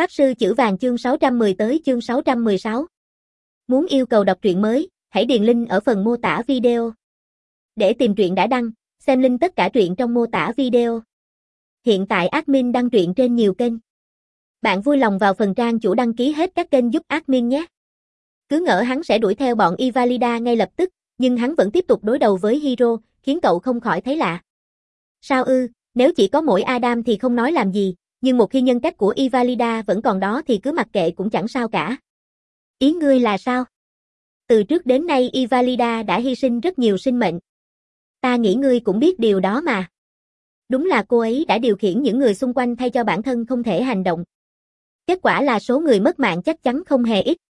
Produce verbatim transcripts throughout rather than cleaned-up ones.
Pháp sư chữ vàng chương sáu trăm mười tới chương sáu trăm mười sáu. Muốn yêu cầu đọc truyện mới, hãy điền link ở phần mô tả video. Để tìm truyện đã đăng, xem link tất cả truyện trong mô tả video. Hiện tại admin đăng truyện trên nhiều kênh. Bạn vui lòng vào phần trang chủ đăng ký hết các kênh giúp admin nhé. Cứ ngỡ hắn sẽ đuổi theo bọn Ivalida ngay lập tức, nhưng hắn vẫn tiếp tục đối đầu với Hiro, khiến cậu không khỏi thấy lạ. Sao ư, nếu chỉ có mỗi Adam thì không nói làm gì, nhưng một khi nhân cách của Ivalida vẫn còn đó thì cứ mặc kệ cũng chẳng sao cả. Ý ngươi là sao? Từ trước đến nay Ivalida đã hy sinh rất nhiều sinh mệnh. Ta nghĩ ngươi cũng biết điều đó mà. Đúng là cô ấy đã điều khiển những người xung quanh thay cho bản thân không thể hành động. Kết quả là số người mất mạng chắc chắn không hề ít.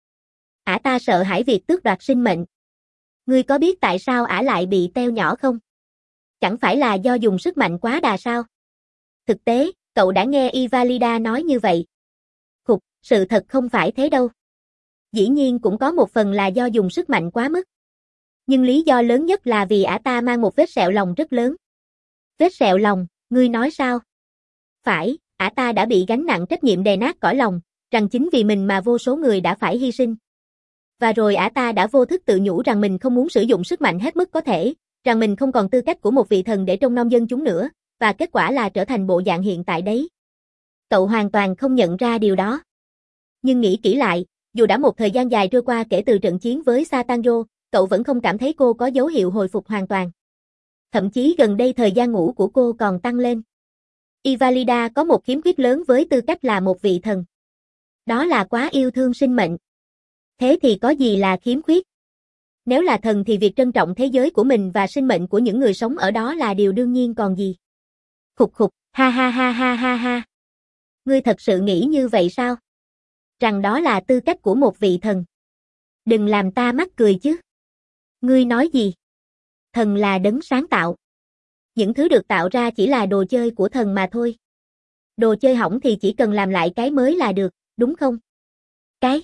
Ả ta sợ hãi việc tước đoạt sinh mệnh. Ngươi có biết tại sao ả lại bị teo nhỏ không? Chẳng phải là do dùng sức mạnh quá đà sao? Thực tế, cậu đã nghe Ivalida nói như vậy. Khục, sự thật không phải thế đâu. Dĩ nhiên cũng có một phần là do dùng sức mạnh quá mức. Nhưng lý do lớn nhất là vì ả ta mang một vết sẹo lòng rất lớn. Vết sẹo lòng, ngươi nói sao? Phải, ả ta đã bị gánh nặng trách nhiệm đè nát cõi lòng, rằng chính vì mình mà vô số người đã phải hy sinh. Và rồi ả ta đã vô thức tự nhủ rằng mình không muốn sử dụng sức mạnh hết mức có thể, rằng mình không còn tư cách của một vị thần để trông nom dân chúng nữa, và kết quả là trở thành bộ dạng hiện tại đấy. Cậu hoàn toàn không nhận ra điều đó. Nhưng nghĩ kỹ lại, dù đã một thời gian dài trôi qua kể từ trận chiến với Satanjo, cậu vẫn không cảm thấy cô có dấu hiệu hồi phục hoàn toàn. Thậm chí gần đây thời gian ngủ của cô còn tăng lên. Ivalida có một khiếm khuyết lớn với tư cách là một vị thần. Đó là quá yêu thương sinh mệnh. Thế thì có gì là khiếm khuyết? Nếu là thần thì việc trân trọng thế giới của mình và sinh mệnh của những người sống ở đó là điều đương nhiên còn gì. Khục khục, ha ha ha ha ha ha. Ngươi thật sự nghĩ như vậy sao? Rằng đó là tư cách của một vị thần. Đừng làm ta mắc cười chứ. Ngươi nói gì? Thần là đấng sáng tạo. Những thứ được tạo ra chỉ là đồ chơi của thần mà thôi. Đồ chơi hỏng thì chỉ cần làm lại cái mới là được, đúng không? Cái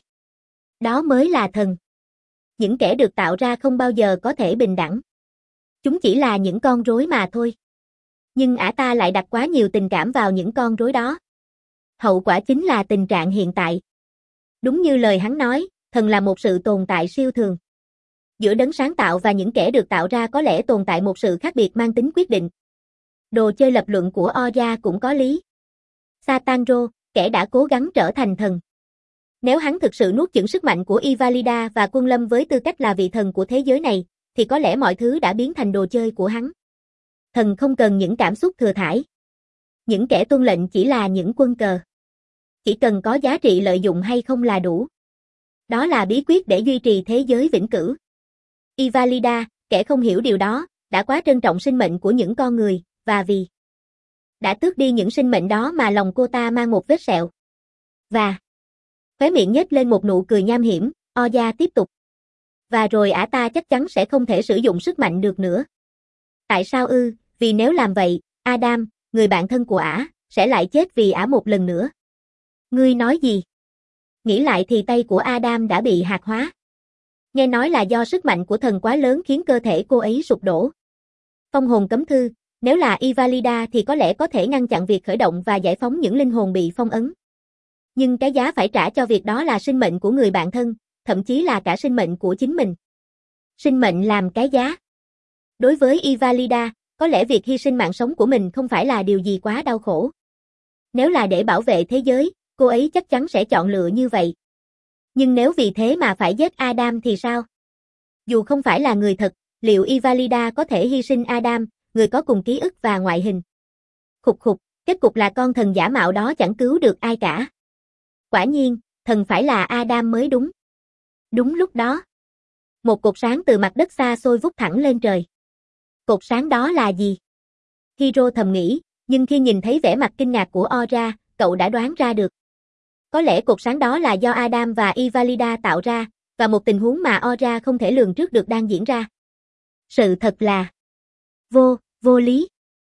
đó mới là thần. Những kẻ được tạo ra không bao giờ có thể bình đẳng. Chúng chỉ là những con rối mà thôi. Nhưng ả ta lại đặt quá nhiều tình cảm vào những con rối đó. Hậu quả chính là tình trạng hiện tại. Đúng như lời hắn nói, thần là một sự tồn tại siêu thường. Giữa đấng sáng tạo và những kẻ được tạo ra có lẽ tồn tại một sự khác biệt mang tính quyết định. Đồ chơi lập luận của Oya cũng có lý. Satanjo, kẻ đã cố gắng trở thành thần. Nếu hắn thực sự nuốt chửng sức mạnh của Ivalida và Quân Lâm với tư cách là vị thần của thế giới này, thì có lẽ mọi thứ đã biến thành đồ chơi của hắn. Thần không cần những cảm xúc thừa thãi. Những kẻ tuân lệnh chỉ là những quân cờ. Chỉ cần có giá trị lợi dụng hay không là đủ. Đó là bí quyết để duy trì thế giới vĩnh cửu. Ivalida, kẻ không hiểu điều đó, đã quá trân trọng sinh mệnh của những con người, và vì đã tước đi những sinh mệnh đó mà lòng cô ta mang một vết sẹo. Và khóe miệng nhếch lên một nụ cười nham hiểm, Oya tiếp tục. Và rồi ả ta chắc chắn sẽ không thể sử dụng sức mạnh được nữa. Tại sao ư? Vì nếu làm vậy, Adam, người bạn thân của ả, sẽ lại chết vì ả một lần nữa. Ngươi nói gì? Nghĩ lại thì tay của Adam đã bị hạt hóa. Nghe nói là do sức mạnh của thần quá lớn khiến cơ thể cô ấy sụp đổ. Phong hồn cấm thư, nếu là Ivalida thì có lẽ có thể ngăn chặn việc khởi động và giải phóng những linh hồn bị phong ấn. Nhưng cái giá phải trả cho việc đó là sinh mệnh của người bạn thân, thậm chí là cả sinh mệnh của chính mình. Sinh mệnh làm cái giá. Đối với Ivalida, có lẽ việc hy sinh mạng sống của mình không phải là điều gì quá đau khổ. Nếu là để bảo vệ thế giới, cô ấy chắc chắn sẽ chọn lựa như vậy. Nhưng nếu vì thế mà phải giết Adam thì sao? Dù không phải là người thật, liệu Ivalida có thể hy sinh Adam, người có cùng ký ức và ngoại hình? Khục khục, kết cục là con thần giả mạo đó chẳng cứu được ai cả. Quả nhiên, thần phải là Adam mới đúng. Đúng lúc đó, một cột sáng từ mặt đất xa xôi vút thẳng lên trời. Cột sáng đó là gì? Hiro thầm nghĩ, nhưng khi nhìn thấy vẻ mặt kinh ngạc của Oya, cậu đã đoán ra được. Có lẽ cột sáng đó là do Adam và Ivalida tạo ra, và một tình huống mà Oya không thể lường trước được đang diễn ra. Sự thật là vô, vô lý.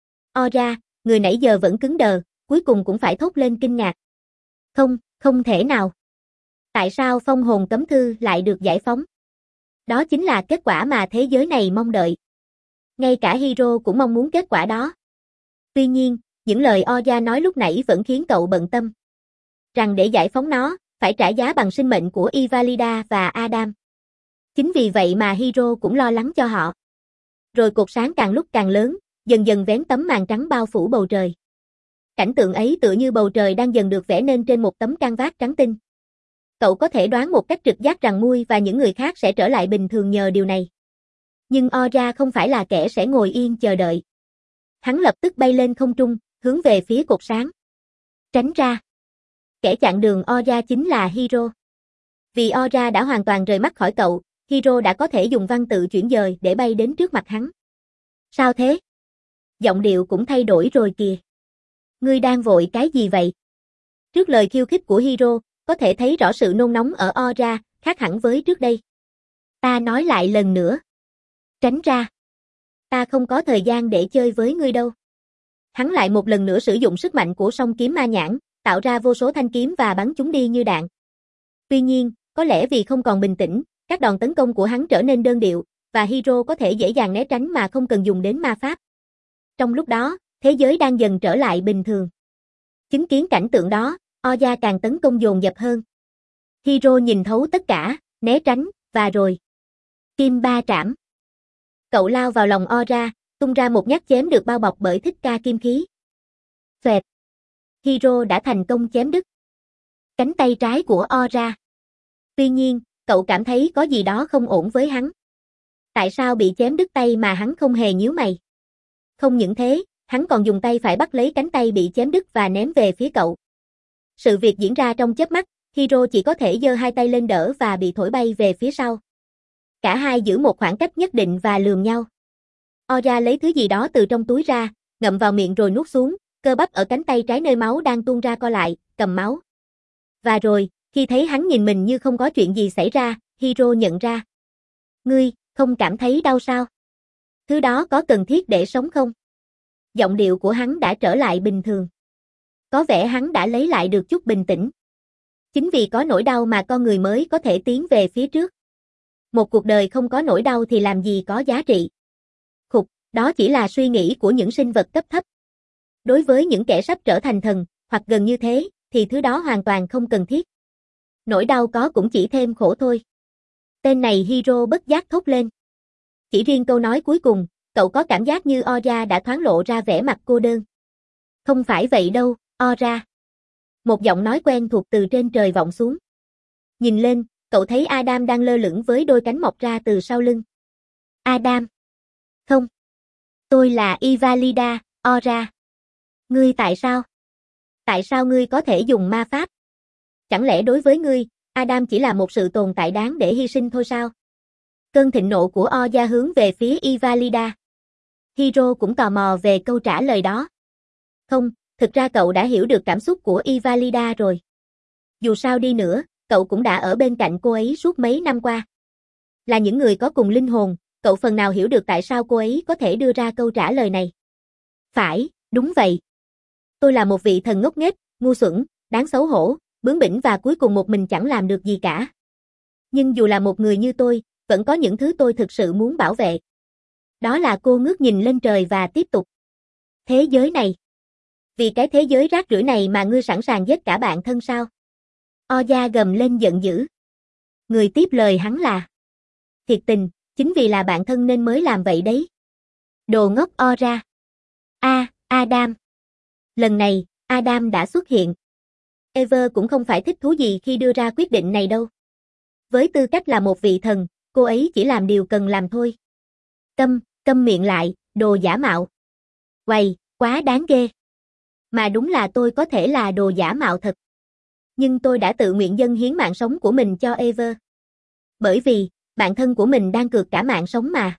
Oya, người nãy giờ vẫn cứng đờ, cuối cùng cũng phải thốt lên kinh ngạc. Không, không thể nào. Tại sao phong hồn cấm thư lại được giải phóng? Đó chính là kết quả mà thế giới này mong đợi. Ngay cả Hiro cũng mong muốn kết quả đó. Tuy nhiên, những lời Oya nói lúc nãy vẫn khiến cậu bận tâm. rằng để giải phóng nó, phải trả giá bằng sinh mệnh của Ivalida và Adam. Chính vì vậy mà Hiro cũng lo lắng cho họ. Rồi cột sáng càng lúc càng lớn, dần dần vén tấm màn trắng bao phủ bầu trời. Cảnh tượng ấy tựa như bầu trời đang dần được vẽ nên trên một tấm canvas trắng tinh. Cậu có thể đoán một cách trực giác rằng Mui và những người khác sẽ trở lại bình thường nhờ điều này. Nhưng Ora không phải là kẻ sẽ ngồi yên chờ đợi. Hắn lập tức bay lên không trung, hướng về phía cột sáng. Tránh ra. Kẻ chặn đường Ora chính là Hiro. Vì Ora đã hoàn toàn rời mắt khỏi cậu, Hiro đã có thể dùng văn tự chuyển dời để bay đến trước mặt hắn. Sao thế? Giọng điệu cũng thay đổi rồi kìa. Ngươi đang vội cái gì vậy? Trước lời khiêu khích của Hiro, có thể thấy rõ sự nôn nóng ở Ora, khác hẳn với trước đây. Ta nói lại lần nữa. Tránh ra. Ta không có thời gian để chơi với ngươi đâu. Hắn lại một lần nữa sử dụng sức mạnh của song kiếm ma nhãn, tạo ra vô số thanh kiếm và bắn chúng đi như đạn. Tuy nhiên, có lẽ vì không còn bình tĩnh, các đòn tấn công của hắn trở nên đơn điệu, và Hiro có thể dễ dàng né tránh mà không cần dùng đến ma pháp. Trong lúc đó, thế giới đang dần trở lại bình thường. Chứng kiến cảnh tượng đó, Oya càng tấn công dồn dập hơn. Hiro nhìn thấu tất cả, né tránh, và rồi. Kim ba trảm. Cậu lao vào lòng Ora, tung ra một nhát chém được bao bọc bởi thích ca kim khí. Xoẹt. Hiro đã thành công chém đứt cánh tay trái của Ora. Tuy nhiên, cậu cảm thấy có gì đó không ổn với hắn. Tại sao bị chém đứt tay mà hắn không hề nhíu mày? Không những thế, hắn còn dùng tay phải bắt lấy cánh tay bị chém đứt và ném về phía cậu. Sự việc diễn ra trong chớp mắt, Hiro chỉ có thể giơ hai tay lên đỡ và bị thổi bay về phía sau. Cả hai giữ một khoảng cách nhất định và lườm nhau. Ora lấy thứ gì đó từ trong túi ra, ngậm vào miệng rồi nuốt xuống, cơ bắp ở cánh tay trái nơi máu đang tuôn ra co lại, cầm máu. Và rồi, khi thấy hắn nhìn mình như không có chuyện gì xảy ra, Hiro nhận ra. Ngươi, không cảm thấy đau sao? Thứ đó có cần thiết để sống không? Giọng điệu của hắn đã trở lại bình thường. Có vẻ hắn đã lấy lại được chút bình tĩnh. Chính vì có nỗi đau mà con người mới có thể tiến về phía trước. Một cuộc đời không có nỗi đau thì làm gì có giá trị. Khục, đó chỉ là suy nghĩ của những sinh vật cấp thấp. Đối với những kẻ sắp trở thành thần, hoặc gần như thế, thì thứ đó hoàn toàn không cần thiết. Nỗi đau có cũng chỉ thêm khổ thôi. Tên này Hiro bất giác thốt lên. Chỉ riêng câu nói cuối cùng, cậu có cảm giác như Ora đã thoáng lộ ra vẻ mặt cô đơn. Không phải vậy đâu, Ora. Một giọng nói quen thuộc từ trên trời vọng xuống. Nhìn lên, cậu thấy Adam đang lơ lửng với đôi cánh mọc ra từ sau lưng. Adam. Không. Tôi là Ivalida, Ora. Ngươi tại sao? Tại sao ngươi có thể dùng ma pháp? Chẳng lẽ đối với ngươi, Adam chỉ là một sự tồn tại đáng để hy sinh thôi sao? Cơn thịnh nộ của Oya hướng về phía Ivalida. Hiro cũng tò mò về câu trả lời đó. Không, thực ra cậu đã hiểu được cảm xúc của Ivalida rồi. Dù sao đi nữa, cậu cũng đã ở bên cạnh cô ấy suốt mấy năm qua. Là những người có cùng linh hồn, cậu phần nào hiểu được tại sao cô ấy có thể đưa ra câu trả lời này. Phải, đúng vậy. Tôi là một vị thần ngốc nghếch, ngu xuẩn, đáng xấu hổ, bướng bỉnh và cuối cùng một mình chẳng làm được gì cả. Nhưng dù là một người như tôi, vẫn có những thứ tôi thực sự muốn bảo vệ. Đó là cô ngước nhìn lên trời và tiếp tục. Thế giới này. Vì cái thế giới rác rưởi này mà ngươi sẵn sàng giết cả bạn thân sao? Oya gầm lên giận dữ. Người tiếp lời hắn là. Thiệt tình, chính vì là bạn thân nên mới làm vậy đấy. Đồ ngốc Ora. A, Adam. Lần này, Adam đã xuất hiện. Ever cũng không phải thích thú gì khi đưa ra quyết định này đâu. Với tư cách là một vị thần, cô ấy chỉ làm điều cần làm thôi. Câm, câm miệng lại, đồ giả mạo. Uầy, quá đáng ghê. Mà đúng là tôi có thể là đồ giả mạo thật. Nhưng tôi đã tự nguyện dâng hiến mạng sống của mình cho Ever. Bởi vì, bạn thân của mình đang cược cả mạng sống mà.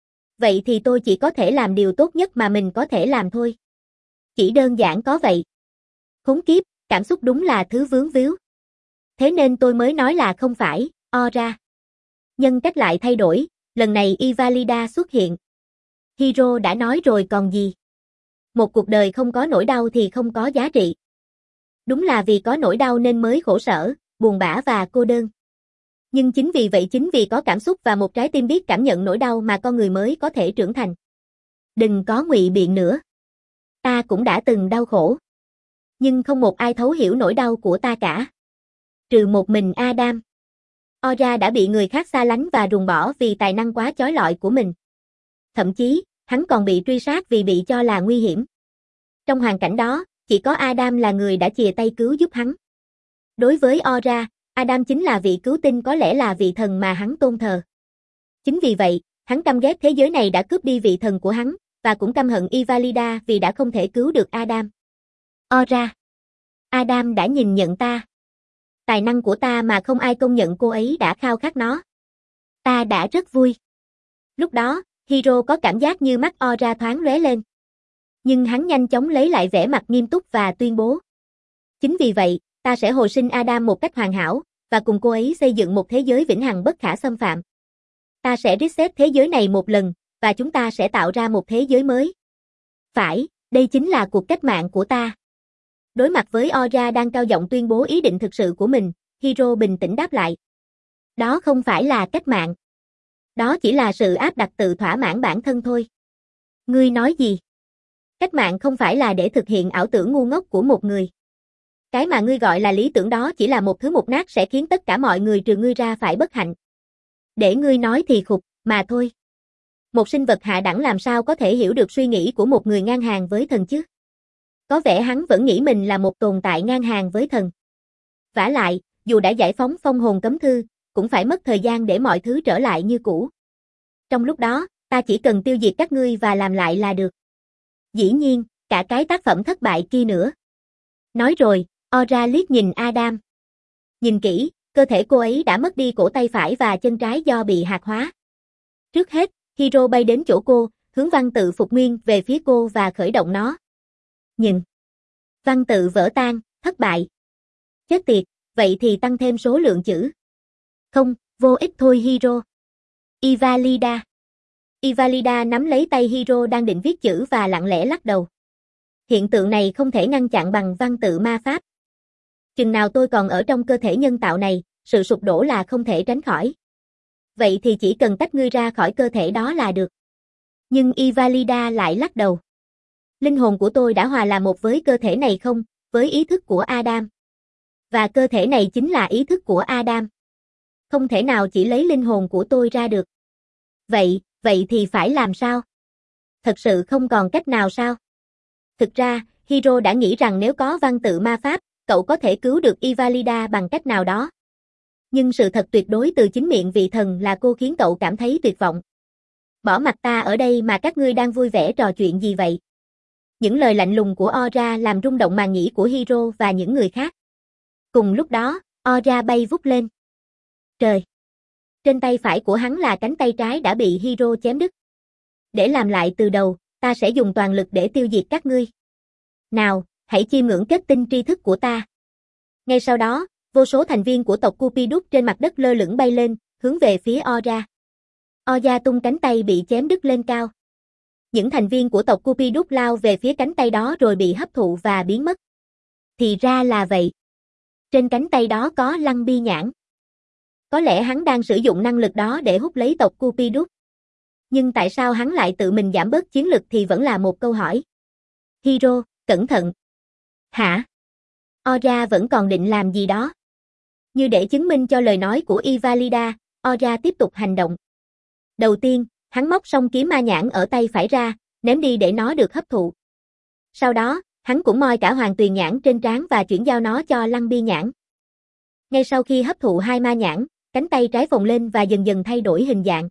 Vậy thì tôi chỉ có thể làm điều tốt nhất mà mình có thể làm thôi. Chỉ đơn giản có vậy. Khốn kiếp, cảm xúc đúng là thứ vướng víu. Thế nên tôi mới nói là không phải, Ora. Nhân cách lại thay đổi, lần này Ivalida xuất hiện. Hiro đã nói rồi còn gì. Một cuộc đời không có nỗi đau thì không có giá trị. Đúng là vì có nỗi đau nên mới khổ sở, buồn bã và cô đơn. Nhưng chính vì vậy chính vì có cảm xúc và một trái tim biết cảm nhận nỗi đau mà con người mới có thể trưởng thành. Đừng có ngụy biện nữa. Ta cũng đã từng đau khổ. Nhưng không một ai thấu hiểu nỗi đau của ta cả. Trừ một mình Adam. Aura đã bị người khác xa lánh và ruồng bỏ vì tài năng quá chói lọi của mình. Thậm chí, hắn còn bị truy sát vì bị cho là nguy hiểm. Trong hoàn cảnh đó, chỉ có Adam là người đã chìa tay cứu giúp hắn. Đối với Aura, Adam chính là vị cứu tinh, có lẽ là vị thần mà hắn tôn thờ. Chính vì vậy, hắn căm ghét thế giới này đã cướp đi vị thần của hắn, và cũng căm hận Ivalida vì đã không thể cứu được Adam. Aura. Adam đã nhìn nhận ta. Tài năng của ta mà không ai công nhận, cô ấy đã khao khát nó. Ta đã rất vui. Lúc đó, Hiro có cảm giác như mắt Aura thoáng lóe lên. Nhưng hắn nhanh chóng lấy lại vẻ mặt nghiêm túc và tuyên bố. Chính vì vậy, ta sẽ hồi sinh Adam một cách hoàn hảo, và cùng cô ấy xây dựng một thế giới vĩnh hằng bất khả xâm phạm. Ta sẽ reset thế giới này một lần, và chúng ta sẽ tạo ra một thế giới mới. Phải, đây chính là cuộc cách mạng của ta. Đối mặt với Aura đang cao giọng tuyên bố ý định thực sự của mình, Hiro bình tĩnh đáp lại. Đó không phải là cách mạng. Đó chỉ là sự áp đặt tự thỏa mãn bản thân thôi. Ngươi nói gì? Cách mạng không phải là để thực hiện ảo tưởng ngu ngốc của một người. Cái mà ngươi gọi là lý tưởng đó chỉ là một thứ mục nát sẽ khiến tất cả mọi người trừ ngươi ra phải bất hạnh. Để ngươi nói thì khục, mà thôi. Một sinh vật hạ đẳng làm sao có thể hiểu được suy nghĩ của một người ngang hàng với thần chứ? Có vẻ hắn vẫn nghĩ mình là một tồn tại ngang hàng với thần. Vả lại, dù đã giải phóng phong hồn cấm thư, cũng phải mất thời gian để mọi thứ trở lại như cũ. Trong lúc đó, ta chỉ cần tiêu diệt các ngươi và làm lại là được. Dĩ nhiên, cả cái tác phẩm thất bại kia nữa. Nói rồi, Aura liếc nhìn Adam. Nhìn kỹ, cơ thể cô ấy đã mất đi cổ tay phải và chân trái do bị hạt hóa. Trước hết, Hiro bay đến chỗ cô, hướng văn tự phục nguyên về phía cô và khởi động nó. Nhưng văn tự vỡ tan, thất bại. Chết tiệt, vậy thì tăng thêm số lượng chữ. Không, vô ích thôi Hiro. Ivalida. Ivalida nắm lấy tay Hiro đang định viết chữ và lặng lẽ lắc đầu. Hiện tượng này không thể ngăn chặn bằng văn tự ma pháp. Chừng nào tôi còn ở trong cơ thể nhân tạo này, sự sụp đổ là không thể tránh khỏi. Vậy thì chỉ cần tách ngươi ra khỏi cơ thể đó là được. Nhưng Ivalida lại lắc đầu. Linh hồn của tôi đã hòa là một với cơ thể này không, với ý thức của Adam. Và cơ thể này chính là ý thức của Adam. Không thể nào chỉ lấy linh hồn của tôi ra được. Vậy, vậy thì phải làm sao? Thật sự không còn cách nào sao? Thực ra, Hiro đã nghĩ rằng nếu có văn tự ma pháp, cậu có thể cứu được Ivalida bằng cách nào đó. Nhưng sự thật tuyệt đối từ chính miệng vị thần là cô khiến cậu cảm thấy tuyệt vọng. Bỏ mặc ta ở đây mà các ngươi đang vui vẻ trò chuyện gì vậy? Những lời lạnh lùng của Aura làm rung động màng nhĩ của Hiro và những người khác. Cùng lúc đó, Aura bay vút lên. Trời! Trên tay phải của hắn là cánh tay trái đã bị Hiro chém đứt. Để làm lại từ đầu, ta sẽ dùng toàn lực để tiêu diệt các ngươi. Nào, hãy chiêm ngưỡng kết tinh tri thức của ta. Ngay sau đó, vô số thành viên của tộc Cupidus trên mặt đất lơ lửng bay lên, hướng về phía Aura. Aura tung cánh tay bị chém đứt lên cao. Những thành viên của tộc Cupidus lao về phía cánh tay đó rồi bị hấp thụ và biến mất. Thì ra là vậy. Trên cánh tay đó có Lăng Bi Nhãn. Có lẽ hắn đang sử dụng năng lực đó để hút lấy tộc Cupidus. Nhưng tại sao hắn lại tự mình giảm bớt chiến lực thì vẫn là một câu hỏi. Hiro, cẩn thận. Hả? Aura vẫn còn định làm gì đó. Như để chứng minh cho lời nói của Ivalida, Aura tiếp tục hành động. Đầu tiên, hắn móc song kiếm ma nhãn ở tay phải ra, ném đi để nó được hấp thụ. Sau đó, hắn cũng moi cả hoàng tuyền nhãn trên trán và chuyển giao nó cho Lăng Bi Nhãn. Ngay sau khi hấp thụ hai ma nhãn, cánh tay trái phồng lên và dần dần thay đổi hình dạng.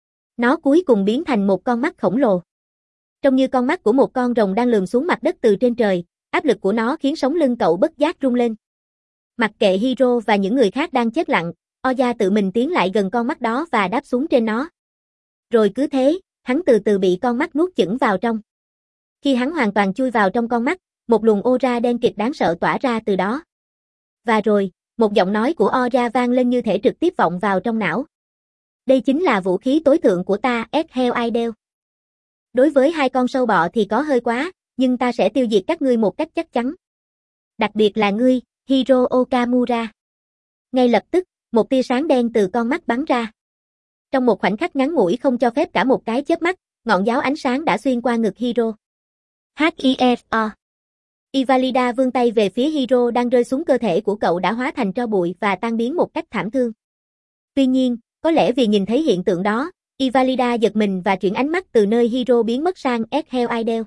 Nó cuối cùng biến thành một con mắt khổng lồ. Trông như con mắt của một con rồng đang lườm xuống mặt đất từ trên trời, áp lực của nó khiến sống lưng cậu bất giác rung lên. Mặc kệ Hiro và những người khác đang chết lặng, Oya tự mình tiến lại gần con mắt đó và đáp xuống trên nó. Rồi cứ thế, hắn từ từ bị con mắt nuốt chửng vào trong. Khi hắn hoàn toàn chui vào trong con mắt, một luồng aura đen kịt đáng sợ tỏa ra từ đó. Và rồi, một giọng nói của Oya vang lên như thể trực tiếp vọng vào trong não. Đây chính là vũ khí tối thượng của ta, S-Hell Idol. Đối với hai con sâu bọ thì có hơi quá, nhưng ta sẽ tiêu diệt các ngươi một cách chắc chắn. Đặc biệt là ngươi, Hiro Okamura. Ngay lập tức, một tia sáng đen từ con mắt bắn ra. Trong một khoảnh khắc ngắn ngủi không cho phép cả một cái chớp mắt, ngọn giáo ánh sáng đã xuyên qua ngực Hiro. hát i ét o Ivalida vươn tay về phía Hiro đang rơi xuống, cơ thể của cậu đã hóa thành tro bụi và tan biến một cách thảm thương. Tuy nhiên, có lẽ vì nhìn thấy hiện tượng đó, Ivalida giật mình và chuyển ánh mắt từ nơi Hiro biến mất sang Ezreal Idol.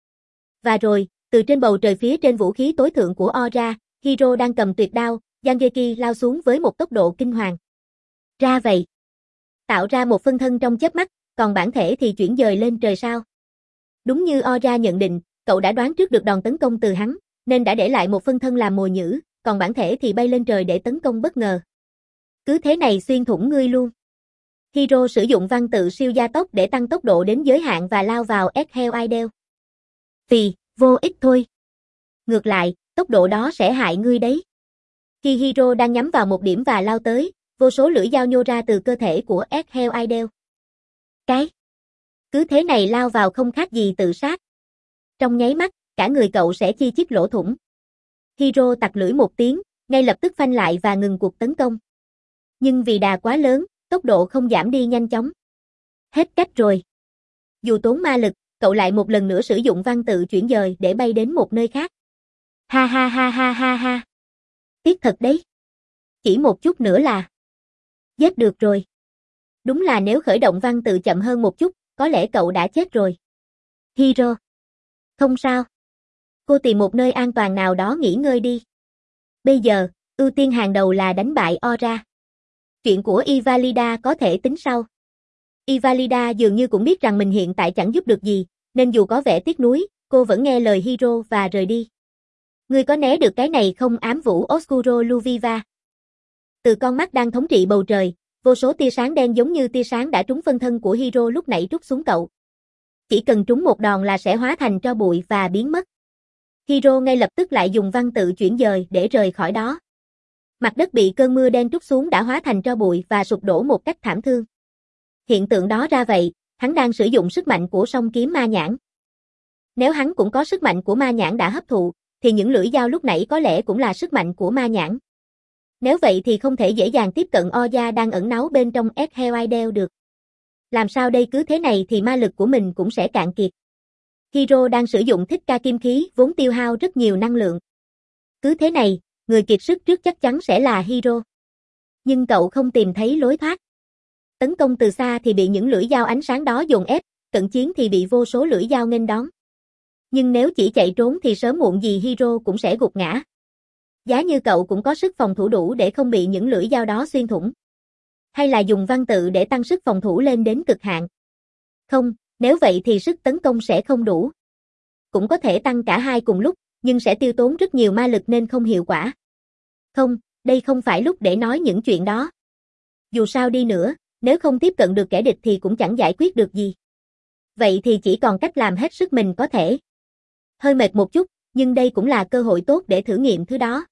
Và rồi, từ trên bầu trời phía trên vũ khí tối thượng của Ora, Hiro đang cầm tuyệt đao, Dangeki lao xuống với một tốc độ kinh hoàng. Ra vậy. Tạo ra một phân thân trong chớp mắt, còn bản thể thì chuyển dời lên trời sao. Đúng như Ora nhận định, cậu đã đoán trước được đòn tấn công từ hắn, nên đã để lại một phân thân làm mồi nhử, còn bản thể thì bay lên trời để tấn công bất ngờ. Cứ thế này xuyên thủng ngươi luôn. Hiro sử dụng văn tự siêu gia tốc để tăng tốc độ đến giới hạn và lao vào Ezreal Idol. Vì, vô ích thôi. Ngược lại, tốc độ đó sẽ hại ngươi đấy. Khi Hiro đang nhắm vào một điểm và lao tới, vô số lưỡi dao nhô ra từ cơ thể của Ezreal Idol. Cái. Cứ thế này lao vào không khác gì tự sát. Trong nháy mắt, cả người cậu sẽ chi chít lỗ thủng. Hiro tặc lưỡi một tiếng, ngay lập tức phanh lại và ngừng cuộc tấn công. Nhưng vì đà quá lớn, tốc độ không giảm đi nhanh chóng. Hết cách rồi. Dù tốn ma lực, cậu lại một lần nữa sử dụng văn tự chuyển dời để bay đến một nơi khác. Ha ha ha ha ha ha. Tiếc thật đấy. Chỉ một chút nữa là giết được rồi. Đúng là nếu khởi động văn tự chậm hơn một chút, có lẽ cậu đã chết rồi. Hiro. Không sao. Cô tìm một nơi an toàn nào đó nghỉ ngơi đi. Bây giờ, ưu tiên hàng đầu là đánh bại Ora. Chuyện của Ivalida có thể tính sau. Ivalida dường như cũng biết rằng mình hiện tại chẳng giúp được gì, nên dù có vẻ tiếc nuối, cô vẫn nghe lời Hiro và rời đi. Ngươi có né được cái này không, ám vũ Oscuro Luviva? Từ con mắt đang thống trị bầu trời, vô số tia sáng đen giống như tia sáng đã trúng phân thân của Hiro lúc nãy trút xuống cậu. Chỉ cần trúng một đòn là sẽ hóa thành tro bụi và biến mất. Hiro ngay lập tức lại dùng văn tự chuyển dời để rời khỏi đó. Mặt đất bị cơn mưa đen trút xuống đã hóa thành tro bụi và sụp đổ một cách thảm thương. Hiện tượng đó ra vậy, hắn đang sử dụng sức mạnh của song kiếm ma nhãn. Nếu hắn cũng có sức mạnh của ma nhãn đã hấp thụ, thì những lưỡi dao lúc nãy có lẽ cũng là sức mạnh của ma nhãn. Nếu vậy thì không thể dễ dàng tiếp cận Oya đang ẩn náu bên trong Ezreal Idol được. Làm sao đây, cứ thế này thì ma lực của mình cũng sẽ cạn kiệt. Hiro đang sử dụng thích ca kim khí vốn tiêu hao rất nhiều năng lượng. Cứ thế này, người kiệt sức trước chắc chắn sẽ là Hiro. Nhưng cậu không tìm thấy lối thoát. Tấn công từ xa thì bị những lưỡi dao ánh sáng đó dồn ép, cận chiến thì bị vô số lưỡi dao nghênh đón. Nhưng nếu chỉ chạy trốn thì sớm muộn gì Hiro cũng sẽ gục ngã. Giá như cậu cũng có sức phòng thủ đủ để không bị những lưỡi dao đó xuyên thủng. Hay là dùng văn tự để tăng sức phòng thủ lên đến cực hạn. Không, nếu vậy thì sức tấn công sẽ không đủ. Cũng có thể tăng cả hai cùng lúc, nhưng sẽ tiêu tốn rất nhiều ma lực nên không hiệu quả. Không, đây không phải lúc để nói những chuyện đó. Dù sao đi nữa, nếu không tiếp cận được kẻ địch thì cũng chẳng giải quyết được gì. Vậy thì chỉ còn cách làm hết sức mình có thể. Hơi mệt một chút, nhưng đây cũng là cơ hội tốt để thử nghiệm thứ đó.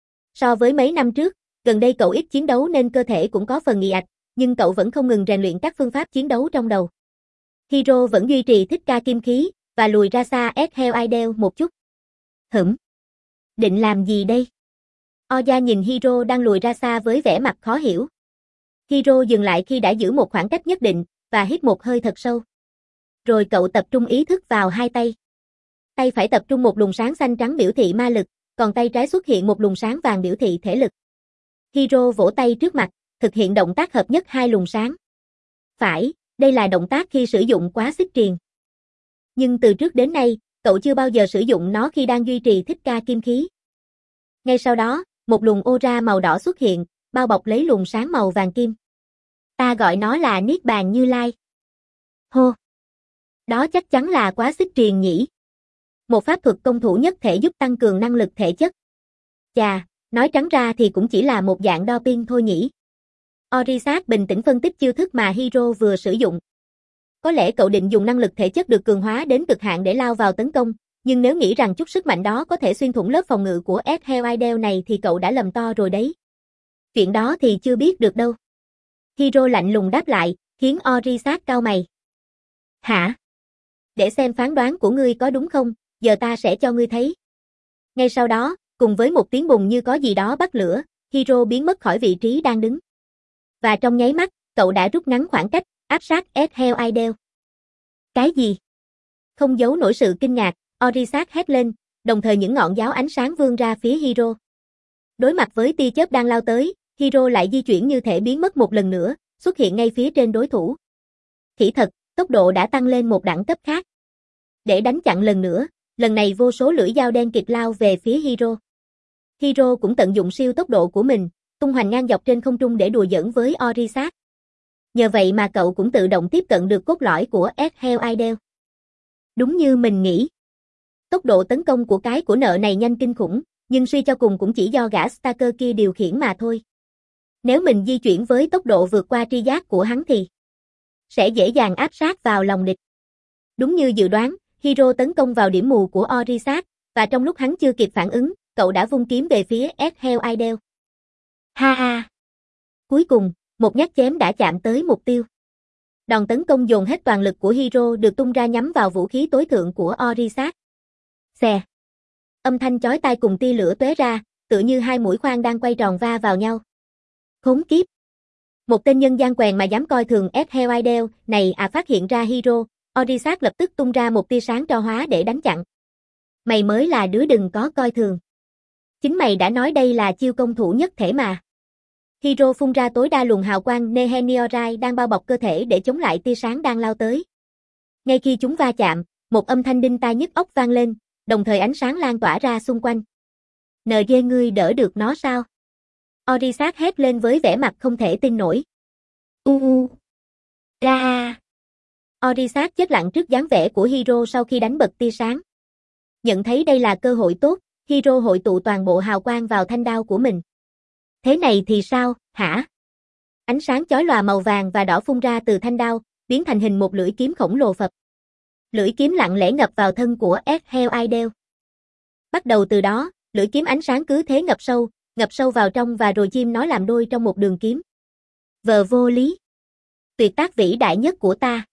So với mấy năm trước, gần đây cậu ít chiến đấu nên cơ thể cũng có phần ì ạch, nhưng cậu vẫn không ngừng rèn luyện các phương pháp chiến đấu trong đầu. Hiro vẫn duy trì thích ca kim khí, và lùi ra xa Ezreal Idol một chút. Hửm? Định làm gì đây? Oya nhìn Hiro đang lùi ra xa với vẻ mặt khó hiểu. Hiro dừng lại khi đã giữ một khoảng cách nhất định, và hít một hơi thật sâu. Rồi cậu tập trung ý thức vào hai tay. Tay phải tập trung một luồng sáng xanh trắng biểu thị ma lực, còn tay trái xuất hiện một luồng sáng vàng biểu thị thể lực. Hiro vỗ tay trước mặt, thực hiện động tác hợp nhất hai luồng sáng. Phải, đây là động tác khi sử dụng quá xích triền. Nhưng từ trước đến nay, cậu chưa bao giờ sử dụng nó khi đang duy trì thích ca kim khí. Ngay sau đó, một luồng aura màu đỏ xuất hiện, bao bọc lấy luồng sáng màu vàng kim. Ta gọi nó là Niết Bàn Như Lai. Hô! Đó chắc chắn là quá xích triền nhỉ? Một pháp thuật công thủ nhất thể giúp tăng cường năng lực thể chất. Chà, nói trắng ra thì cũng chỉ là một dạng doping thôi nhỉ. Orisac bình tĩnh phân tích chiêu thức mà Hiro vừa sử dụng. Có lẽ cậu định dùng năng lực thể chất được cường hóa đến cực hạn để lao vào tấn công, nhưng nếu nghĩ rằng chút sức mạnh đó có thể xuyên thủng lớp phòng ngự của Ezreal Idol này thì cậu đã lầm to rồi đấy. Chuyện đó thì chưa biết được đâu. Hiro lạnh lùng đáp lại, khiến Orisac cau mày. Hả? Để xem phán đoán của ngươi có đúng không, giờ ta sẽ cho ngươi thấy. Ngay sau đó, cùng với một tiếng bùng như có gì đó bắt lửa, Hiro biến mất khỏi vị trí đang đứng. Và trong nháy mắt, cậu đã rút ngắn khoảng cách, áp sát Ezreal Idol. Cái gì? Không giấu nổi sự kinh ngạc, Orisac hét lên, đồng thời những ngọn giáo ánh sáng vươn ra phía Hiro. Đối mặt với tia chớp đang lao tới, Hiro lại di chuyển như thể biến mất một lần nữa, xuất hiện ngay phía trên đối thủ. Khỉ thật, tốc độ đã tăng lên một đẳng cấp khác. Để đánh chặn lần nữa, lần này vô số lưỡi dao đen kịt lao về phía Hiro. Hiro cũng tận dụng siêu tốc độ của mình, tung hoành ngang dọc trên không trung để đùa giỡn với Orisac. Nhờ vậy mà cậu cũng tự động tiếp cận được cốt lõi của Egghead Idol. Đúng như mình nghĩ. Tốc độ tấn công của cái của nợ này nhanh kinh khủng, nhưng suy cho cùng cũng chỉ do gã Stalker kia điều khiển mà thôi. Nếu mình di chuyển với tốc độ vượt qua tri giác của hắn thì sẽ dễ dàng áp sát vào lòng địch. Đúng như dự đoán, Hiro tấn công vào điểm mù của Orisac, và trong lúc hắn chưa kịp phản ứng, cậu đã vung kiếm về phía Egghead Idol. Ha ha! Cuối cùng, một nhát chém đã chạm tới mục tiêu. Đòn tấn công dồn hết toàn lực của Hiro được tung ra nhắm vào vũ khí tối thượng của Orisac. Xè! Âm thanh chói tai cùng tia lửa tóe ra, tựa như hai mũi khoan đang quay tròn va vào nhau. Khốn kiếp! Một tên nhân gian quèn mà dám coi thường Egghead Idol này à phát hiện ra Hiro, Orisac lập tức tung ra một tia sáng tro hóa để đánh chặn. Mày mới là đứa đừng có coi thường. Chính mày đã nói đây là chiêu công thủ nhất thể mà. Hiro phun ra tối đa luồng hào quang Neheniorite đang bao bọc cơ thể để chống lại tia sáng đang lao tới. Ngay khi chúng va chạm, một âm thanh đinh tai nhức óc vang lên, đồng thời ánh sáng lan tỏa ra xung quanh. Nờ dê ngươi đỡ được nó sao? Orisac hét lên với vẻ mặt không thể tin nổi. U u. Ra. Orisac chết lặng trước dáng vẻ của Hiro sau khi đánh bật tia sáng. Nhận thấy đây là cơ hội tốt, Hiro hội tụ toàn bộ hào quang vào thanh đao của mình. Thế này thì sao, hả? Ánh sáng chói lòa màu vàng và đỏ phun ra từ thanh đao, biến thành hình một lưỡi kiếm khổng lồ phập. Lưỡi kiếm lặng lẽ ngập vào thân của Egghead Idol. Bắt đầu từ đó, lưỡi kiếm ánh sáng cứ thế ngập sâu, ngập sâu vào trong và rồi chim nó làm đôi trong một đường kiếm. Vờ vô lý. Tuyệt tác vĩ đại nhất của ta.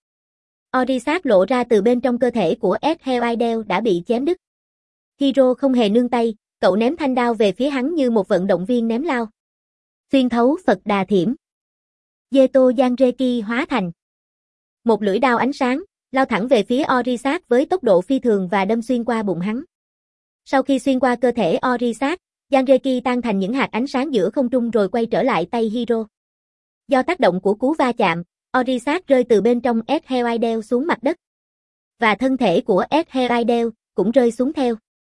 Orisac lộ ra từ bên trong cơ thể của Egghead Idol đã bị chém đứt. Hiro không hề nương tay, cậu ném thanh đao về phía hắn như một vận động viên ném lao. Xuyên thấu Phật Đà Thiểm. Zeto Janreki hóa thành một lưỡi đao ánh sáng, lao thẳng về phía Orisac với tốc độ phi thường và đâm xuyên qua bụng hắn. Sau khi xuyên qua cơ thể Orisac, Janreki tan thành những hạt ánh sáng giữa không trung rồi quay trở lại tay Hiro. Do tác động của cú va chạm, Orisac rơi từ bên trong Egghead Idol xuống mặt đất. Và thân thể của Egghead Idol cũng rơi xuống theo.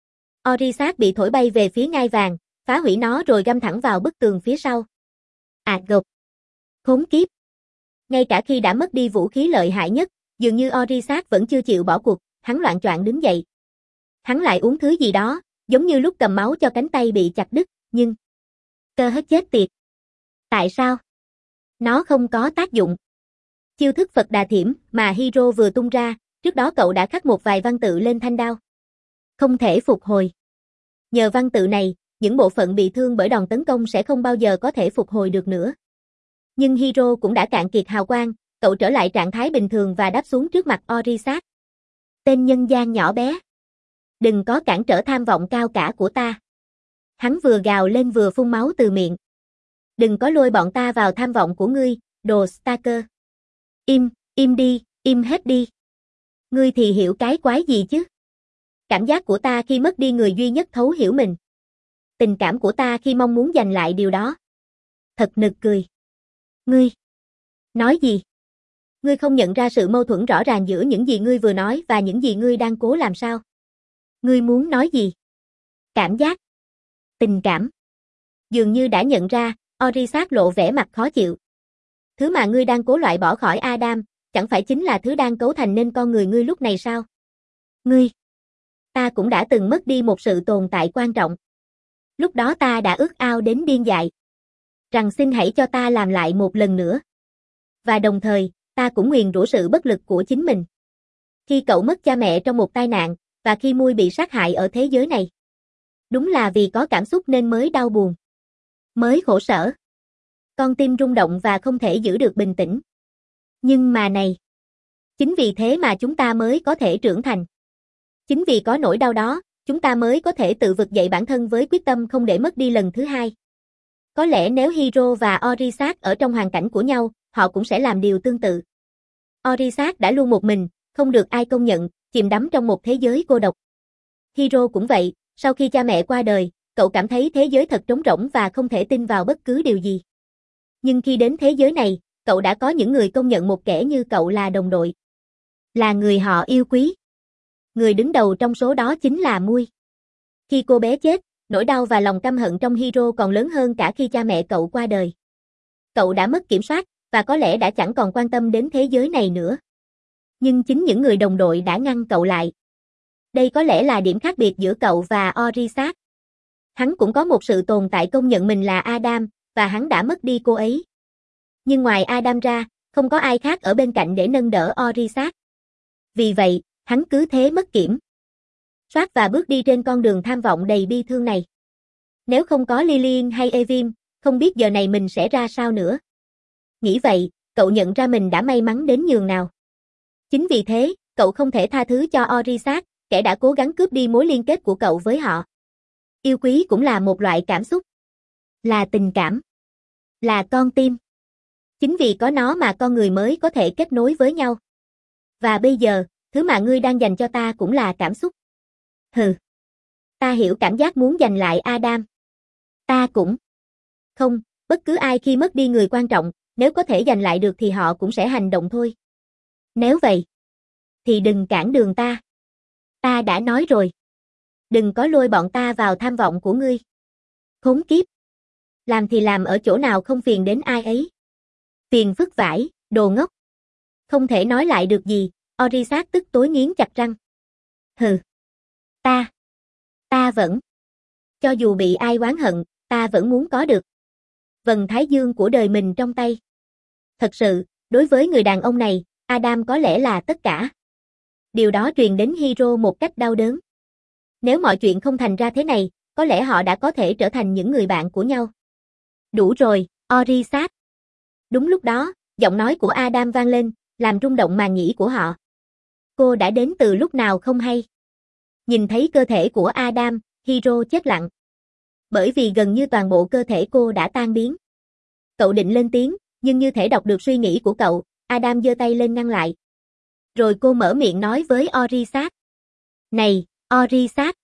Orisac bị thổi bay về phía ngai vàng, phá hủy nó rồi găm thẳng vào bức tường phía sau. À gục. Khốn kiếp. Ngay cả khi đã mất đi vũ khí lợi hại nhất, dường như Orisac vẫn chưa chịu bỏ cuộc, hắn loạng choạng đứng dậy. Hắn lại uống thứ gì đó, giống như lúc cầm máu cho cánh tay bị chặt đứt, nhưng... Cơ hết chết tiệt. Tại sao? Nó không có tác dụng. Chiêu thức Phật Đà Thiểm mà Hiro vừa tung ra, trước đó cậu đã khắc một vài văn tự lên thanh đao. Không thể phục hồi. Nhờ văn tự này, những bộ phận bị thương bởi đòn tấn công sẽ không bao giờ có thể phục hồi được nữa. Nhưng Hiro cũng đã cạn kiệt hào quang, cậu trở lại trạng thái bình thường và đáp xuống trước mặt Orisac. Tên nhân gian nhỏ bé. Đừng có cản trở tham vọng cao cả của ta. Hắn vừa gào lên vừa phun máu từ miệng. Đừng có lôi bọn ta vào tham vọng của ngươi, đồ Stalker. Im, im đi, im hết đi. Ngươi thì hiểu cái quái gì chứ? Cảm giác của ta khi mất đi người duy nhất thấu hiểu mình. Tình cảm của ta khi mong muốn giành lại điều đó. Thật nực cười. Ngươi. Nói gì? Ngươi không nhận ra sự mâu thuẫn rõ ràng giữa những gì ngươi vừa nói và những gì ngươi đang cố làm sao? Ngươi muốn nói gì? Cảm giác. Tình cảm. Dường như đã nhận ra, Orisac lộ vẻ mặt khó chịu. Thứ mà ngươi đang cố loại bỏ khỏi Adam, chẳng phải chính là thứ đang cấu thành nên con người ngươi lúc này sao? Ngươi. Ta cũng đã từng mất đi một sự tồn tại quan trọng. Lúc đó ta đã ước ao đến điên dại. Rằng xin hãy cho ta làm lại một lần nữa. Và đồng thời, ta cũng nguyền rủa sự bất lực của chính mình. Khi cậu mất cha mẹ trong một tai nạn, và khi Mui bị sát hại ở thế giới này. Đúng là vì có cảm xúc nên mới đau buồn. Mới khổ sở. Con tim rung động và không thể giữ được bình tĩnh. Nhưng mà này. Chính vì thế mà chúng ta mới có thể trưởng thành. Chính vì có nỗi đau đó, chúng ta mới có thể tự vực dậy bản thân với quyết tâm không để mất đi lần thứ hai. Có lẽ nếu Hiro và Orisac ở trong hoàn cảnh của nhau, họ cũng sẽ làm điều tương tự. Orisac đã luôn một mình, không được ai công nhận, chìm đắm trong một thế giới cô độc. Hiro cũng vậy, sau khi cha mẹ qua đời, cậu cảm thấy thế giới thật trống rỗng và không thể tin vào bất cứ điều gì. Nhưng khi đến thế giới này, cậu đã có những người công nhận một kẻ như cậu là đồng đội. Là người họ yêu quý. Người đứng đầu trong số đó chính là Mui. Khi cô bé chết, nỗi đau và lòng căm hận trong Hiro còn lớn hơn cả khi cha mẹ cậu qua đời. Cậu đã mất kiểm soát, và có lẽ đã chẳng còn quan tâm đến thế giới này nữa. Nhưng chính những người đồng đội đã ngăn cậu lại. Đây có lẽ là điểm khác biệt giữa cậu và Orisat. Hắn cũng có một sự tồn tại công nhận mình là Adam, và hắn đã mất đi cô ấy. Nhưng ngoài Adam ra, không có ai khác ở bên cạnh để nâng đỡ Orisat. Vì vậy, hắn cứ thế mất kiểm soát và bước đi trên con đường tham vọng đầy bi thương này. Nếu không có Lillian hay Evim, không biết giờ này mình sẽ ra sao nữa. Nghĩ vậy, cậu nhận ra mình đã may mắn đến nhường nào. Chính vì thế, cậu không thể tha thứ cho Orisat, kẻ đã cố gắng cướp đi mối liên kết của cậu với họ. Yêu quý cũng là một loại cảm xúc. Là tình cảm. Là con tim. Chính vì có nó mà con người mới có thể kết nối với nhau. Và bây giờ, thứ mà ngươi đang dành cho ta cũng là cảm xúc. Hừ. Ta hiểu cảm giác muốn giành lại Adam. Ta cũng. Không, bất cứ ai khi mất đi người quan trọng, nếu có thể giành lại được thì họ cũng sẽ hành động thôi. Nếu vậy, thì đừng cản đường ta. Ta đã nói rồi. Đừng có lôi bọn ta vào tham vọng của ngươi. Khốn kiếp. Làm thì làm ở chỗ nào không phiền đến ai ấy. Phiền phức vãi, đồ ngốc. Không thể nói lại được gì, Orisat tức tối nghiến chặt răng. Hừ. Ta. Ta vẫn. Cho dù bị ai oán hận, ta vẫn muốn có được vầng thái dương của đời mình trong tay. Thật sự, đối với người đàn ông này, Adam có lẽ là tất cả. Điều đó truyền đến Hiro một cách đau đớn. Nếu mọi chuyện không thành ra thế này, có lẽ họ đã có thể trở thành những người bạn của nhau. Đủ rồi, Orisat. Đúng lúc đó, giọng nói của Adam vang lên, làm rung động màng nhĩ của họ. Cô đã đến từ lúc nào không hay. Nhìn thấy cơ thể của Adam, Hiro chết lặng. Bởi vì gần như toàn bộ cơ thể cô đã tan biến. Cậu định lên tiếng, nhưng như thể đọc được suy nghĩ của cậu, Adam giơ tay lên ngăn lại. Rồi cô mở miệng nói với Orisat. Này, Orisat.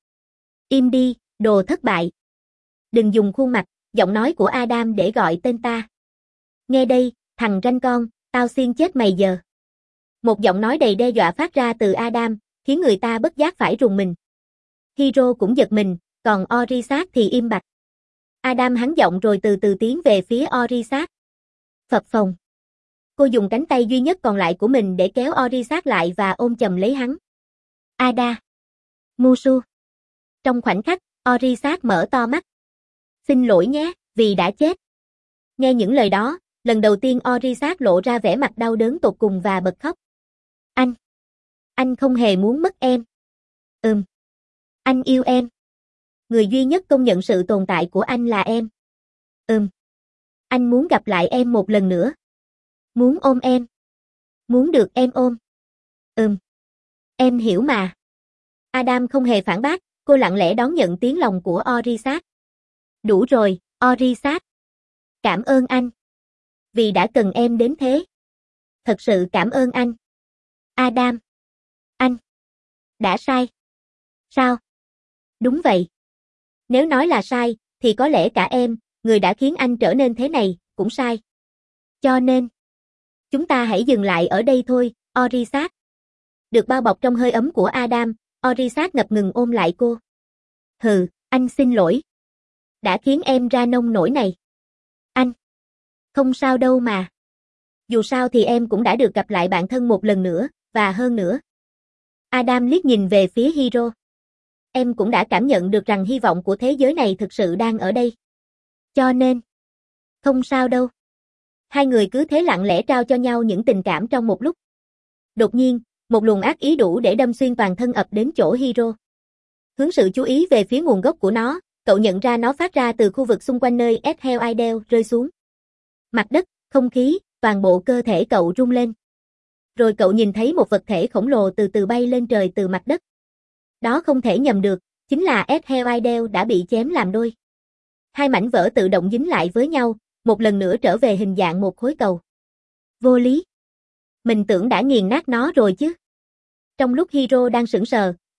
Im đi, đồ thất bại. Đừng dùng khuôn mặt, giọng nói của Adam để gọi tên ta. Nghe đây, thằng ranh con, tao xiên chết mày giờ. Một giọng nói đầy đe dọa phát ra từ Adam, khiến người ta bất giác phải rùng mình. Hiro cũng giật mình, còn Orisat thì im bặt. Adam hắn giọng rồi từ từ tiến về phía Orisat. Phập phồng. Cô dùng cánh tay duy nhất còn lại của mình để kéo Orisat lại và ôm chầm lấy hắn. Ada. Musu. Trong khoảnh khắc, Orisat mở to mắt. Xin lỗi nhé, vì đã chết. Nghe những lời đó, lần đầu tiên Orisat lộ ra vẻ mặt đau đớn tột cùng và bật khóc. Anh. Anh không hề muốn mất em. Ừm. Anh yêu em. Người duy nhất công nhận sự tồn tại của anh là em. Ừm. Anh muốn gặp lại em một lần nữa. Muốn ôm em. Muốn được em ôm. Ừm. Em hiểu mà. Adam không hề phản bác, cô lặng lẽ đón nhận tiếng lòng của Orisat. Đủ rồi, Orisat. Cảm ơn anh. Vì đã cần em đến thế. Thật sự cảm ơn anh. Adam. Anh. Đã sai. Sao? Đúng vậy. Nếu nói là sai, thì có lẽ cả em, người đã khiến anh trở nên thế này, cũng sai. Cho nên, chúng ta hãy dừng lại ở đây thôi, Orisat. Được bao bọc trong hơi ấm của Adam, Orisat ngập ngừng ôm lại cô. Hừ, anh xin lỗi. Đã khiến em ra nông nổi này. Anh. Không sao đâu mà. Dù sao thì em cũng đã được gặp lại bạn thân một lần nữa, và hơn nữa. Adam liếc nhìn về phía Hiro. Em cũng đã cảm nhận được rằng hy vọng của thế giới này thực sự đang ở đây. Cho nên, không sao đâu. Hai người cứ thế lặng lẽ trao cho nhau những tình cảm trong một lúc. Đột nhiên, một luồng ác ý đủ để đâm xuyên toàn thân ập đến chỗ Hiro. Hướng sự chú ý về phía nguồn gốc của nó, cậu nhận ra nó phát ra từ khu vực xung quanh nơi Ethel Idel rơi xuống. Mặt đất, không khí, toàn bộ cơ thể cậu rung lên. Rồi cậu nhìn thấy một vật thể khổng lồ từ từ bay lên trời từ mặt đất. Đó không thể nhầm được, chính là Ethel Idel đã bị chém làm đôi. Hai mảnh vỡ tự động dính lại với nhau, một lần nữa trở về hình dạng một khối cầu. Vô lý. Mình tưởng đã nghiền nát nó rồi chứ. Trong lúc Hiro đang sững sờ,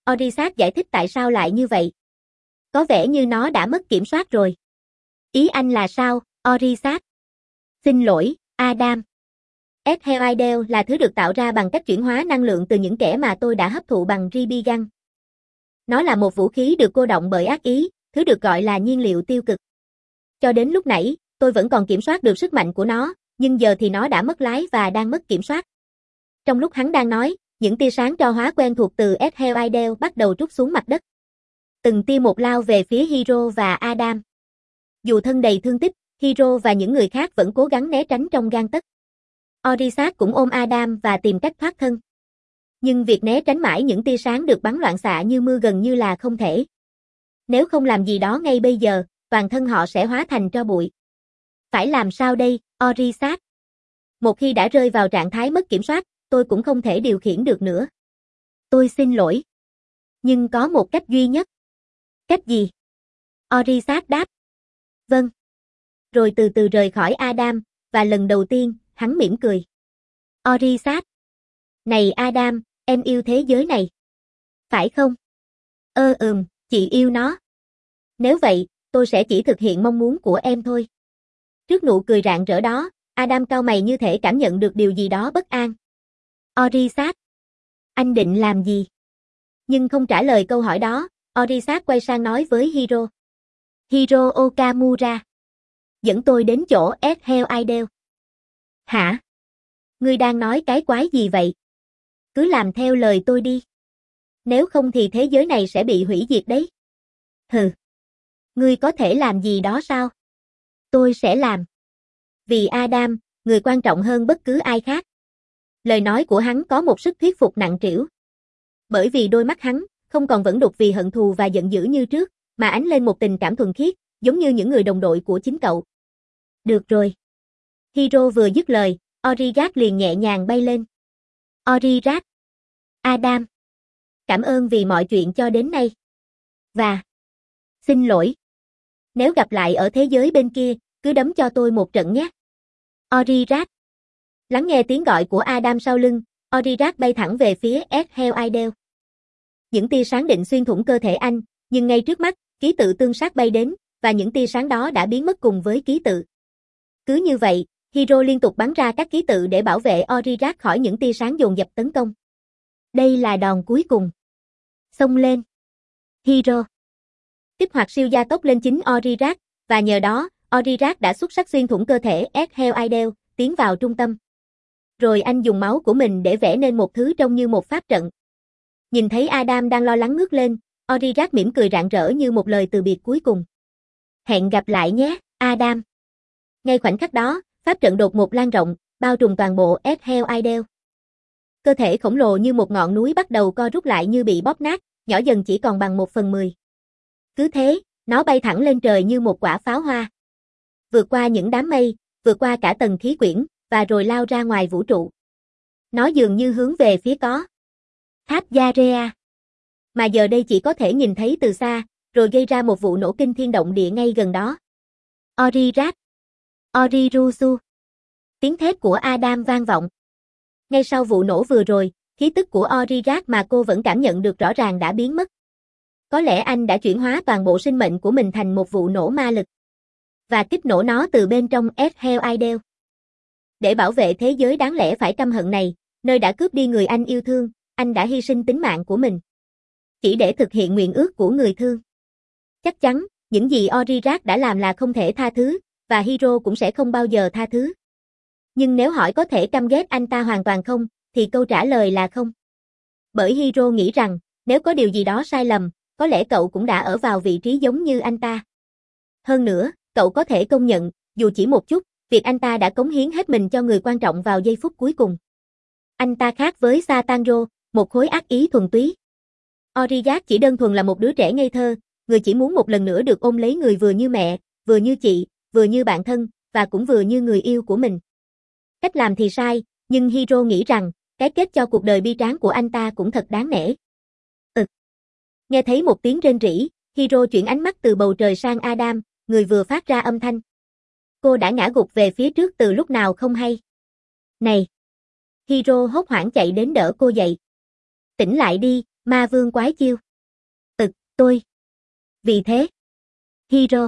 Orisat giải thích tại sao lại như vậy. Có vẻ như nó đã mất kiểm soát rồi. Ý anh là sao, Orisat? Xin lỗi, Adam. Ethel là thứ được tạo ra bằng cách chuyển hóa năng lượng từ những kẻ mà tôi đã hấp thụ bằng Ribigan. Nó là một vũ khí được cô động bởi ác ý, thứ được gọi là nhiên liệu tiêu cực. Cho đến lúc nãy, tôi vẫn còn kiểm soát được sức mạnh của nó, nhưng giờ thì nó đã mất lái và đang mất kiểm soát. Trong lúc hắn đang nói, những tia sáng tro hóa quen thuộc từ Ethel bắt đầu trút xuống mặt đất. Từng tia một lao về phía Hiro và Adam. Dù thân đầy thương tích, Hiro và những người khác vẫn cố gắng né tránh trong gang tấc. Orisat cũng ôm Adam và tìm cách thoát thân. Nhưng việc né tránh mãi những tia sáng được bắn loạn xạ như mưa gần như là không thể. Nếu không làm gì đó ngay bây giờ, toàn thân họ sẽ hóa thành tro bụi. Phải làm sao đây, Orisat? Một khi đã rơi vào trạng thái mất kiểm soát, tôi cũng không thể điều khiển được nữa. Tôi xin lỗi. Nhưng có một cách duy nhất. Cách gì? Orisat đáp. Vâng. Rồi từ từ rời khỏi Adam, và lần đầu tiên, hắn mỉm cười. Orisat. Này Adam, em yêu thế giới này. Phải không? Ơ ừm, chị yêu nó. Nếu vậy, tôi sẽ chỉ thực hiện mong muốn của em thôi. Trước nụ cười rạng rỡ đó, Adam cau mày như thể cảm nhận được điều gì đó bất an. Orisat. Anh định làm gì? Nhưng không trả lời câu hỏi đó, Orisat quay sang nói với Hiro. Hiro Okamura. Dẫn tôi đến chỗ Ethel. Hả? Ngươi đang nói cái quái gì vậy? Cứ làm theo lời tôi đi. Nếu không thì thế giới này sẽ bị hủy diệt đấy. Hừ. Ngươi có thể làm gì đó sao? Tôi sẽ làm. Vì Adam, người quan trọng hơn bất cứ ai khác. Lời nói của hắn có một sức thuyết phục nặng trĩu. Bởi vì đôi mắt hắn, không còn vẫn đục vì hận thù và giận dữ như trước, mà ánh lên một tình cảm thuần khiết, giống như những người đồng đội của chính cậu. Được rồi. Hiro vừa dứt lời, Origat liền nhẹ nhàng bay lên. Origat. Adam. Cảm ơn vì mọi chuyện cho đến nay. Và. Xin lỗi. Nếu gặp lại ở thế giới bên kia, cứ đấm cho tôi một trận nhé. Origat. Lắng nghe tiếng gọi của Adam sau lưng, Origat bay thẳng về phía Ethel. Những tia sáng định xuyên thủng cơ thể anh, nhưng ngay trước mắt, ký tự tương sát bay đến, và những tia sáng đó đã biến mất cùng với ký tự. Cứ như vậy, Hiro liên tục bắn ra các ký tự để bảo vệ Origat khỏi những tia sáng dồn dập tấn công. Đây là đòn cuối cùng. Xông lên. Hiro. Kích hoạt siêu gia tốc lên chính Origat, và nhờ đó, Origat đã xuất sắc xuyên thủng cơ thể Ethel, tiến vào trung tâm. Rồi anh dùng máu của mình để vẽ nên một thứ trông như một pháp trận. Nhìn thấy Adam đang lo lắng ngước lên, Origat mỉm cười rạng rỡ như một lời từ biệt cuối cùng. Hẹn gặp lại nhé, Adam. Ngay khoảnh khắc đó, pháp trận đột ngột lan rộng, bao trùm toàn bộ Ethel. Cơ thể khổng lồ như một ngọn núi bắt đầu co rút lại như bị bóp nát, nhỏ dần chỉ còn bằng một phần mười. Cứ thế, nó bay thẳng lên trời như một quả pháo hoa. Vượt qua những đám mây, vượt qua cả tầng khí quyển, và rồi lao ra ngoài vũ trụ. Nó dường như hướng về phía có tháp Yarea. Mà giờ đây chỉ có thể nhìn thấy từ xa, rồi gây ra một vụ nổ kinh thiên động địa ngay gần đó. Origat. Orirusu. Tiếng thét của Adam vang vọng. Ngay sau vụ nổ vừa rồi, khí tức của Origat mà cô vẫn cảm nhận được rõ ràng đã biến mất. Có lẽ anh đã chuyển hóa toàn bộ sinh mệnh của mình thành một vụ nổ ma lực. Và kích nổ nó từ bên trong Ethel. Để bảo vệ thế giới đáng lẽ phải căm hận này, nơi đã cướp đi người anh yêu thương, anh đã hy sinh tính mạng của mình. Chỉ để thực hiện nguyện ước của người thương. Chắc chắn, những gì Origat đã làm là không thể tha thứ, và Hiro cũng sẽ không bao giờ tha thứ. Nhưng nếu hỏi có thể căm ghét anh ta hoàn toàn không, thì câu trả lời là không. Bởi Hiro nghĩ rằng, nếu có điều gì đó sai lầm, có lẽ cậu cũng đã ở vào vị trí giống như anh ta. Hơn nữa, cậu có thể công nhận, dù chỉ một chút, việc anh ta đã cống hiến hết mình cho người quan trọng vào giây phút cuối cùng. Anh ta khác với Satanro, một khối ác ý thuần túy. Origat chỉ đơn thuần là một đứa trẻ ngây thơ, người chỉ muốn một lần nữa được ôm lấy người vừa như mẹ, vừa như chị, vừa như bạn thân, và cũng vừa như người yêu của mình. Cách làm thì sai, nhưng Hiro nghĩ rằng, cái kết cho cuộc đời bi tráng của anh ta cũng thật đáng nể. Ừ. Nghe thấy một tiếng rên rỉ, Hiro chuyển ánh mắt từ bầu trời sang Adam, người vừa phát ra âm thanh. Cô đã ngã gục về phía trước từ lúc nào không hay. Này! Hiro hốt hoảng chạy đến đỡ cô dậy. Tỉnh lại đi, Ma vương quái chiêu. Ực, tôi. Vì thế. Hero.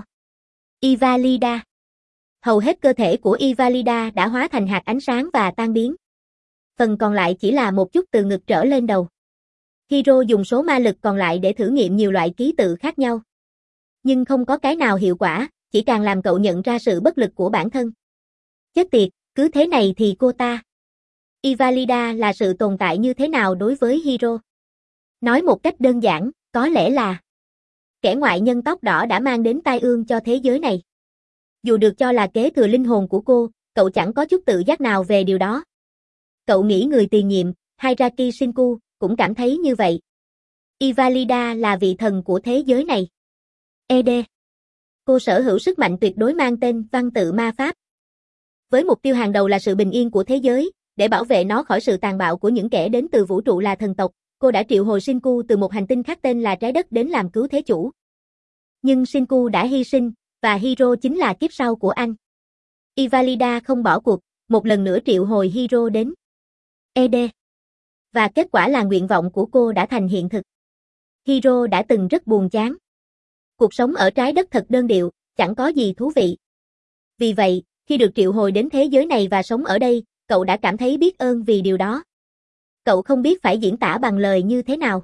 Ivalida. Hầu hết cơ thể của Ivalida đã hóa thành hạt ánh sáng và tan biến. Phần còn lại chỉ là một chút từ ngực trở lên đầu. Hero dùng số ma lực còn lại để thử nghiệm nhiều loại ký tự khác nhau. Nhưng không có cái nào hiệu quả, chỉ càng làm cậu nhận ra sự bất lực của bản thân. Chết tiệt, cứ thế này thì cô ta. Ivalida là sự tồn tại như thế nào đối với Hero? Nói một cách đơn giản, có lẽ là kẻ ngoại nhân tóc đỏ đã mang đến tai ương cho thế giới này. Dù được cho là kế thừa linh hồn của cô, cậu chẳng có chút tự giác nào về điều đó. Cậu nghĩ người tiền nhiệm, Hiraki Shinku, cũng cảm thấy như vậy. Ivalida là vị thần của thế giới này. e đê. Cô sở hữu sức mạnh tuyệt đối mang tên văn tự ma pháp. Với mục tiêu hàng đầu là sự bình yên của thế giới, để bảo vệ nó khỏi sự tàn bạo của những kẻ đến từ vũ trụ là thần tộc, cô đã triệu hồi Shinku từ một hành tinh khác tên là Trái Đất đến làm cứu thế chủ. Nhưng Shinku đã hy sinh, và Hero chính là kiếp sau của anh. Ivalida không bỏ cuộc, một lần nữa triệu hồi Hero đến e đê. Và kết quả là nguyện vọng của cô đã thành hiện thực. Hero đã từng rất buồn chán. Cuộc sống ở trái đất thật đơn điệu, chẳng có gì thú vị. Vì vậy, khi được triệu hồi đến thế giới này và sống ở đây, cậu đã cảm thấy biết ơn vì điều đó. Cậu không biết phải diễn tả bằng lời như thế nào.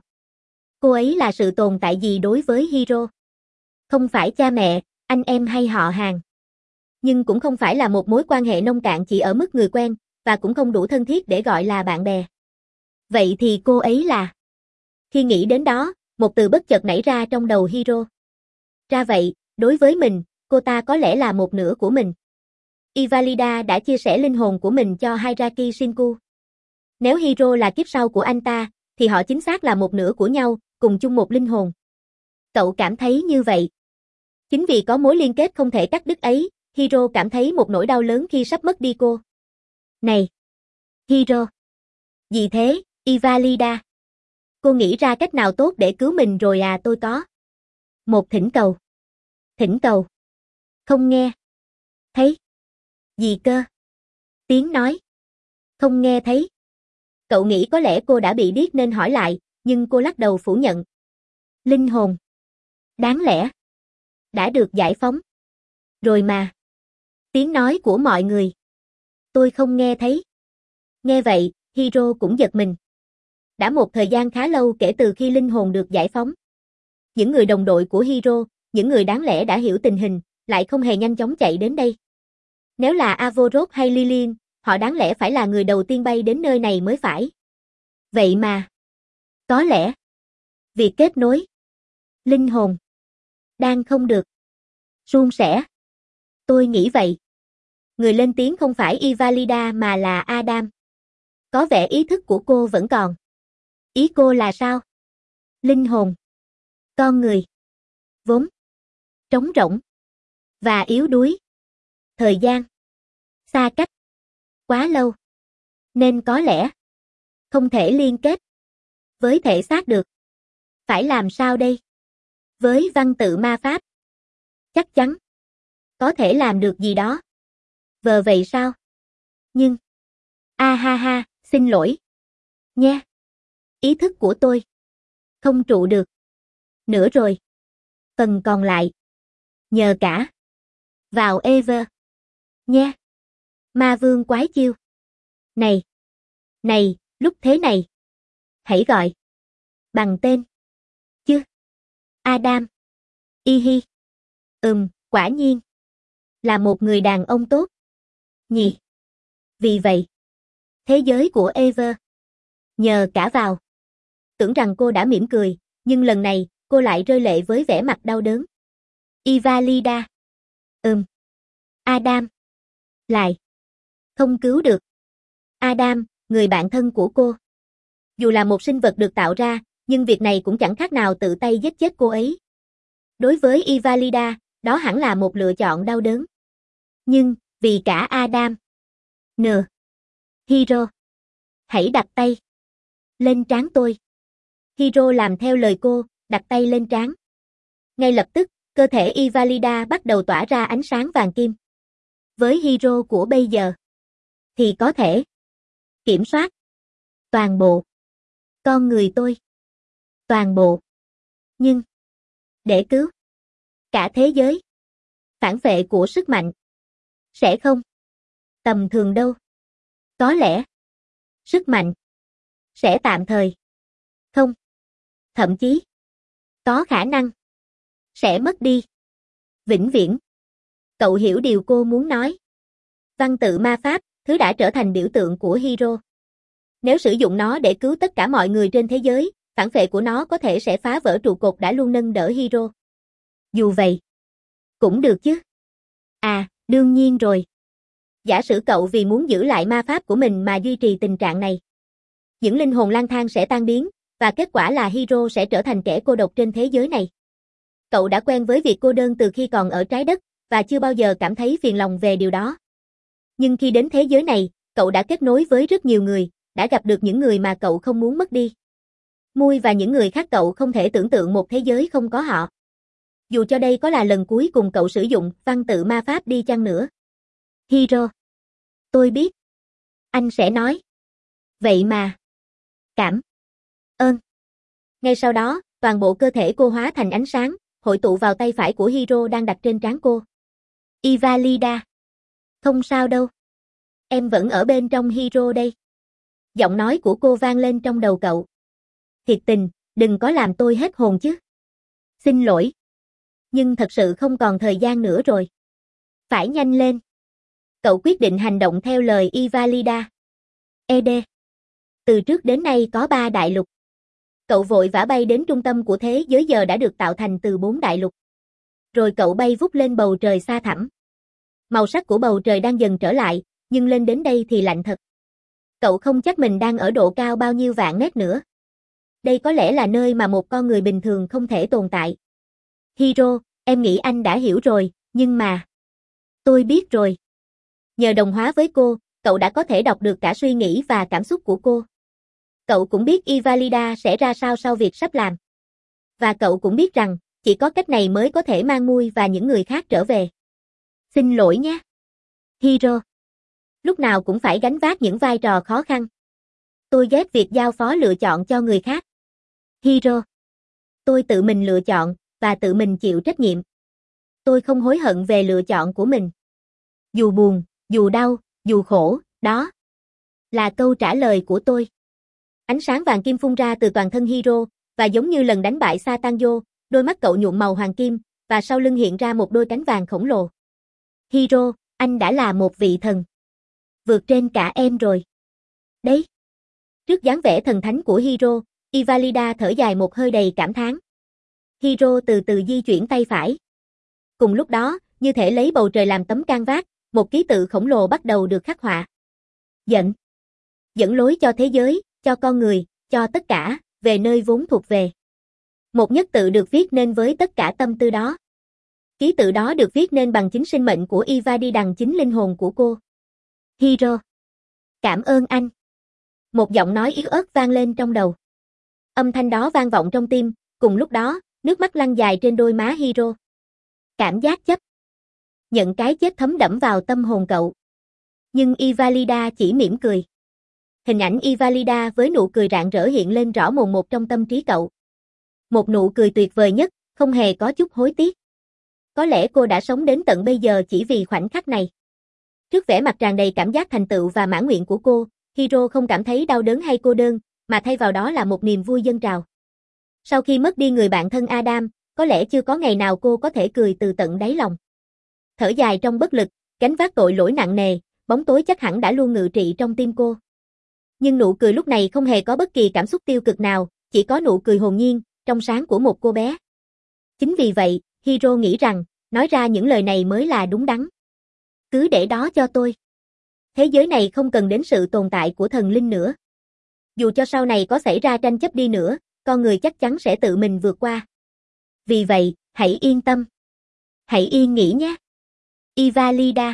Cô ấy là sự tồn tại gì đối với Hero? Không phải cha mẹ, anh em hay họ hàng. Nhưng cũng không phải là một mối quan hệ nông cạn chỉ ở mức người quen, và cũng không đủ thân thiết để gọi là bạn bè. Vậy thì cô ấy là... Khi nghĩ đến đó, một từ bất chợt nảy ra trong đầu Hero. Ra vậy, đối với mình, cô ta có lẽ là một nửa của mình. Ivalida đã chia sẻ linh hồn của mình cho Hiraki Shinku. Nếu Hero là kiếp sau của anh ta, thì họ chính xác là một nửa của nhau, cùng chung một linh hồn. Cậu cảm thấy như vậy. Chính vì có mối liên kết không thể cắt đứt ấy, Hero cảm thấy một nỗi đau lớn khi sắp mất đi cô. Này! Hero! Gì thế, Ivalida? Cô nghĩ ra cách nào tốt để cứu mình rồi à? Tôi có một thỉnh cầu. Thỉnh cầu. Không nghe. Thấy. Gì cơ? Tiếng nói. Không nghe thấy. Cậu nghĩ có lẽ cô đã bị điếc nên hỏi lại, nhưng cô lắc đầu phủ nhận. Linh hồn. Đáng lẽ. Đã được giải phóng. Rồi mà. Tiếng nói của mọi người. Tôi không nghe thấy. Nghe vậy, Hero cũng giật mình. Đã một thời gian khá lâu kể từ khi linh hồn được giải phóng. Những người đồng đội của Hero, những người đáng lẽ đã hiểu tình hình, lại không hề nhanh chóng chạy đến đây. Nếu là Avorot hay Lillian, họ đáng lẽ phải là người đầu tiên bay đến nơi này mới phải. Vậy mà. Có lẽ. Việc kết nối. Linh hồn. Đang không được. Suôn sẻ. Tôi nghĩ vậy. Người lên tiếng không phải Ivalida mà là Adam. Có vẻ ý thức của cô vẫn còn. Ý cô là sao? Linh hồn. Con người. Vốn. Trống rỗng. Và yếu đuối. Thời gian. Xa cách. Quá lâu. Nên có lẽ. Không thể liên kết. Với thể xác được. Phải làm sao đây? Với văn tự ma pháp. Chắc chắn. Có thể làm được gì đó. Vờ vậy sao? Nhưng. A ha ha, xin lỗi. Nha. Ý thức của tôi. Không trụ được. Nữa rồi. Phần còn lại. Nhờ cả. Vào Ever. Nha. Ma vương quái chiêu. Này. Này, lúc thế này. Hãy gọi. Bằng tên. Chứ. Adam. Ihi. Ừm, quả nhiên. Là một người đàn ông tốt. Nhỉ. Vì vậy. Thế giới của Ever. Nhờ cả vào. Tưởng rằng cô đã mỉm cười, nhưng lần này, cô lại rơi lệ với vẻ mặt đau đớn. Ivalida. Ừm. Adam. Lại. Không cứu được. Adam, người bạn thân của cô. Dù là một sinh vật được tạo ra, nhưng việc này cũng chẳng khác nào tự tay giết chết cô ấy. Đối với Ivalida, đó hẳn là một lựa chọn đau đớn. Nhưng, vì cả Adam. N. Hero. Hãy đặt tay. Lên trán tôi. Hero làm theo lời cô, đặt tay lên trán. Ngay lập tức, cơ thể Ivalida bắt đầu tỏa ra ánh sáng vàng kim. Với Hero của bây giờ, thì có thể kiểm soát toàn bộ con người tôi. toàn bộ. Nhưng, để cứu cả thế giới, phản phệ của sức mạnh sẽ không tầm thường đâu. Có lẽ, sức mạnh sẽ tạm thời không, thậm chí có khả năng sẽ mất đi vĩnh viễn. Cậu hiểu điều cô muốn nói. Văn tự ma pháp, thứ đã trở thành biểu tượng của Hero. Nếu sử dụng nó để cứu tất cả mọi người trên thế giới, phản phệ của nó có thể sẽ phá vỡ trụ cột đã luôn nâng đỡ Hero. Dù vậy, cũng được chứ. À, đương nhiên rồi. Giả sử cậu vì muốn giữ lại ma pháp của mình mà duy trì tình trạng này. Những linh hồn lang thang sẽ tan biến, và kết quả là Hero sẽ trở thành kẻ cô độc trên thế giới này. Cậu đã quen với việc cô đơn từ khi còn ở trái đất, và chưa bao giờ cảm thấy phiền lòng về điều đó. Nhưng khi đến thế giới này, cậu đã kết nối với rất nhiều người, đã gặp được những người mà cậu không muốn mất đi. Mui và những người khác cậu không thể tưởng tượng một thế giới không có họ. Dù cho đây có là lần cuối cùng cậu sử dụng văn tự ma pháp đi chăng nữa. Hero. Tôi biết. Anh sẽ nói. Vậy mà. Cảm ơn. Ngay sau đó, toàn bộ cơ thể cô hóa thành ánh sáng, hội tụ vào tay phải của Hero đang đặt trên trán cô. Ivalida. Không sao đâu. Em vẫn ở bên trong Hero đây. Giọng nói của cô vang lên trong đầu cậu. Thiệt tình, đừng có làm tôi hết hồn chứ. Xin lỗi. Nhưng thật sự không còn thời gian nữa rồi. Phải nhanh lên. Cậu quyết định hành động theo lời Ivalida. e đê. Từ trước đến nay có ba đại lục. Cậu vội vã bay đến trung tâm của thế giới giờ đã được tạo thành từ bốn đại lục. Rồi cậu bay vút lên bầu trời xa thẳm. Màu sắc của bầu trời đang dần trở lại, nhưng lên đến đây thì lạnh thật. Cậu không chắc mình đang ở độ cao bao nhiêu vạn mét nữa. Đây có lẽ là nơi mà một con người bình thường không thể tồn tại. Hero, em nghĩ anh đã hiểu rồi, nhưng mà... Tôi biết rồi. Nhờ đồng hóa với cô, cậu đã có thể đọc được cả suy nghĩ và cảm xúc của cô. Cậu cũng biết Ivalida sẽ ra sao sau việc sắp làm. Và cậu cũng biết rằng, chỉ có cách này mới có thể mang Mui và những người khác trở về. Xin lỗi nhé. Hero. Lúc nào cũng phải gánh vác những vai trò khó khăn. Tôi ghét việc giao phó lựa chọn cho người khác. Hero. Tôi tự mình lựa chọn, và tự mình chịu trách nhiệm. Tôi không hối hận về lựa chọn của mình. Dù buồn, dù đau, dù khổ, đó là câu trả lời của tôi. Ánh sáng vàng kim phun ra từ toàn thân Hero, và giống như lần đánh bại Satanjo, đôi mắt cậu nhuộm màu hoàng kim, và sau lưng hiện ra một đôi cánh vàng khổng lồ. Hero, anh đã là một vị thần. Vượt trên cả em rồi. Đấy. Trước dáng vẻ thần thánh của Hero, Ivalida thở dài một hơi đầy cảm thán. Hero từ từ di chuyển tay phải. Cùng lúc đó, như thể lấy bầu trời làm tấm canvas, một ký tự khổng lồ bắt đầu được khắc họa. Dẫn. Dẫn lối cho thế giới, cho con người, cho tất cả, về nơi vốn thuộc về. Một nhất tự được viết nên với tất cả tâm tư đó. Ký tự đó được viết nên bằng chính sinh mệnh của Ivalida, chính linh hồn của cô. Hero. Cảm ơn anh. Một giọng nói yếu ớt vang lên trong đầu. Âm thanh đó vang vọng trong tim, cùng lúc đó, nước mắt lăn dài trên đôi má Hero. Cảm giác chấp nhận cái chết thấm đẫm vào tâm hồn cậu. Nhưng Ivalida chỉ mỉm cười. Hình ảnh Ivalida với nụ cười rạng rỡ hiện lên rõ mồn một trong tâm trí cậu. Một nụ cười tuyệt vời nhất, không hề có chút hối tiếc. Có lẽ cô đã sống đến tận bây giờ chỉ vì khoảnh khắc này. Trước vẻ mặt tràn đầy cảm giác thành tựu và mãn nguyện của cô, Hero không cảm thấy đau đớn hay cô đơn, mà thay vào đó là một niềm vui dâng trào. Sau khi mất đi người bạn thân Adam, có lẽ chưa có ngày nào cô có thể cười từ tận đáy lòng. Thở dài trong bất lực, gánh vác tội lỗi nặng nề, bóng tối chắc hẳn đã luôn ngự trị trong tim cô. Nhưng nụ cười lúc này không hề có bất kỳ cảm xúc tiêu cực nào, chỉ có nụ cười hồn nhiên, trong sáng của một cô bé. Chính vì vậy, Hero nghĩ rằng, nói ra những lời này mới là đúng đắn. Cứ để đó cho tôi. Thế giới này không cần đến sự tồn tại của thần linh nữa. Dù cho sau này có xảy ra tranh chấp đi nữa, con người chắc chắn sẽ tự mình vượt qua. Vì vậy, hãy yên tâm. Hãy yên nghỉ nhé. Ivalida.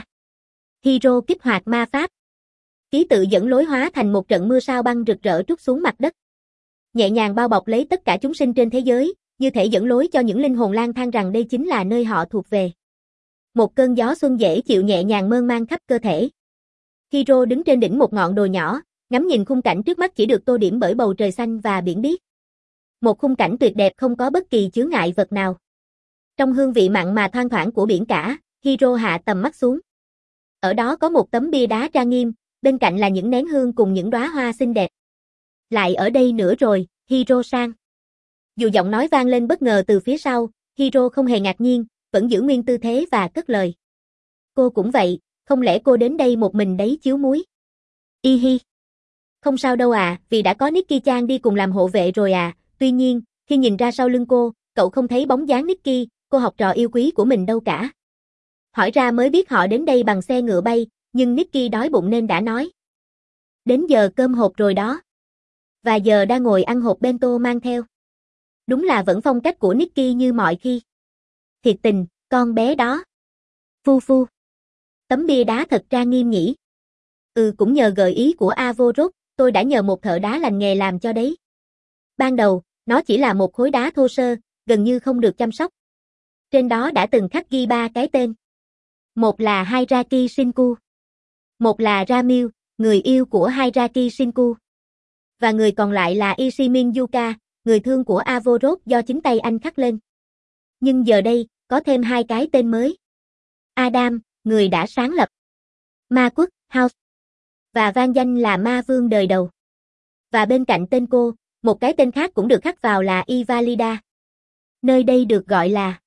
Hero kích hoạt ma pháp. Ký tự dẫn lối hóa thành một trận mưa sao băng rực rỡ trút xuống mặt đất. Nhẹ nhàng bao bọc lấy tất cả chúng sinh trên thế giới, như thể dẫn lối cho những linh hồn lang thang rằng đây chính là nơi họ thuộc về. Một cơn gió xuân dễ chịu nhẹ nhàng mơn man khắp cơ thể. Hero đứng trên đỉnh một ngọn đồi nhỏ, ngắm nhìn khung cảnh trước mắt chỉ được tô điểm bởi bầu trời xanh và biển biếc. Một khung cảnh tuyệt đẹp không có bất kỳ chướng ngại vật nào. Trong hương vị mặn mà thoang thoảng của biển cả, Hiro hạ tầm mắt xuống. Ở đó có một tấm bia đá trang nghiêm, bên cạnh là những nén hương cùng những đóa hoa xinh đẹp. Lại ở đây nữa rồi, Hiro-san. Dù giọng nói vang lên bất ngờ từ phía sau, Hiro không hề ngạc nhiên, vẫn giữ nguyên tư thế và cất lời. Cô cũng vậy, không lẽ cô đến đây một mình đấy chiếu muối? Y hi. Không sao đâu à, vì đã có Nikki-chan đi cùng làm hộ vệ rồi à, tuy nhiên, khi nhìn ra sau lưng cô, cậu không thấy bóng dáng Nikki, cô học trò yêu quý của mình đâu cả. Hỏi ra mới biết họ đến đây bằng xe ngựa bay, nhưng Nikki đói bụng nên đã nói. Đến giờ cơm hộp rồi đó. Và giờ đang ngồi ăn hộp bento mang theo. Đúng là vẫn phong cách của Nikki như mọi khi. Thiệt tình, con bé đó. Phu phu. Tấm bia đá thật trang nghiêm nhỉ. Ừ, cũng nhờ gợi ý của Avorot, tôi đã nhờ một thợ đá lành nghề làm cho đấy. Ban đầu, nó chỉ là một khối đá thô sơ, gần như không được chăm sóc. Trên đó đã từng khắc ghi ba cái tên. Một là Hiraki Shinku. Một là Ramil, người yêu của Hiraki Shinku. Và người còn lại là Ishimin Yuka, người thương của Avorot do chính tay anh khắc lên. Nhưng giờ đây, có thêm hai cái tên mới. Adam, người đã sáng lập Ma Quốc House. Và vang danh là Ma Vương đời đầu. Và bên cạnh tên cô, một cái tên khác cũng được khắc vào là Ivalida. Nơi đây được gọi là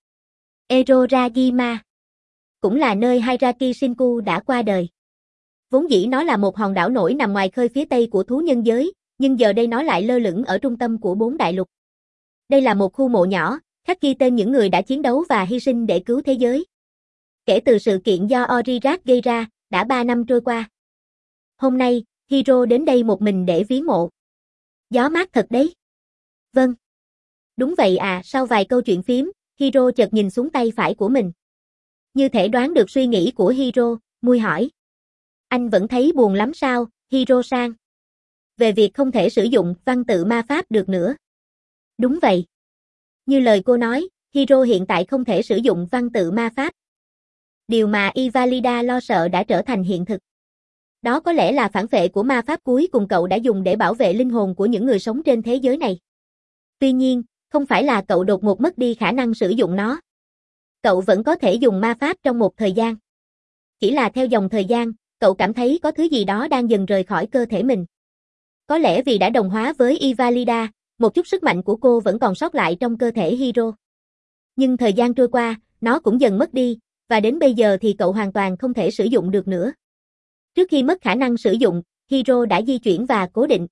Eroragima. Cũng là nơi Hiraki Shinku đã qua đời. Vốn dĩ nó là một hòn đảo nổi nằm ngoài khơi phía tây của thú nhân giới, nhưng giờ đây nó lại lơ lửng ở trung tâm của bốn đại lục. Đây là một khu mộ nhỏ, khắc ghi tên những người đã chiến đấu và hy sinh để cứu thế giới. Kể từ sự kiện do Orirat gây ra, đã ba năm trôi qua. Hôm nay, Hiro đến đây một mình để viếng mộ. Gió mát thật đấy. Vâng. Đúng vậy à, sau vài câu chuyện phím, Hiro chợt nhìn xuống tay phải của mình. Như thể đoán được suy nghĩ của Hiro, Mui hỏi. Anh vẫn thấy buồn lắm sao, Hiro-san? Về việc không thể sử dụng văn tự ma pháp được nữa. Đúng vậy. Như lời cô nói, Hiro hiện tại không thể sử dụng văn tự ma pháp. Điều mà Ivalida lo sợ đã trở thành hiện thực. Đó có lẽ là phản phệ của ma pháp cuối cùng cậu đã dùng để bảo vệ linh hồn của những người sống trên thế giới này. Tuy nhiên, không phải là cậu đột ngột mất đi khả năng sử dụng nó. Cậu vẫn có thể dùng ma pháp trong một thời gian. Chỉ là theo dòng thời gian, cậu cảm thấy có thứ gì đó đang dần rời khỏi cơ thể mình. Có lẽ vì đã đồng hóa với Ivalida, một chút sức mạnh của cô vẫn còn sót lại trong cơ thể Hiro. Nhưng thời gian trôi qua, nó cũng dần mất đi, và đến bây giờ thì cậu hoàn toàn không thể sử dụng được nữa. Trước khi mất khả năng sử dụng, Hiro đã di chuyển và cố định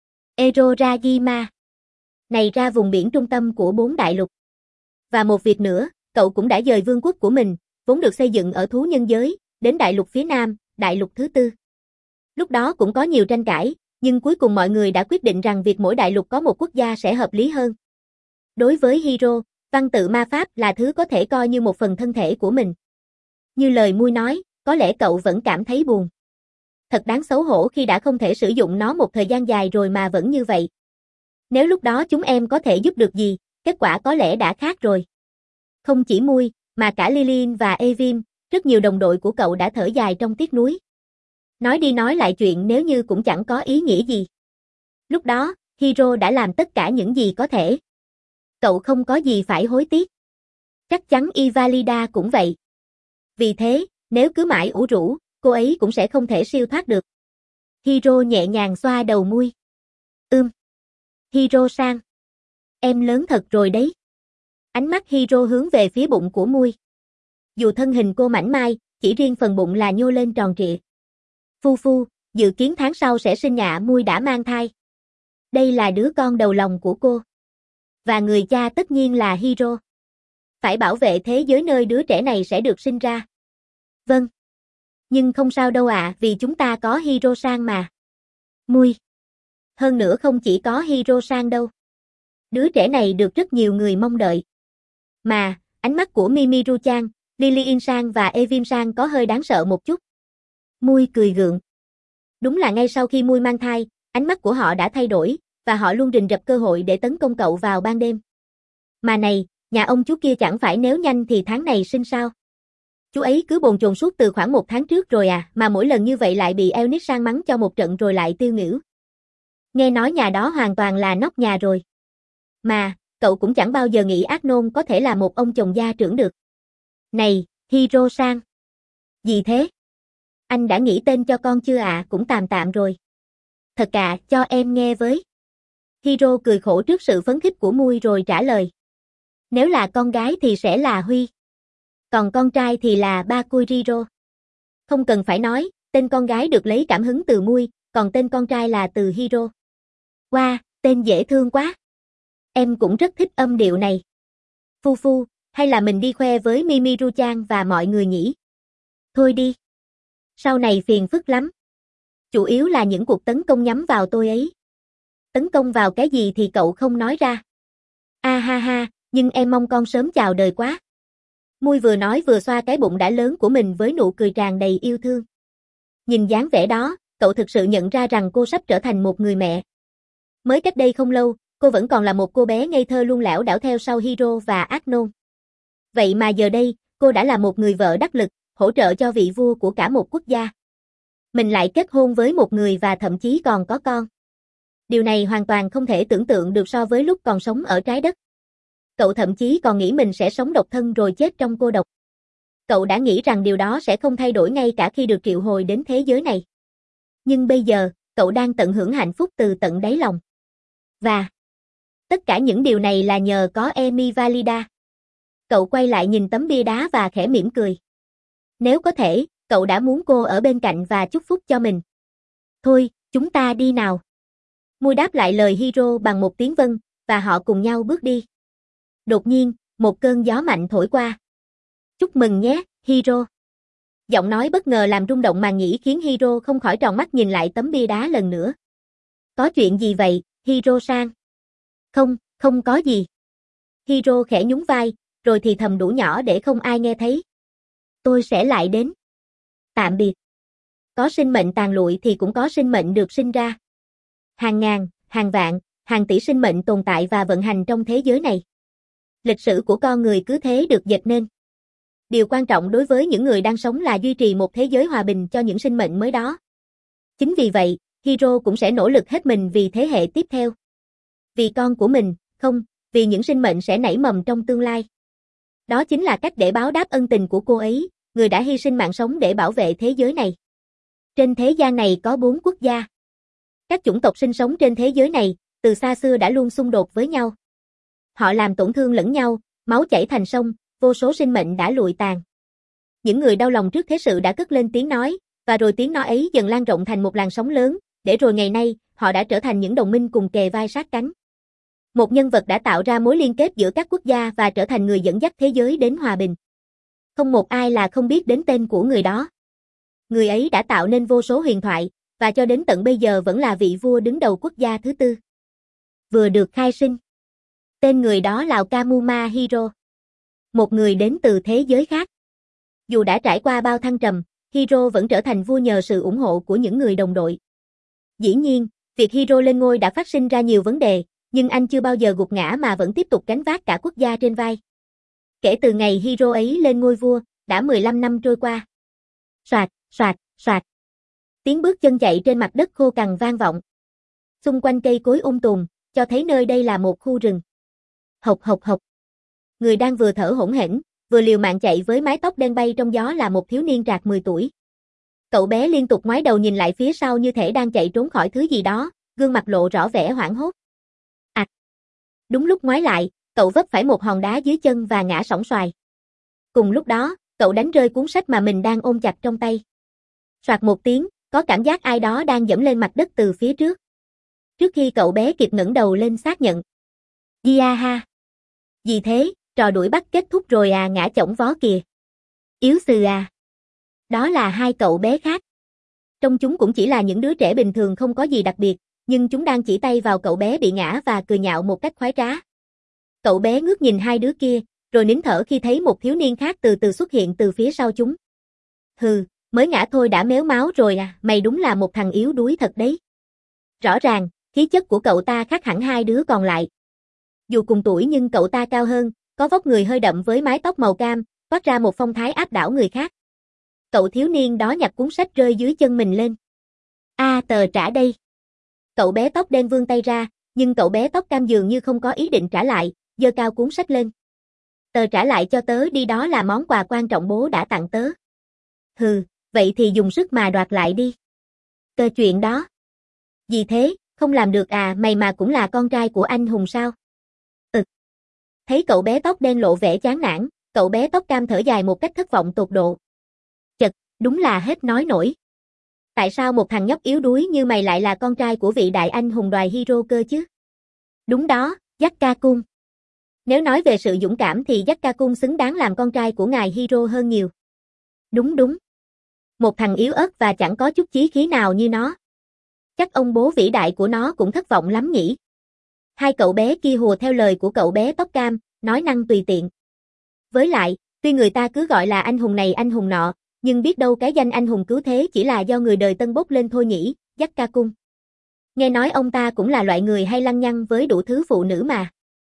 Eroragima này ra vùng biển trung tâm của bốn đại lục. Và một việc nữa, cậu cũng đã dời vương quốc của mình, vốn được xây dựng ở thú nhân giới, đến đại lục phía nam, đại lục thứ tư. Lúc đó cũng có nhiều tranh cãi, nhưng cuối cùng mọi người đã quyết định rằng việc mỗi đại lục có một quốc gia sẽ hợp lý hơn. Đối với Hiro, văn tự ma pháp là thứ có thể coi như một phần thân thể của mình. Như lời Mui nói, có lẽ cậu vẫn cảm thấy buồn. Thật đáng xấu hổ khi đã không thể sử dụng nó một thời gian dài rồi mà vẫn như vậy. Nếu lúc đó chúng em có thể giúp được gì, kết quả có lẽ đã khác rồi. Không chỉ Mui, mà cả Lilin và Evim, rất nhiều đồng đội của cậu đã thở dài trong tiếc nuối. Nói đi nói lại chuyện nếu như cũng chẳng có ý nghĩa gì. Lúc đó, Hiro đã làm tất cả những gì có thể. Cậu không có gì phải hối tiếc. Chắc chắn Ivalida cũng vậy. Vì thế, nếu cứ mãi ủ rũ, cô ấy cũng sẽ không thể siêu thoát được. Hiro nhẹ nhàng xoa đầu Mui. Ưm. Hiro-san. Em lớn thật rồi đấy. Ánh mắt Hiro hướng về phía bụng của Mui. Dù thân hình cô mảnh mai, chỉ riêng phần bụng là nhô lên tròn trịa. Phu phu, dự kiến tháng sau sẽ sinh nhạ Mui đã mang thai. Đây là đứa con đầu lòng của cô. Và người cha tất nhiên là Hiro. Phải bảo vệ thế giới nơi đứa trẻ này sẽ được sinh ra. Vâng. Nhưng không sao đâu ạ, à, vì chúng ta có Hiro-san mà. Mui. Hơn nữa không chỉ có Hiro-san đâu. Đứa trẻ này được rất nhiều người mong đợi. Mà, ánh mắt của Mimiru-chan, Lilin-san và Evim-san có hơi đáng sợ một chút. Mui cười gượng. Đúng là ngay sau khi Mui mang thai, ánh mắt của họ đã thay đổi, và họ luôn rình rập cơ hội để tấn công cậu vào ban đêm. Mà này, nhà ông chú kia chẳng phải nếu nhanh thì tháng này sinh sao? Chú ấy cứ bồn chồn suốt từ khoảng một tháng trước rồi à, mà mỗi lần như vậy lại bị Eunice-san mắng cho một trận rồi lại tiêu nghỉu. Nghe nói nhà đó hoàn toàn là nóc nhà rồi. Mà, cậu cũng chẳng bao giờ nghĩ Ác Nôn có thể là một ông chồng gia trưởng được. Này, Hiro-san. Gì thế? Anh đã nghĩ tên cho con chưa ạ? À? Cũng tạm tạm rồi. Thật ạ, à, cho em nghe với. Hiro cười khổ trước sự phấn khích của Mui rồi trả lời. Nếu là con gái thì sẽ là Huy. Còn con trai thì là Bakujiro. Không cần phải nói, tên con gái được lấy cảm hứng từ Mui, còn tên con trai là từ Hiro. Wow, tên dễ thương quá. Em cũng rất thích âm điệu này. Phu phu, hay là mình đi khoe với Mimiru-chan và mọi người nhỉ? Thôi đi. Sau này phiền phức lắm. Chủ yếu là những cuộc tấn công nhắm vào tôi ấy. Tấn công vào cái gì thì cậu không nói ra. A ha ha, nhưng em mong con sớm chào đời quá. Mui vừa nói vừa xoa cái bụng đã lớn của mình với nụ cười tràn đầy yêu thương. Nhìn dáng vẻ đó, cậu thực sự nhận ra rằng cô sắp trở thành một người mẹ. Mới cách đây không lâu, cô vẫn còn là một cô bé ngây thơ luôn lẻo đảo theo sau Hiro và Ác Nôn. Vậy mà giờ đây, cô đã là một người vợ đắc lực, hỗ trợ cho vị vua của cả một quốc gia. Mình lại kết hôn với một người và thậm chí còn có con. Điều này hoàn toàn không thể tưởng tượng được so với lúc còn sống ở trái đất. Cậu thậm chí còn nghĩ mình sẽ sống độc thân rồi chết trong cô độc. Cậu đã nghĩ rằng điều đó sẽ không thay đổi ngay cả khi được triệu hồi đến thế giới này. Nhưng bây giờ, cậu đang tận hưởng hạnh phúc từ tận đáy lòng. Và tất cả những điều này là nhờ có Emi Valida. Cậu quay lại nhìn tấm bia đá và khẽ mỉm cười. Nếu có thể, cậu đã muốn cô ở bên cạnh và chúc phúc cho mình. Thôi, chúng ta đi nào. Mui đáp lại lời Hiro bằng một tiếng vâng, và họ cùng nhau bước đi. Đột nhiên, một cơn gió mạnh thổi qua. Chúc mừng nhé, Hiro. Giọng nói bất ngờ làm rung động màn nhĩ khiến Hiro không khỏi tròn mắt nhìn lại tấm bia đá lần nữa. Có chuyện gì vậy, Hiro-san? Không, không có gì. Hiro khẽ nhún vai, rồi thì thầm đủ nhỏ để không ai nghe thấy. Tôi sẽ lại đến. Tạm biệt. Có sinh mệnh tàn lụi thì cũng có sinh mệnh được sinh ra. Hàng ngàn, hàng vạn, hàng tỷ sinh mệnh tồn tại và vận hành trong thế giới này. Lịch sử của con người cứ thế được dệt nên. Điều quan trọng đối với những người đang sống là duy trì một thế giới hòa bình cho những sinh mệnh mới đó. Chính vì vậy, Hiro cũng sẽ nỗ lực hết mình vì thế hệ tiếp theo. Vì con của mình, không, vì những sinh mệnh sẽ nảy mầm trong tương lai. Đó chính là cách để báo đáp ân tình của cô ấy, người đã hy sinh mạng sống để bảo vệ thế giới này. Trên thế gian này có bốn quốc gia. Các chủng tộc sinh sống trên thế giới này, từ xa xưa đã luôn xung đột với nhau. Họ làm tổn thương lẫn nhau, máu chảy thành sông, vô số sinh mệnh đã lụi tàn. Những người đau lòng trước thế sự đã cất lên tiếng nói, và rồi tiếng nói ấy dần lan rộng thành một làn sóng lớn, để rồi ngày nay, họ đã trở thành những đồng minh cùng kề vai sát cánh. Một nhân vật đã tạo ra mối liên kết giữa các quốc gia và trở thành người dẫn dắt thế giới đến hòa bình. Không một ai là không biết đến tên của người đó. Người ấy đã tạo nên vô số huyền thoại, và cho đến tận bây giờ vẫn là vị vua đứng đầu quốc gia thứ tư. Vừa được khai sinh. Tên người đó là Kamuma Hiro. Một người đến từ thế giới khác. Dù đã trải qua bao thăng trầm, Hiro vẫn trở thành vua nhờ sự ủng hộ của những người đồng đội. Dĩ nhiên, việc Hiro lên ngôi đã phát sinh ra nhiều vấn đề, nhưng anh chưa bao giờ gục ngã mà vẫn tiếp tục gánh vác cả quốc gia trên vai. Kể từ ngày Hiro ấy lên ngôi vua, đã mười lăm năm trôi qua. Soạt, soạt, soạt. Tiếng bước chân chạy trên mặt đất khô cằn vang vọng. Xung quanh cây cối um tùm, cho thấy nơi đây là một khu rừng. Hộc hộc hộc. Người đang vừa thở hổn hển, vừa liều mạng chạy với mái tóc đen bay trong gió là một thiếu niên trạc mười tuổi. Cậu bé liên tục ngoái đầu nhìn lại phía sau như thể đang chạy trốn khỏi thứ gì đó, gương mặt lộ rõ vẻ hoảng hốt. Ảch! À, đúng lúc ngoái lại, cậu vấp phải một hòn đá dưới chân và ngã sóng xoài. Cùng lúc đó, cậu đánh rơi cuốn sách mà mình đang ôm chặt trong tay. Soạt một tiếng, có cảm giác ai đó đang dẫm lên mặt đất từ phía trước. Trước khi cậu bé kịp ngẩng đầu lên xác nhận. Yaha! Gì thế, trò đuổi bắt kết thúc rồi à, ngã chổng vó kìa. Yếu xừ à. Đó là hai cậu bé khác. Trong chúng cũng chỉ là những đứa trẻ bình thường không có gì đặc biệt, nhưng chúng đang chỉ tay vào cậu bé bị ngã và cười nhạo một cách khoái trá. Cậu bé ngước nhìn hai đứa kia, rồi nín thở khi thấy một thiếu niên khác từ từ xuất hiện từ phía sau chúng. Hừ, mới ngã thôi đã méo máu rồi à, mày đúng là một thằng yếu đuối thật đấy. Rõ ràng, khí chất của cậu ta khác hẳn hai đứa còn lại. Dù cùng tuổi nhưng cậu ta cao hơn, có vóc người hơi đậm với mái tóc màu cam, toát ra một phong thái áp đảo người khác. Cậu thiếu niên đó nhặt cuốn sách rơi dưới chân mình lên. A à, tờ trả đây. Cậu bé tóc đen vươn tay ra, nhưng cậu bé tóc cam dường như không có ý định trả lại, giơ cao cuốn sách lên. Tờ trả lại cho tớ đi, đó là món quà quan trọng bố đã tặng tớ. Hừ, vậy thì dùng sức mà đoạt lại đi. Tờ chuyện đó. Gì thế, không làm được à, mày mà cũng là con trai của anh hùng sao? Ừ. Thấy cậu bé tóc đen lộ vẻ chán nản, cậu bé tóc cam thở dài một cách thất vọng tột độ. Chật, đúng là hết nói nổi. Tại sao một thằng nhóc yếu đuối như mày lại là con trai của vị đại anh hùng đoài hero cơ chứ? Đúng đó, Jack-ca-cung. Nếu nói về sự dũng cảm thì Jack-ca-cung xứng đáng làm con trai của ngài hero hơn nhiều. Đúng đúng. Một thằng yếu ớt và chẳng có chút chí khí nào như nó. Chắc ông bố vĩ đại của nó cũng thất vọng lắm nhỉ. Hai cậu bé kia hùa theo lời của cậu bé tóc cam, nói năng tùy tiện. Với lại, tuy người ta cứ gọi là anh hùng này anh hùng nọ, nhưng biết đâu cái danh anh hùng cứu thế chỉ là do người đời tân bốc lên thôi nhỉ, Jack-ca-cung. Nghe nói ông ta cũng là loại người hay lăng nhăng với đủ thứ phụ nữ mà.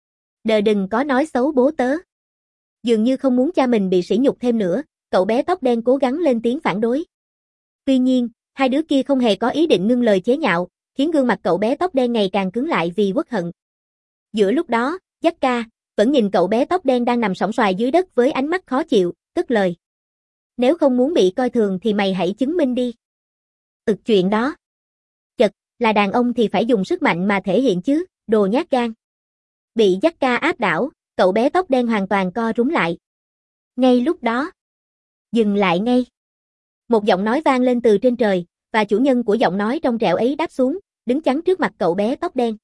Đờ đừng có nói xấu bố tớ. Dường như không muốn cha mình bị sỉ nhục thêm nữa, cậu bé tóc đen cố gắng lên tiếng phản đối. Tuy nhiên, hai đứa kia không hề có ý định ngưng lời chế nhạo, khiến gương mặt cậu bé tóc đen ngày càng cứng lại vì uất hận. Giữa lúc đó, Jack-ca vẫn nhìn cậu bé tóc đen đang nằm sõng soài dưới đất với ánh mắt khó chịu, cất lời. Nếu không muốn bị coi thường thì mày hãy chứng minh đi. Ực chuyện đó. Chật, là đàn ông thì phải dùng sức mạnh mà thể hiện chứ, đồ nhát gan. Bị Jack-ca áp đảo, cậu bé tóc đen hoàn toàn co rúm lại. Ngay lúc đó. Dừng lại ngay. Một giọng nói vang lên từ trên trời, và chủ nhân của giọng nói trong trẻo ấy đáp xuống, đứng chắn trước mặt cậu bé tóc đen.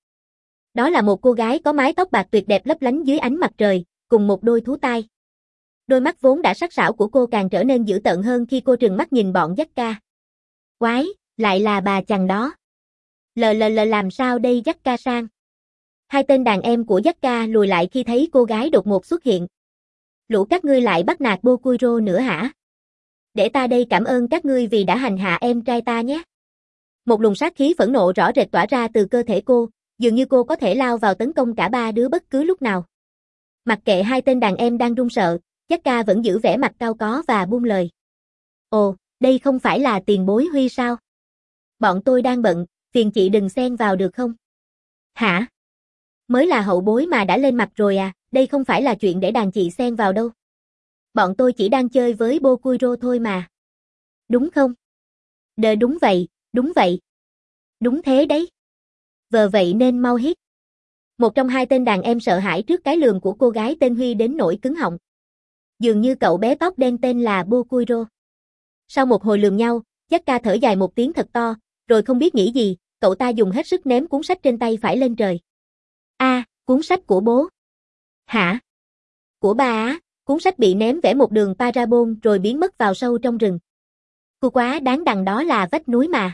Đó là một cô gái có mái tóc bạc tuyệt đẹp lấp lánh dưới ánh mặt trời, cùng một đôi thú tai. Đôi mắt vốn đã sắc sảo của cô càng trở nên dữ tợn hơn khi cô trừng mắt nhìn bọn Jack-ca. Quái, lại là bà chằn đó. Lờ lờ lờ làm sao đây Jack-ca sang? Hai tên đàn em của Jack-ca lùi lại khi thấy cô gái đột ngột xuất hiện. Lũ các ngươi lại bắt nạt Bokuro nữa hả? Để ta đây cảm ơn các ngươi vì đã hành hạ em trai ta nhé. Một luồng sát khí phẫn nộ rõ rệt tỏa ra từ cơ thể cô, dường như cô có thể lao vào tấn công cả ba đứa bất cứ lúc nào. Mặc kệ hai tên đàn em đang run sợ, Jack-ca vẫn giữ vẻ mặt cao có và buông lời. Ồ, đây không phải là tiền bối Huy sao? Bọn tôi đang bận, phiền chị đừng xen vào được không? Hả? Mới là hậu bối mà đã lên mặt rồi à, đây không phải là chuyện để đàn chị xen vào đâu. Bọn tôi chỉ đang chơi với Bokuro thôi mà. Đúng không? Đờ đúng vậy, đúng vậy. Đúng thế đấy. Vờ vậy nên mau hít. Một trong hai tên đàn em sợ hãi trước cái lườm của cô gái tên Huy đến nỗi cứng họng. Dường như cậu bé tóc đen tên là Bokuro. Sau một hồi lườm nhau, Jack-ca thở dài một tiếng thật to, rồi không biết nghĩ gì, cậu ta dùng hết sức ném cuốn sách trên tay phải lên trời. A, à, cuốn sách của bố. Hả? Của ba á? Cuốn sách bị ném vẽ một đường parabol rồi biến mất vào sâu trong rừng. Cô quá đáng đằng đó là vách núi mà.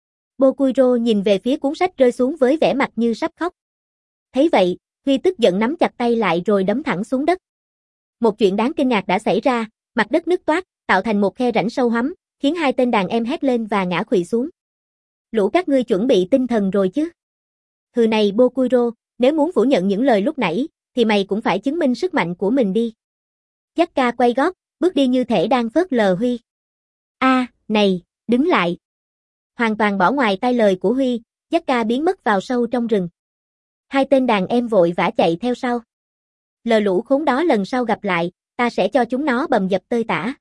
Bokuro nhìn về phía cuốn sách rơi xuống với vẻ mặt như sắp khóc. Thấy vậy, Huy tức giận nắm chặt tay lại rồi đấm thẳng xuống đất. Một chuyện đáng kinh ngạc đã xảy ra, mặt đất nứt toác, tạo thành một khe rãnh sâu hoắm, khiến hai tên đàn em hét lên và ngã khuỵu xuống. Lũ các ngươi chuẩn bị tinh thần rồi chứ? Hừ này Bokuro, nếu muốn phủ nhận những lời lúc nãy, thì mày cũng phải chứng minh sức mạnh của mình đi. Jack-ca quay gót, bước đi như thể đang phớt lờ Huy. A, à, này, đứng lại. Hoàn toàn bỏ ngoài tai lời của Huy, Jack-ca biến mất vào sâu trong rừng. Hai tên đàn em vội vã chạy theo sau. Lờ lũ khốn đó lần sau gặp lại, ta sẽ cho chúng nó bầm dập tơi tả.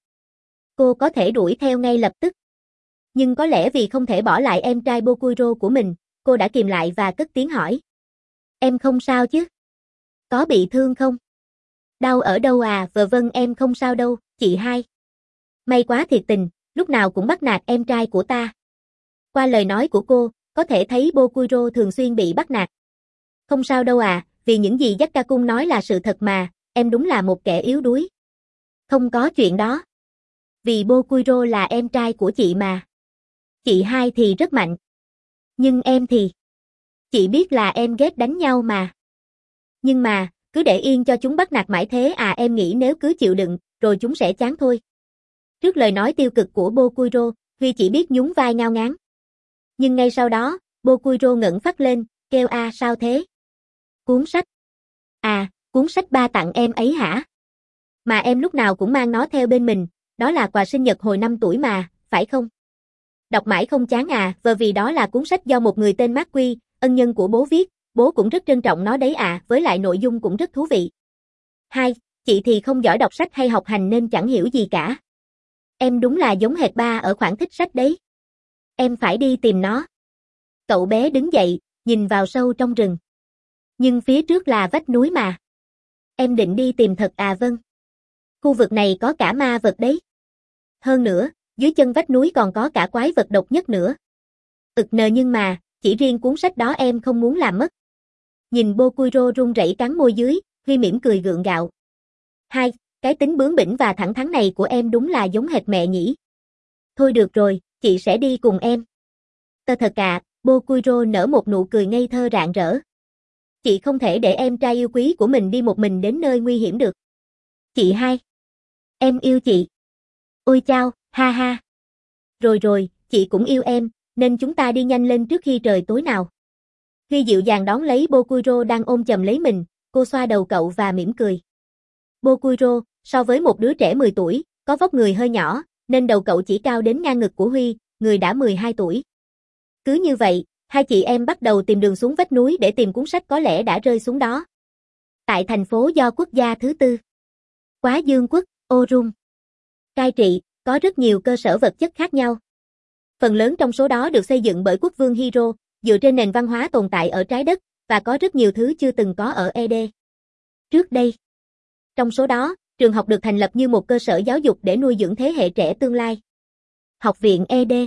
Cô có thể đuổi theo ngay lập tức. Nhưng có lẽ vì không thể bỏ lại em trai Bokuro của mình, cô đã kìm lại và cất tiếng hỏi. Em không sao chứ? Có bị thương không? Đau ở đâu à? Vợ vâng em không sao đâu, chị hai. May quá thiệt tình, lúc nào cũng bắt nạt em trai của ta. Qua lời nói của cô, có thể thấy Bokuro thường xuyên bị bắt nạt. Không sao đâu à, vì những gì Jack-ca-cung nói là sự thật mà, em đúng là một kẻ yếu đuối. Không có chuyện đó. Vì Bokuro là em trai của chị mà. Chị hai thì rất mạnh. Nhưng em thì... Chị biết là em ghét đánh nhau mà. Nhưng mà, cứ để yên cho chúng bắt nạt mãi thế à, em nghĩ nếu cứ chịu đựng, rồi chúng sẽ chán thôi. Trước lời nói tiêu cực của Bokuro, Huy chỉ biết nhún vai ngao ngán. Nhưng ngay sau đó, Bokuro ngẩng phát lên, kêu a à, sao thế? Cuốn sách. À, cuốn sách ba tặng em ấy hả? Mà em lúc nào cũng mang nó theo bên mình, đó là quà sinh nhật hồi năm tuổi mà, phải không? Đọc mãi không chán à, vờ vì đó là cuốn sách do một người tên Mark Quy, ân nhân của bố viết, bố cũng rất trân trọng nó đấy à, với lại nội dung cũng rất thú vị. Hai, chị thì không giỏi đọc sách hay học hành nên chẳng hiểu gì cả. Em đúng là giống hệt ba ở khoản thích sách đấy. Em phải đi tìm nó. Cậu bé đứng dậy, nhìn vào sâu trong rừng. Nhưng phía trước là vách núi mà. Em định đi tìm thật à? Vâng. Khu vực này có cả ma vật đấy. Hơn nữa, dưới chân vách núi còn có cả quái vật độc nhất nữa. Ực nờ nhưng mà, chỉ riêng cuốn sách đó em không muốn làm mất. Nhìn Bokuro run rẩy cắn môi dưới, Huy mỉm cười gượng gạo. Hai, cái tính bướng bỉnh và thẳng thắn này của em đúng là giống hệt mẹ nhỉ. Thôi được rồi, chị sẽ đi cùng em. Tơ thật à, Bokuro nở một nụ cười ngây thơ rạng rỡ. Chị không thể để em trai yêu quý của mình đi một mình đến nơi nguy hiểm được. Chị Hai. Em yêu chị. Ôi chao, ha ha. Rồi rồi, chị cũng yêu em, nên chúng ta đi nhanh lên trước khi trời tối nào. Huy dịu dàng đón lấy Bokuro đang ôm chầm lấy mình, cô xoa đầu cậu và mỉm cười. Bokuro, so với một đứa trẻ mười tuổi, có vóc người hơi nhỏ, nên đầu cậu chỉ cao đến ngang ngực của Huy, người đã mười hai tuổi. Cứ như vậy, hai chị em bắt đầu tìm đường xuống vách núi để tìm cuốn sách có lẽ đã rơi xuống đó. Tại thành phố do quốc gia thứ tư, Quá Dương quốc, Orun, cai trị, có rất nhiều cơ sở vật chất khác nhau. Phần lớn trong số đó được xây dựng bởi quốc vương Hiro, dựa trên nền văn hóa tồn tại ở trái đất, và có rất nhiều thứ chưa từng có ở e đê. Trước đây, trong số đó, trường học được thành lập như một cơ sở giáo dục để nuôi dưỡng thế hệ trẻ tương lai. Học viện e đê.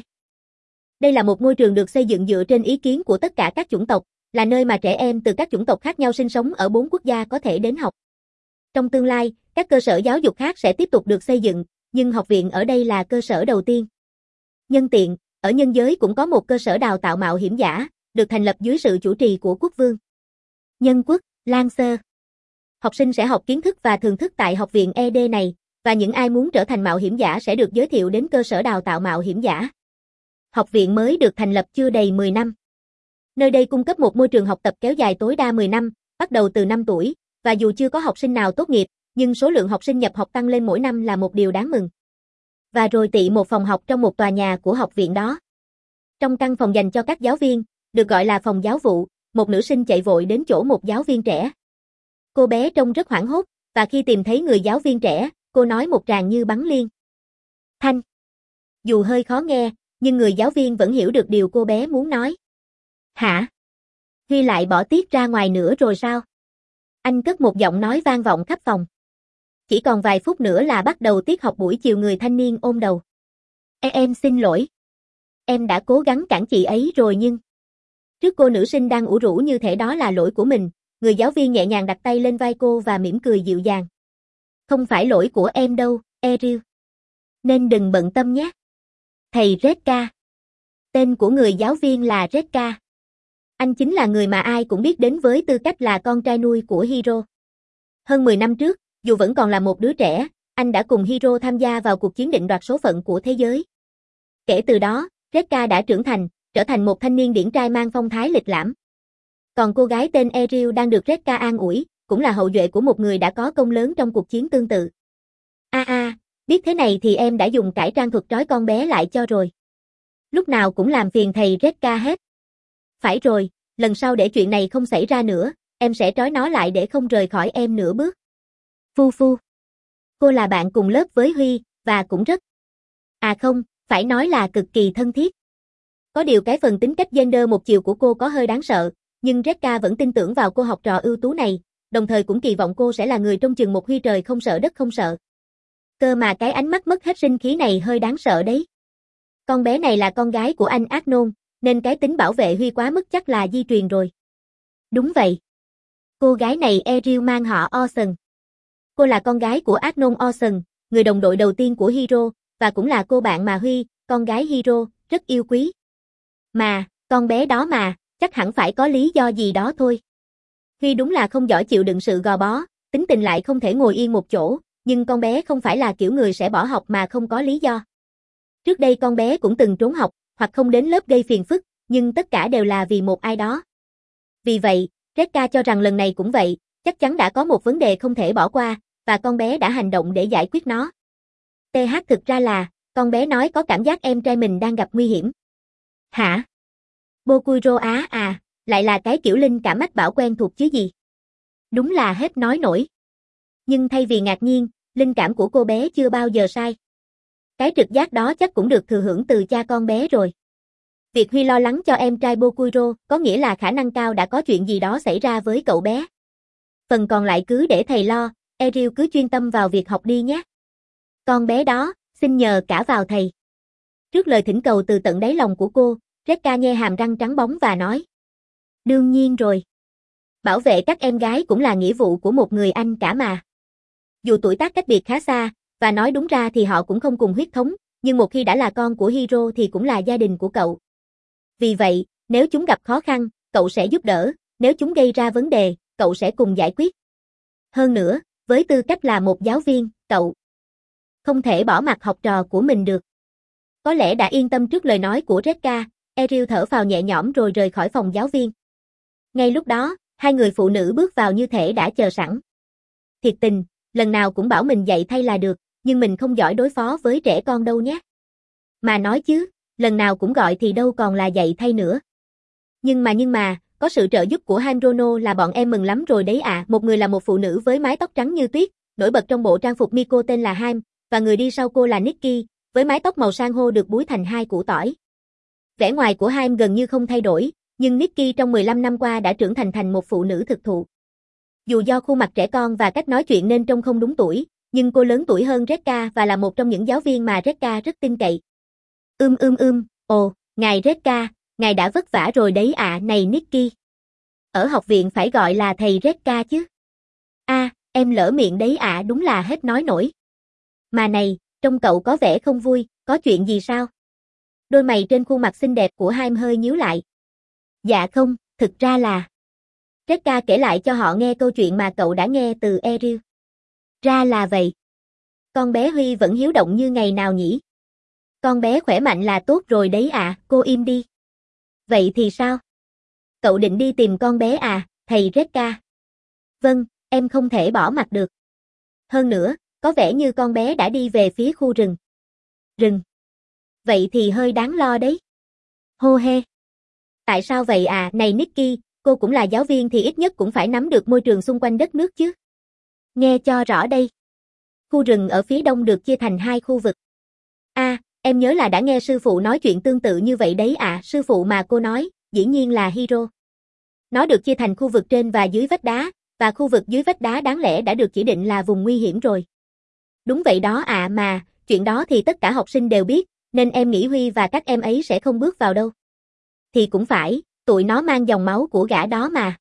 Đây là một ngôi trường được xây dựng dựa trên ý kiến của tất cả các chủng tộc, là nơi mà trẻ em từ các chủng tộc khác nhau sinh sống ở bốn quốc gia có thể đến học. Trong tương lai, các cơ sở giáo dục khác sẽ tiếp tục được xây dựng, nhưng học viện ở đây là cơ sở đầu tiên. Nhân tiện, ở nhân giới cũng có một cơ sở đào tạo mạo hiểm giả, được thành lập dưới sự chủ trì của quốc vương. Nhân quốc, Lancer. Học sinh sẽ học kiến thức và thường thức tại học viện e đê này, và những ai muốn trở thành mạo hiểm giả sẽ được giới thiệu đến cơ sở đào tạo mạo hiểm giả. Học viện mới được thành lập chưa đầy mười năm. Nơi đây cung cấp một môi trường học tập kéo dài tối đa mười năm, bắt đầu từ năm tuổi, và dù chưa có học sinh nào tốt nghiệp, nhưng số lượng học sinh nhập học tăng lên mỗi năm là một điều đáng mừng. Và rồi tị một phòng học trong một tòa nhà của học viện đó. Trong căn phòng dành cho các giáo viên, được gọi là phòng giáo vụ, một nữ sinh chạy vội đến chỗ một giáo viên trẻ. Cô bé trông rất hoảng hốt, và khi tìm thấy người giáo viên trẻ, cô nói một tràng như bắn liên thanh. Dù hơi khó nghe, nhưng người giáo viên vẫn hiểu được điều cô bé muốn nói. Hả? Huy lại bỏ tiết ra ngoài nữa rồi sao? Anh cất một giọng nói vang vọng khắp phòng. Chỉ còn vài phút nữa là bắt đầu tiết học buổi chiều. Người thanh niên ôm đầu. E em xin lỗi. Em đã cố gắng cản chị ấy rồi nhưng... Trước cô nữ sinh đang ủ rũ như thể đó là lỗi của mình, người giáo viên nhẹ nhàng đặt tay lên vai cô và mỉm cười dịu dàng. Không phải lỗi của em đâu, Eril. Nên đừng bận tâm nhé. Thầy Redka. Tên của người giáo viên là Redka. Anh chính là người mà ai cũng biết đến với tư cách là con trai nuôi của Hiro. Hơn mười năm trước, dù vẫn còn là một đứa trẻ, anh đã cùng Hiro tham gia vào cuộc chiến định đoạt số phận của thế giới. Kể từ đó, Redka đã trưởng thành, trở thành một thanh niên điển trai mang phong thái lịch lãm. Còn cô gái tên Eril đang được Redka an ủi, cũng là hậu duệ của một người đã có công lớn trong cuộc chiến tương tự. A a, biết thế này thì em đã dùng cải trang thuật trói con bé lại cho rồi. Lúc nào cũng làm phiền thầy Redka hết. Phải rồi, lần sau để chuyện này không xảy ra nữa, em sẽ trói nó lại để không rời khỏi em nửa bước. Phu phu. Cô là bạn cùng lớp với Huy, và cũng rất... À không, phải nói là cực kỳ thân thiết. Có điều cái phần tính cách gender một chiều của cô có hơi đáng sợ, nhưng Redka vẫn tin tưởng vào cô học trò ưu tú này, đồng thời cũng kỳ vọng cô sẽ là người trông chừng một Huy trời không sợ đất không sợ. Cơ mà cái ánh mắt mất hết sinh khí này hơi đáng sợ đấy. Con bé này là con gái của anh Arnon, nên cái tính bảo vệ Huy quá mức chắc là di truyền rồi. Đúng vậy. Cô gái này Eril mang họ Orson. Cô là con gái của Arnon Orson, người đồng đội đầu tiên của Hiro, và cũng là cô bạn mà Huy, con gái Hiro, rất yêu quý. Mà, con bé đó mà, chắc hẳn phải có lý do gì đó thôi. Huy đúng là không giỏi chịu đựng sự gò bó, tính tình lại không thể ngồi yên một chỗ, nhưng con bé không phải là kiểu người sẽ bỏ học mà không có lý do. Trước đây con bé cũng từng trốn học, hoặc không đến lớp gây phiền phức, nhưng tất cả đều là vì một ai đó. Vì vậy, Redka cho rằng lần này cũng vậy, chắc chắn đã có một vấn đề không thể bỏ qua, và con bé đã hành động để giải quyết nó. tê hát thực ra là, con bé nói có cảm giác em trai mình đang gặp nguy hiểm. Hả? Bokuro á à, Lại là cái kiểu linh cảm mách bảo quen thuộc chứ gì. Đúng là hết nói nổi. Nhưng thay vì ngạc nhiên, linh cảm của cô bé chưa bao giờ sai. Cái trực giác đó chắc cũng được thừa hưởng từ cha con bé rồi. Việc Huy lo lắng cho em trai Bokuro có nghĩa là khả năng cao đã có chuyện gì đó xảy ra với cậu bé. Phần còn lại cứ để thầy lo, Eril cứ chuyên tâm vào việc học đi nhé. Con bé đó, xin nhờ cả vào thầy. Trước lời thỉnh cầu từ tận đáy lòng của cô, Rekka nhe hàm răng trắng bóng và nói. Đương nhiên rồi. Bảo vệ các em gái cũng là nghĩa vụ của một người anh cả mà. Dù tuổi tác cách biệt khá xa, và nói đúng ra thì họ cũng không cùng huyết thống, nhưng một khi đã là con của Hiro thì cũng là gia đình của cậu. Vì vậy, nếu chúng gặp khó khăn, cậu sẽ giúp đỡ, nếu chúng gây ra vấn đề, cậu sẽ cùng giải quyết. Hơn nữa, với tư cách là một giáo viên, cậu không thể bỏ mặc học trò của mình được. Có lẽ đã yên tâm trước lời nói của Rekka, Eril thở phào nhẹ nhõm rồi rời khỏi phòng giáo viên. Ngay lúc đó, hai người phụ nữ bước vào như thể đã chờ sẵn. Thiệt tình, lần nào cũng bảo mình dạy thay là được, nhưng mình không giỏi đối phó với trẻ con đâu nhé. Mà nói chứ, lần nào cũng gọi thì đâu còn là dạy thay nữa. Nhưng mà nhưng mà, có sự trợ giúp của Hanrono là bọn em mừng lắm rồi đấy ạ. À. Một người là một phụ nữ với mái tóc trắng như tuyết, nổi bật trong bộ trang phục Miko tên là Haim, và người đi sau cô là Nikki, với mái tóc màu san hô được búi thành hai củ tỏi. Vẻ ngoài của Haim gần như không thay đổi, nhưng Nikki trong mười lăm năm qua đã trưởng thành thành một phụ nữ thực thụ. Dù do khuôn mặt trẻ con và cách nói chuyện nên trông không đúng tuổi, nhưng cô lớn tuổi hơn Rekka và là một trong những giáo viên mà Rekka rất tin cậy. Ưm ưm ưm, ồ, ngài Rekka, ngài đã vất vả rồi đấy ạ. À, này Nikki. Ở học viện phải gọi là thầy Rekka chứ. A, à, em lỡ miệng đấy ạ, à, đúng là hết nói nổi. Mà này, trông cậu có vẻ không vui, có chuyện gì sao? Đôi mày trên khuôn mặt xinh đẹp của Haim hơi nhíu lại. Dạ không, thực ra là... Rekka kể lại cho họ nghe câu chuyện mà cậu đã nghe từ Eril. Ra là vậy. Con bé Huy vẫn hiếu động như ngày nào nhỉ? Con bé khỏe mạnh là tốt rồi đấy ạ, à, cô im đi. Vậy thì sao? Cậu định đi tìm con bé à, thầy Rekka? Vâng, em không thể bỏ mặc được. Hơn nữa, có vẻ như con bé đã đi về phía khu rừng. Rừng? Vậy thì hơi đáng lo đấy. Hô hê. Tại sao vậy à, này Nikki, cô cũng là giáo viên thì ít nhất cũng phải nắm được môi trường xung quanh đất nước chứ. Nghe cho rõ đây. Khu rừng ở phía đông được chia thành hai khu vực. A, à, em nhớ là đã nghe sư phụ nói chuyện tương tự như vậy đấy ạ, à, sư phụ mà cô nói, dĩ nhiên là Hiro. Nó được chia thành khu vực trên và dưới vách đá, và khu vực dưới vách đá đáng lẽ đã được chỉ định là vùng nguy hiểm rồi. Đúng vậy đó ạ, à, mà, chuyện đó thì tất cả học sinh đều biết, nên em nghĩ Huy và các em ấy sẽ không bước vào đâu. Thì cũng phải, tụi nó mang dòng máu của gã đó mà.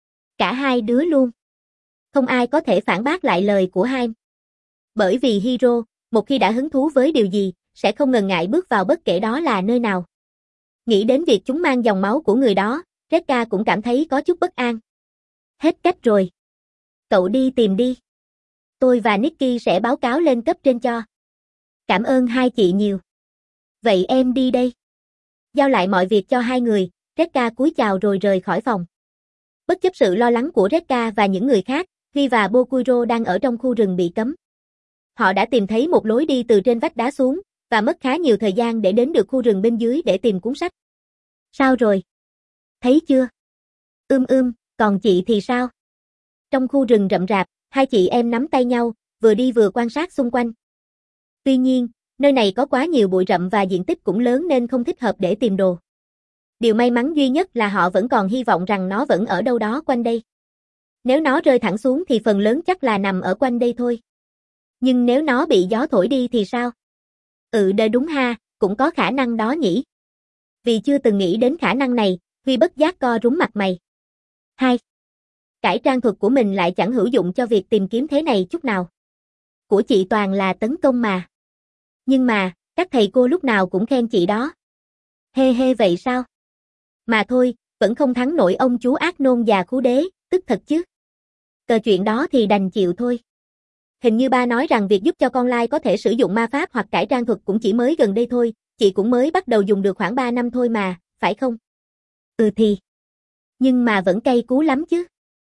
Cả hai đứa luôn. Không ai có thể phản bác lại lời của Haim. Bởi vì Hiro, một khi đã hứng thú với điều gì, sẽ không ngần ngại bước vào bất kể đó là nơi nào. Nghĩ đến việc chúng mang dòng máu của người đó, Rekka cũng cảm thấy có chút bất an. Hết cách rồi. Cậu đi tìm đi. Tôi và Nikki sẽ báo cáo lên cấp trên cho. Cảm ơn hai chị nhiều. Vậy em đi đây. Giao lại mọi việc cho hai người, Rekka cúi chào rồi rời khỏi phòng. Bất chấp sự lo lắng của Rekka và những người khác, Huy và Bokuro đang ở trong khu rừng bị cấm. Họ đã tìm thấy một lối đi từ trên vách đá xuống, và mất khá nhiều thời gian để đến được khu rừng bên dưới để tìm cuốn sách. Sao rồi? Thấy chưa? Ưm ưm, còn chị thì sao? Trong khu rừng rậm rạp, hai chị em nắm tay nhau, vừa đi vừa quan sát xung quanh. Tuy nhiên, nơi này có quá nhiều bụi rậm và diện tích cũng lớn nên không thích hợp để tìm đồ. Điều may mắn duy nhất là họ vẫn còn hy vọng rằng nó vẫn ở đâu đó quanh đây. Nếu nó rơi thẳng xuống thì phần lớn chắc là nằm ở quanh đây thôi. Nhưng nếu nó bị gió thổi đi thì sao? Ừ đơ đúng ha, cũng có khả năng đó nhỉ. Vì chưa từng nghĩ đến khả năng này, Huy bất giác co rúm mặt mày. Hai. Cải trang thuật của mình lại chẳng hữu dụng cho việc tìm kiếm thế này chút nào. Của chị toàn là tấn công mà. Nhưng mà, các thầy cô lúc nào cũng khen chị đó. Hê hê vậy sao? Mà thôi, vẫn không thắng nổi ông chú ác nôn già khú đế, tức thật chứ. Cờ chuyện đó thì đành chịu thôi. Hình như ba nói rằng việc giúp cho con lai có thể sử dụng ma pháp hoặc cải trang thuật cũng chỉ mới gần đây thôi, chị cũng mới bắt đầu dùng được khoảng ba năm thôi mà, phải không? Ừ thì. Nhưng mà vẫn cay cú lắm chứ.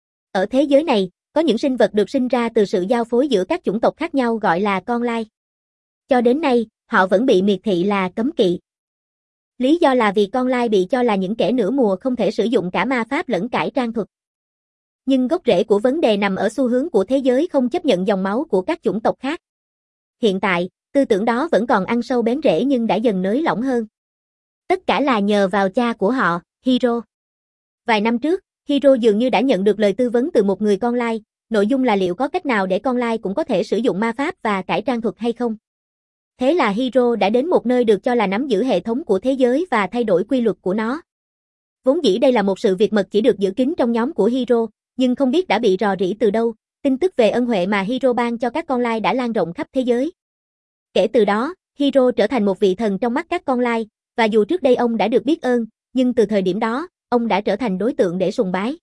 Ở thế giới này, có những sinh vật được sinh ra từ sự giao phối giữa các chủng tộc khác nhau gọi là con lai. Cho đến nay, họ vẫn bị miệt thị là cấm kỵ. Lý do là vì con lai bị cho là những kẻ nửa mùa không thể sử dụng cả ma pháp lẫn cải trang thuật. Nhưng gốc rễ của vấn đề nằm ở xu hướng của thế giới không chấp nhận dòng máu của các chủng tộc khác. Hiện tại, tư tưởng đó vẫn còn ăn sâu bén rễ nhưng đã dần nới lỏng hơn. Tất cả là nhờ vào cha của họ, Hiro. Vài năm trước, Hiro dường như đã nhận được lời tư vấn từ một người con lai, nội dung là liệu có cách nào để con lai cũng có thể sử dụng ma pháp và cải trang thuật hay không. Thế là Hiro đã đến một nơi được cho là nắm giữ hệ thống của thế giới và thay đổi quy luật của nó. Vốn dĩ đây là một sự việc mật chỉ được giữ kín trong nhóm của Hiro, nhưng không biết đã bị rò rỉ từ đâu, tin tức về ân huệ mà Hiro ban cho các con lai đã lan rộng khắp thế giới. Kể từ đó, Hiro trở thành một vị thần trong mắt các con lai, và dù trước đây ông đã được biết ơn, nhưng từ thời điểm đó, ông đã trở thành đối tượng để sùng bái.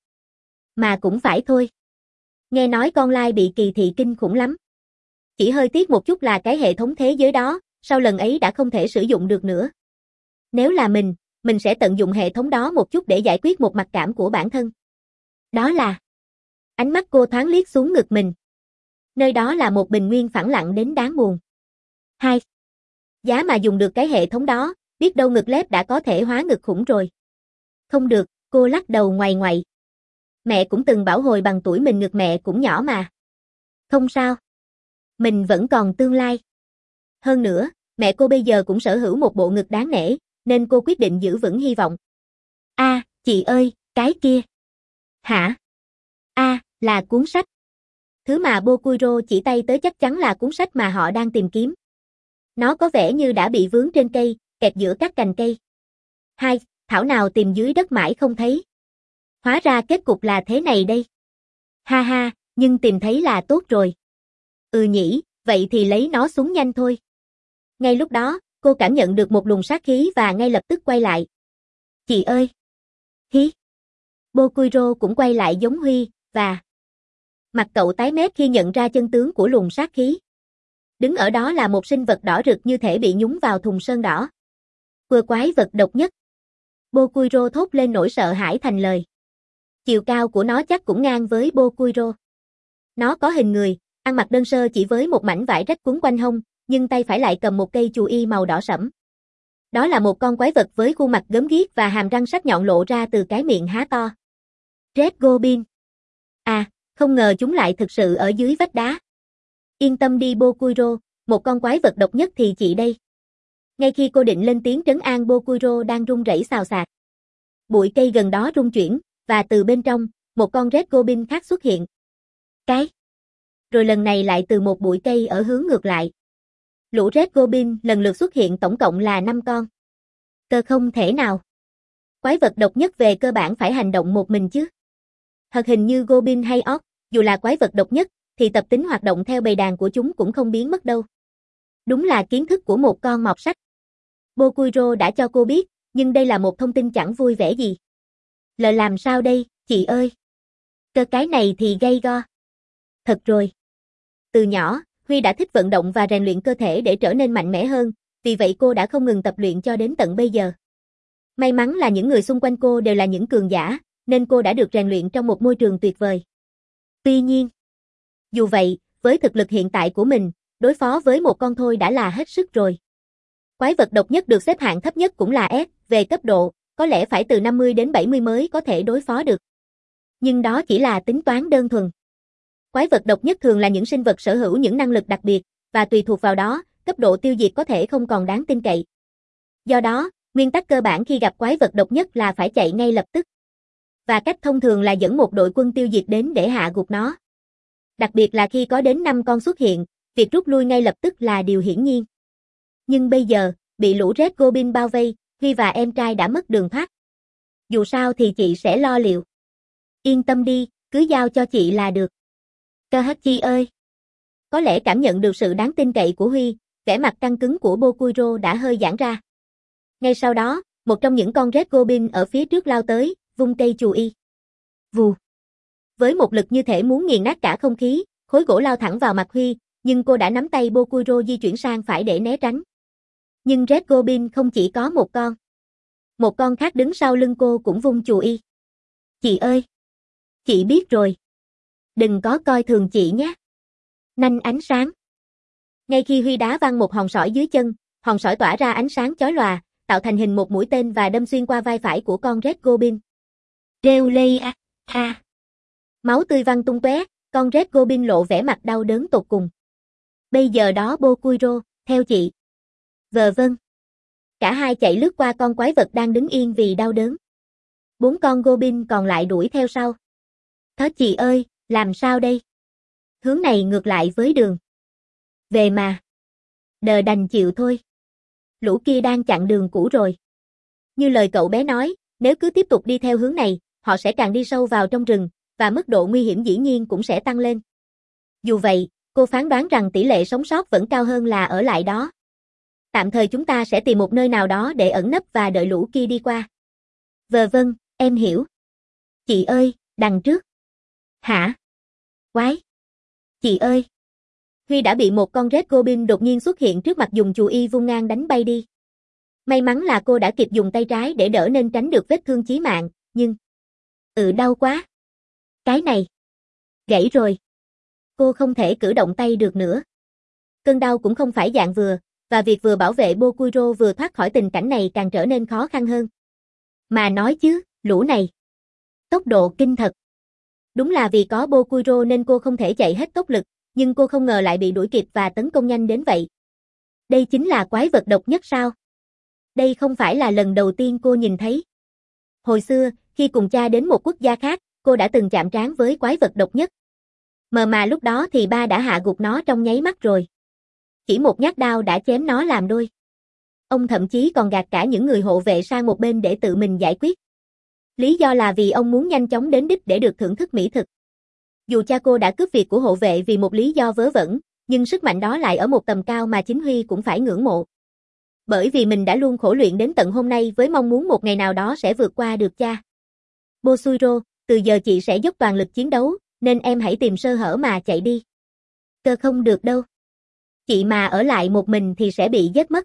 Mà cũng phải thôi. Nghe nói con lai bị kỳ thị kinh khủng lắm. Chỉ hơi tiếc một chút là cái hệ thống thế giới đó, sau lần ấy đã không thể sử dụng được nữa. Nếu là mình, mình sẽ tận dụng hệ thống đó một chút để giải quyết một mặc cảm của bản thân. Đó là... Ánh mắt cô thoáng liếc xuống ngực mình. Nơi đó là một bình nguyên phẳng lặng đến đáng buồn. Hai. Giá mà dùng được cái hệ thống đó, biết đâu ngực lép đã có thể hóa ngực khủng rồi. Không được, cô lắc đầu ngoày ngoậy. Mẹ cũng từng bảo hồi bằng tuổi mình ngực mẹ cũng nhỏ mà. Không sao. Mình vẫn còn tương lai. Hơn nữa, mẹ cô bây giờ cũng sở hữu một bộ ngực đáng nể, nên cô quyết định giữ vững hy vọng. A, à, chị ơi, cái kia. Hả? A, à, là cuốn sách. Thứ mà Bokuro chỉ tay tới chắc chắn là cuốn sách mà họ đang tìm kiếm. Nó có vẻ như đã bị vướng trên cây, kẹt giữa các cành cây. Hai, thảo nào tìm dưới đất mãi không thấy. Hóa ra kết cục là thế này đây. Ha ha, nhưng tìm thấy là tốt rồi. Ừ nhỉ, vậy thì lấy nó xuống nhanh thôi. Ngay lúc đó, cô cảm nhận được một luồng sát khí và ngay lập tức quay lại. Chị ơi! Hí! Bokuro cũng quay lại giống Huy, và... Mặt cậu tái mét khi nhận ra chân tướng của luồng sát khí. Đứng ở đó là một sinh vật đỏ rực như thể bị nhúng vào thùng sơn đỏ. Quơ quái vật độc nhất. Bokuro thốt lên nỗi sợ hãi thành lời. Chiều cao của nó chắc cũng ngang với Bokuro. Nó có hình người, ăn mặc đơn sơ chỉ với một mảnh vải rách quấn quanh hông, nhưng tay phải lại cầm một cây chù y màu đỏ sẫm. Đó là một con quái vật với khuôn mặt gớm ghiếc và hàm răng sắc nhọn lộ ra từ cái miệng há to. Red Goblin. À, không ngờ chúng lại thực sự ở dưới vách đá. Yên tâm đi Bokuro, một con quái vật độc nhất thì chị đây. Ngay khi cô định lên tiếng trấn an Bokuro đang run rẩy xào xạc. Bụi cây gần đó rung chuyển, và từ bên trong, một con Red Goblin khác xuất hiện. Cái. Rồi lần này lại từ một bụi cây ở hướng ngược lại. Lũ Red Goblin lần lượt xuất hiện tổng cộng là năm con. Cơ không thể nào. Quái vật độc nhất về cơ bản phải hành động một mình chứ. Thật hình như Goblin hay Orc, dù là quái vật độc nhất, thì tập tính hoạt động theo bầy đàn của chúng cũng không biến mất đâu. Đúng là kiến thức của một con mọt sách. Bokuro đã cho cô biết, nhưng đây là một thông tin chẳng vui vẻ gì. Lờ làm sao đây, chị ơi? Cơ cái này thì gay go. Thật rồi. Từ nhỏ, Huy đã thích vận động và rèn luyện cơ thể để trở nên mạnh mẽ hơn, vì vậy cô đã không ngừng tập luyện cho đến tận bây giờ. May mắn là những người xung quanh cô đều là những cường giả, nên cô đã được rèn luyện trong một môi trường tuyệt vời. Tuy nhiên, dù vậy, với thực lực hiện tại của mình, đối phó với một con thôi đã là hết sức rồi. Quái vật độc nhất được xếp hạng thấp nhất cũng là S, về cấp độ, có lẽ phải từ năm mươi đến bảy mươi mới có thể đối phó được. Nhưng đó chỉ là tính toán đơn thuần. Quái vật độc nhất thường là những sinh vật sở hữu những năng lực đặc biệt, và tùy thuộc vào đó, cấp độ tiêu diệt có thể không còn đáng tin cậy. Do đó, nguyên tắc cơ bản khi gặp quái vật độc nhất là phải chạy ngay lập tức. Và cách thông thường là dẫn một đội quân tiêu diệt đến để hạ gục nó. Đặc biệt là khi có đến năm con xuất hiện, việc rút lui ngay lập tức là điều hiển nhiên. Nhưng bây giờ, bị lũ Red Goblin bao vây, Huy và em trai đã mất đường thoát. Dù sao thì chị sẽ lo liệu. Yên tâm đi, cứ giao cho chị là được. Kahachi ơi! Có lẽ cảm nhận được sự đáng tin cậy của Huy, vẻ mặt căng cứng của Bokuro đã hơi giãn ra. Ngay sau đó, một trong những con Red Goblin ở phía trước lao tới, vung cây chù y. Vù! Với một lực như thể muốn nghiền nát cả không khí, khối gỗ lao thẳng vào mặt Huy, nhưng cô đã nắm tay Bokuro di chuyển sang phải để né tránh. Nhưng Red Goblin không chỉ có một con. Một con khác đứng sau lưng cô cũng vung chù y. Chị ơi! Chị biết rồi. Đừng có coi thường chị nhé. Nanh ánh sáng. Ngay khi Huy đá văng một hòn sỏi dưới chân, hòn sỏi tỏa ra ánh sáng chói lòa, tạo thành hình một mũi tên và đâm xuyên qua vai phải của con Red Goblin. Rêu lây a, ha. Máu tươi văng tung tóe, con Red Goblin lộ vẻ mặt đau đớn tột cùng. Bây giờ đó Bokuro, theo chị. Vờ vâng. Cả hai chạy lướt qua con quái vật đang đứng yên vì đau đớn. Bốn con Goblin còn lại đuổi theo sau. Thớ chị ơi, làm sao đây? Hướng này ngược lại với đường. Về mà. Đờ đành chịu thôi. Lũ kia đang chặn đường cũ rồi. Như lời cậu bé nói, nếu cứ tiếp tục đi theo hướng này, họ sẽ càng đi sâu vào trong rừng, và mức độ nguy hiểm dĩ nhiên cũng sẽ tăng lên. Dù vậy, cô phán đoán rằng tỷ lệ sống sót vẫn cao hơn là ở lại đó. Tạm thời chúng ta sẽ tìm một nơi nào đó để ẩn nấp và đợi lũ kia đi qua. Vờ vâng, em hiểu. Chị ơi, đằng trước. Hả? Quái. Chị ơi. Huy đã bị một con Red Goblin đột nhiên xuất hiện trước mặt dùng chù y vung ngang đánh bay đi. May mắn là cô đã kịp dùng tay trái để đỡ nên tránh được vết thương chí mạng, nhưng... Ừ đau quá. Cái này. Gãy rồi. Cô không thể cử động tay được nữa. Cơn đau cũng không phải dạng vừa, và việc vừa bảo vệ Bokuro vừa thoát khỏi tình cảnh này càng trở nên khó khăn hơn. Mà nói chứ, lũ này. Tốc độ kinh thật. Đúng là vì có Bokuro nên cô không thể chạy hết tốc lực, nhưng cô không ngờ lại bị đuổi kịp và tấn công nhanh đến vậy. Đây chính là quái vật độc nhất sao? Đây không phải là lần đầu tiên cô nhìn thấy. Hồi xưa, khi cùng cha đến một quốc gia khác, cô đã từng chạm trán với quái vật độc nhất. Mờ mà lúc đó thì ba đã hạ gục nó trong nháy mắt rồi. Chỉ một nhát đao đã chém nó làm đôi. Ông thậm chí còn gạt cả những người hộ vệ sang một bên để tự mình giải quyết. Lý do là vì ông muốn nhanh chóng đến đích để được thưởng thức mỹ thực. Dù cha cô đã cướp việc của hộ vệ vì một lý do vớ vẩn, nhưng sức mạnh đó lại ở một tầm cao mà chính Huy cũng phải ngưỡng mộ. Bởi vì mình đã luôn khổ luyện đến tận hôm nay với mong muốn một ngày nào đó sẽ vượt qua được cha. Bosuro, từ giờ chị sẽ dốc toàn lực chiến đấu, nên em hãy tìm sơ hở mà chạy đi. Cơ không được đâu. Chị mà ở lại một mình thì sẽ bị giết mất.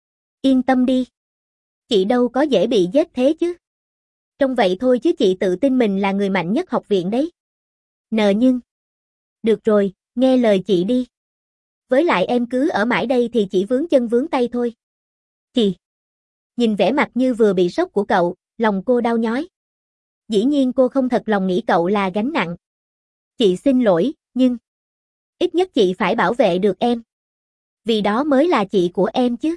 Yên tâm đi. Chị đâu có dễ bị giết thế chứ. Trông vậy thôi chứ chị tự tin mình là người mạnh nhất học viện đấy. Nờ nhưng. Được rồi, nghe lời chị đi. Với lại em cứ ở mãi đây thì chỉ vướng chân vướng tay thôi. Chị. Nhìn vẻ mặt như vừa bị sốc của cậu, lòng cô đau nhói. Dĩ nhiên cô không thật lòng nghĩ cậu là gánh nặng. Chị xin lỗi, nhưng... ít nhất chị phải bảo vệ được em. Vì đó mới là chị của em chứ.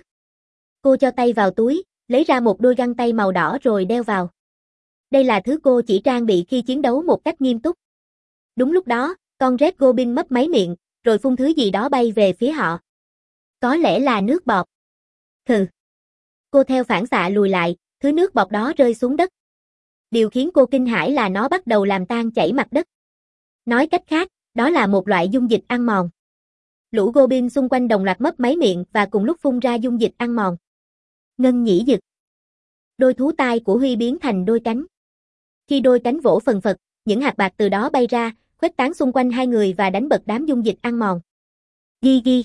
Cô cho tay vào túi, lấy ra một đôi găng tay màu đỏ rồi đeo vào. Đây là thứ cô chỉ trang bị khi chiến đấu một cách nghiêm túc. Đúng lúc đó, con Red Goblin mấp máy miệng, rồi phun thứ gì đó bay về phía họ. Có lẽ là nước bọt. Hừ. Cô theo phản xạ lùi lại, thứ nước bọt đó rơi xuống đất. Điều khiến cô kinh hãi là nó bắt đầu làm tan chảy mặt đất. Nói cách khác, đó là một loại dung dịch ăn mòn. Lũ Goblin xung quanh đồng loạt mấp máy miệng và cùng lúc phun ra dung dịch ăn mòn. Ngân nhĩ dực. Đôi thú tai của Huy biến thành đôi cánh. Khi đôi cánh vỗ phần phật, những hạt bạc từ đó bay ra, khuếch tán xung quanh hai người và đánh bật đám dung dịch ăn mòn. Ghi ghi.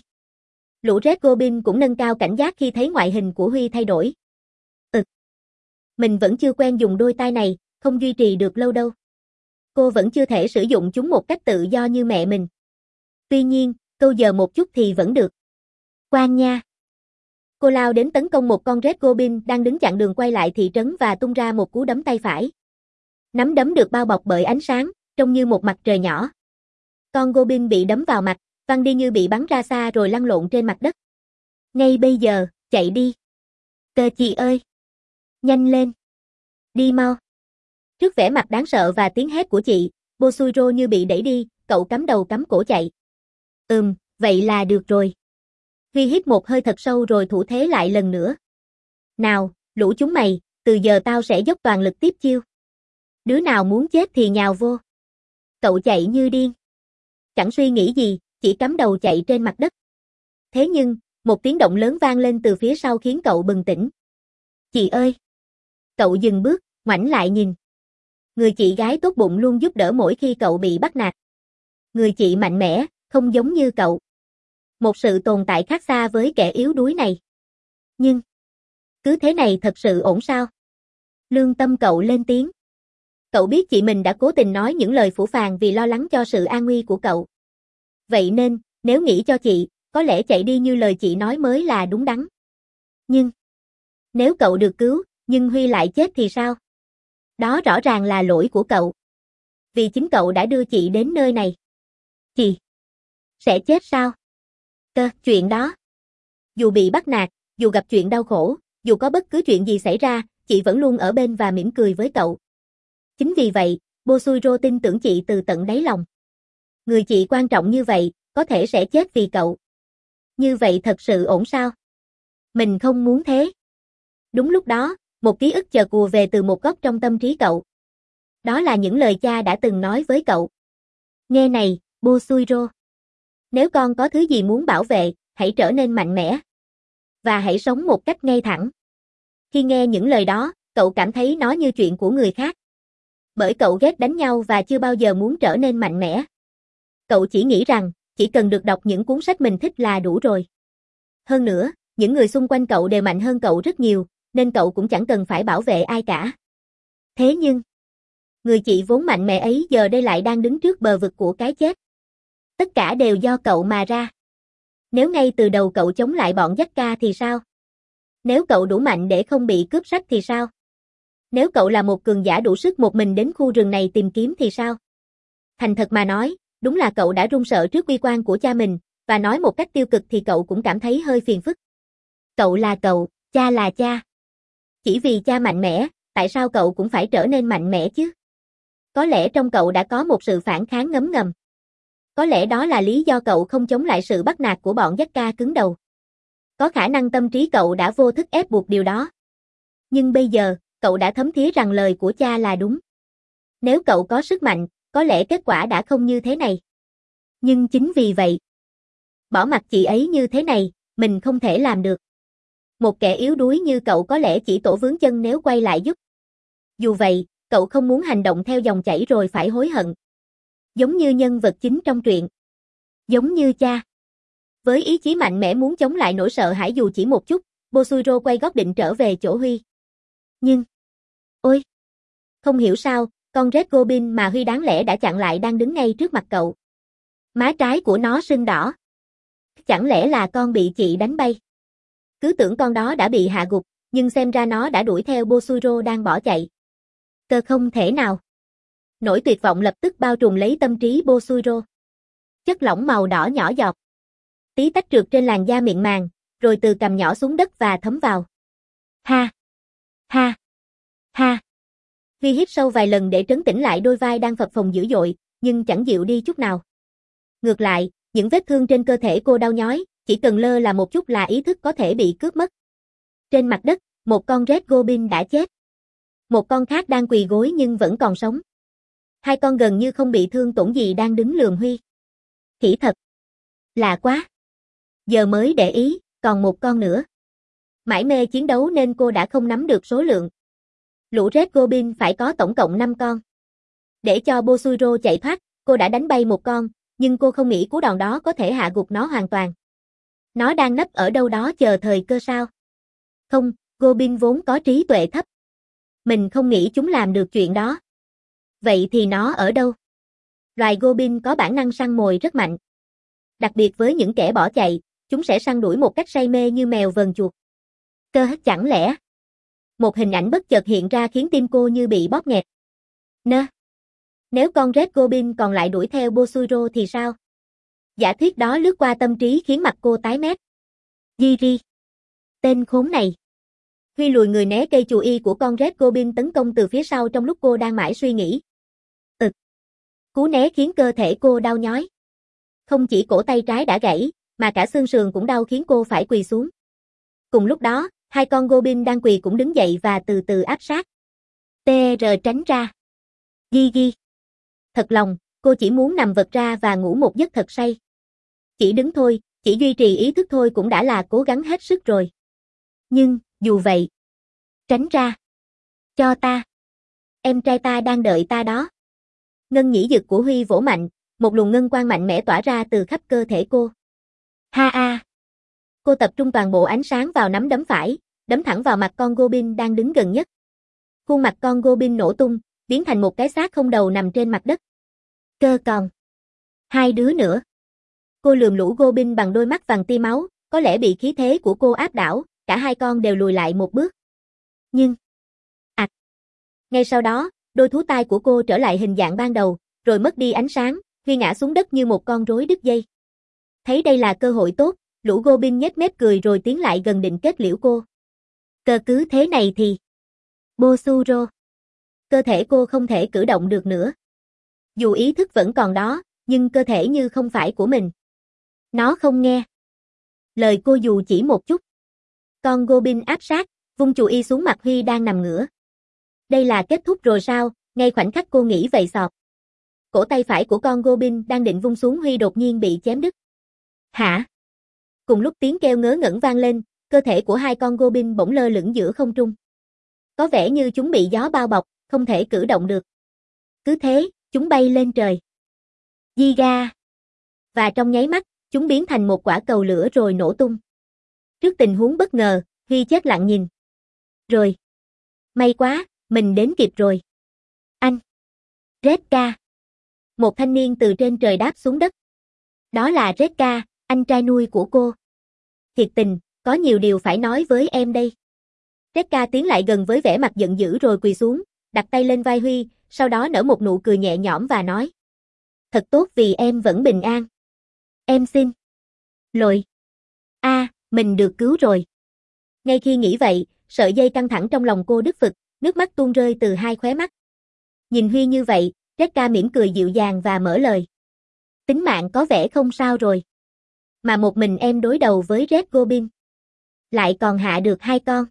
Lũ Red Goblin cũng nâng cao cảnh giác khi thấy ngoại hình của Huy thay đổi. Ừ. Mình vẫn chưa quen dùng đôi tai này, không duy trì được lâu đâu. Cô vẫn chưa thể sử dụng chúng một cách tự do như mẹ mình. Tuy nhiên, câu giờ một chút thì vẫn được. Quan nha. Cô lao đến tấn công một con Red Goblin đang đứng chặn đường quay lại thị trấn và tung ra một cú đấm tay phải. Nắm đấm được bao bọc bởi ánh sáng, trông như một mặt trời nhỏ. Con Goblin bị đấm vào mặt, văng đi như bị bắn ra xa rồi lăn lộn trên mặt đất. Ngay bây giờ, chạy đi. Cờ chị ơi. Nhanh lên. Đi mau. Trước vẻ mặt đáng sợ và tiếng hét của chị, Bosuro như bị đẩy đi, cậu cắm đầu cắm cổ chạy. Ừm, vậy là được rồi. Huy hít một hơi thật sâu rồi thủ thế lại lần nữa. Nào, lũ chúng mày, từ giờ tao sẽ dốc toàn lực tiếp chiêu. Đứa nào muốn chết thì nhào vô. Cậu chạy như điên. Chẳng suy nghĩ gì, chỉ cắm đầu chạy trên mặt đất. Thế nhưng, một tiếng động lớn vang lên từ phía sau khiến cậu bừng tỉnh. Chị ơi! Cậu dừng bước, ngoảnh lại nhìn. Người chị gái tốt bụng luôn giúp đỡ mỗi khi cậu bị bắt nạt. Người chị mạnh mẽ, không giống như cậu. Một sự tồn tại khác xa với kẻ yếu đuối này. Nhưng, cứ thế này thật sự ổn sao? Lương tâm cậu lên tiếng. Cậu biết chị mình đã cố tình nói những lời phũ phàng vì lo lắng cho sự an nguy của cậu. Vậy nên, nếu nghĩ cho chị, có lẽ chạy đi như lời chị nói mới là đúng đắn. Nhưng, Nếu cậu được cứu, nhưng Huy lại chết thì sao? Đó rõ ràng là lỗi của cậu. Vì chính cậu đã đưa chị đến nơi này. Chị sẽ chết sao? Cơ, chuyện đó. Dù bị bắt nạt, dù gặp chuyện đau khổ, dù có bất cứ chuyện gì xảy ra, chị vẫn luôn ở bên và mỉm cười với cậu. Chính vì vậy, Bosuro tin tưởng chị từ tận đáy lòng. Người chị quan trọng như vậy, có thể sẽ chết vì cậu. Như vậy thật sự ổn sao? Mình không muốn thế. Đúng lúc đó, một ký ức chợt ùa về từ một góc trong tâm trí cậu. Đó là những lời cha đã từng nói với cậu. Nghe này, Bosuro. Nếu con có thứ gì muốn bảo vệ, hãy trở nên mạnh mẽ. Và hãy sống một cách ngay thẳng. Khi nghe những lời đó, cậu cảm thấy nó như chuyện của người khác. Bởi cậu ghét đánh nhau và chưa bao giờ muốn trở nên mạnh mẽ. Cậu chỉ nghĩ rằng, chỉ cần được đọc những cuốn sách mình thích là đủ rồi. Hơn nữa, những người xung quanh cậu đều mạnh hơn cậu rất nhiều, nên cậu cũng chẳng cần phải bảo vệ ai cả. Thế nhưng, người chị vốn mạnh mẽ ấy giờ đây lại đang đứng trước bờ vực của cái chết. Tất cả đều do cậu mà ra. Nếu ngay từ đầu cậu chống lại bọn Jatka thì sao? Nếu cậu đủ mạnh để không bị cướp sách thì sao? Nếu cậu là một cường giả đủ sức một mình đến khu rừng này tìm kiếm thì sao? Thành thật mà nói, đúng là cậu đã run sợ trước uy quan của cha mình, và nói một cách tiêu cực thì cậu cũng cảm thấy hơi phiền phức. Cậu là cậu, cha là cha. Chỉ vì cha mạnh mẽ, tại sao cậu cũng phải trở nên mạnh mẽ chứ? Có lẽ trong cậu đã có một sự phản kháng ngấm ngầm. Có lẽ đó là lý do cậu không chống lại sự bắt nạt của bọn Jatka cứng đầu. Có khả năng tâm trí cậu đã vô thức ép buộc điều đó. Nhưng bây giờ, cậu đã thấm thía rằng lời của cha là đúng. Nếu cậu có sức mạnh, có lẽ kết quả đã không như thế này. Nhưng chính vì vậy, bỏ mặc chị ấy như thế này, mình không thể làm được. Một kẻ yếu đuối như cậu có lẽ chỉ tổ vướng chân nếu quay lại giúp. Dù vậy, cậu không muốn hành động theo dòng chảy rồi phải hối hận. Giống như nhân vật chính trong truyện. Giống như cha. Với ý chí mạnh mẽ muốn chống lại nỗi sợ hãi dù chỉ một chút, Bosuro quay gót định trở về chỗ Huy. Nhưng, ôi, không hiểu sao, con Red Goblin mà Huy đáng lẽ đã chặn lại đang đứng ngay trước mặt cậu. Má trái của nó sưng đỏ. Chẳng lẽ là con bị chị đánh bay? Cứ tưởng con đó đã bị hạ gục, nhưng xem ra nó đã đuổi theo Bosuro đang bỏ chạy. Cơ không thể nào. Nỗi tuyệt vọng lập tức bao trùm lấy tâm trí Bosuro. Chất lỏng màu đỏ nhỏ giọt. Tí tách trượt trên làn da mịn màng, rồi từ cằm nhỏ xuống đất và thấm vào. Ha! Ha! Ha! Huy hít sâu vài lần để trấn tĩnh lại đôi vai đang phập phồng dữ dội, nhưng chẳng dịu đi chút nào. Ngược lại, những vết thương trên cơ thể cô đau nhói, chỉ cần lơ là một chút là ý thức có thể bị cướp mất. Trên mặt đất, một con Red Goblin đã chết. Một con khác đang quỳ gối nhưng vẫn còn sống. Hai con gần như không bị thương tổn gì đang đứng lườm Huy. Khỉ thật. Lạ quá. Giờ mới để ý, còn một con nữa. Mải mê chiến đấu nên cô đã không nắm được số lượng. Lũ Red Goblin phải có tổng cộng năm con. Để cho Bosuro chạy thoát, cô đã đánh bay một con, nhưng cô không nghĩ cú đòn đó có thể hạ gục nó hoàn toàn. Nó đang nấp ở đâu đó chờ thời cơ sao? Không, Goblin vốn có trí tuệ thấp. Mình không nghĩ chúng làm được chuyện đó. Vậy thì nó ở đâu? Loài Goblin có bản năng săn mồi rất mạnh. Đặc biệt với những kẻ bỏ chạy, chúng sẽ săn đuổi một cách say mê như mèo vờn chuột. Cơ chẳng lẽ? Một hình ảnh bất chợt hiện ra khiến tim cô như bị bóp nghẹt. Nơ. Nếu con Red Goblin còn lại đuổi theo Bosuro thì sao? Giả thuyết đó lướt qua tâm trí khiến mặt cô tái mét. Giri. Tên khốn này. Huy lùi người né cây chù y của con Red Goblin tấn công từ phía sau trong lúc cô đang mãi suy nghĩ. Ực. Cú né khiến cơ thể cô đau nhói. Không chỉ cổ tay trái đã gãy, mà cả xương sườn cũng đau khiến cô phải quỳ xuống. Cùng lúc đó, hai con Goblin đang quỳ cũng đứng dậy và từ từ áp sát. tê rờ tránh ra. Gigi. Thật lòng, cô chỉ muốn nằm vật ra và ngủ một giấc thật say. Chỉ đứng thôi, chỉ duy trì ý thức thôi cũng đã là cố gắng hết sức rồi. Nhưng, dù vậy. Tránh ra. Cho ta. Em trai ta đang đợi ta đó. Ngân nhĩ dực của Huy vỗ mạnh, một luồng ngân quang mạnh mẽ tỏa ra từ khắp cơ thể cô. Ha a. Cô tập trung toàn bộ ánh sáng vào nắm đấm phải, đấm thẳng vào mặt con Goblin đang đứng gần nhất. Khuôn mặt con Goblin nổ tung, biến thành một cái xác không đầu nằm trên mặt đất. Cơ còn. Hai đứa nữa. Cô lườm lũ Goblin bằng đôi mắt vàng tia máu, có lẽ bị khí thế của cô áp đảo, cả hai con đều lùi lại một bước. Nhưng... ạch. À. Ngay sau đó, đôi thú tai của cô trở lại hình dạng ban đầu, rồi mất đi ánh sáng, Huy ngã xuống đất như một con rối đứt dây. Thấy đây là cơ hội tốt, lũ Goblin nhếch mép cười rồi tiến lại gần định kết liễu cô. Cơ cứ thế này thì... Bosuro. Cơ thể cô không thể cử động được nữa. Dù ý thức vẫn còn đó, nhưng cơ thể như không phải của mình. Nó không nghe lời cô dù chỉ một chút. Con Goblin áp sát, vung chù y xuống mặt Huy đang nằm ngửa. Đây là kết thúc rồi sao? Ngay khoảnh khắc cô nghĩ vậy sọt. Cổ tay phải của con Goblin đang định vung xuống Huy đột nhiên bị chém đứt. Hả? Cùng lúc tiếng kêu ngớ ngẩn vang lên, cơ thể của hai con Goblin bỗng lơ lửng giữa không trung. Có vẻ như chúng bị gió bao bọc, không thể cử động được. Cứ thế, chúng bay lên trời. Giga! Và trong nháy mắt, chúng biến thành một quả cầu lửa rồi nổ tung. Trước tình huống bất ngờ, Huy chết lặng nhìn. Rồi. May quá, mình đến kịp rồi. Anh. Redka. Một thanh niên từ trên trời đáp xuống đất. Đó là Redka, anh trai nuôi của cô. Thiệt tình, có nhiều điều phải nói với em đây. Redka tiến lại gần với vẻ mặt giận dữ rồi quỳ xuống, đặt tay lên vai Huy, sau đó nở một nụ cười nhẹ nhõm và nói. Thật tốt vì em vẫn bình an. Em xin lỗi. A, à, mình được cứu rồi. Ngay khi nghĩ vậy, sợi dây căng thẳng trong lòng cô đứt phực, nước mắt tuôn rơi từ hai khóe mắt. Nhìn Huy như vậy, Redka mỉm cười dịu dàng và mở lời. Tính mạng có vẻ không sao rồi. Mà một mình em đối đầu với Red Goblin. Lại còn hạ được hai con.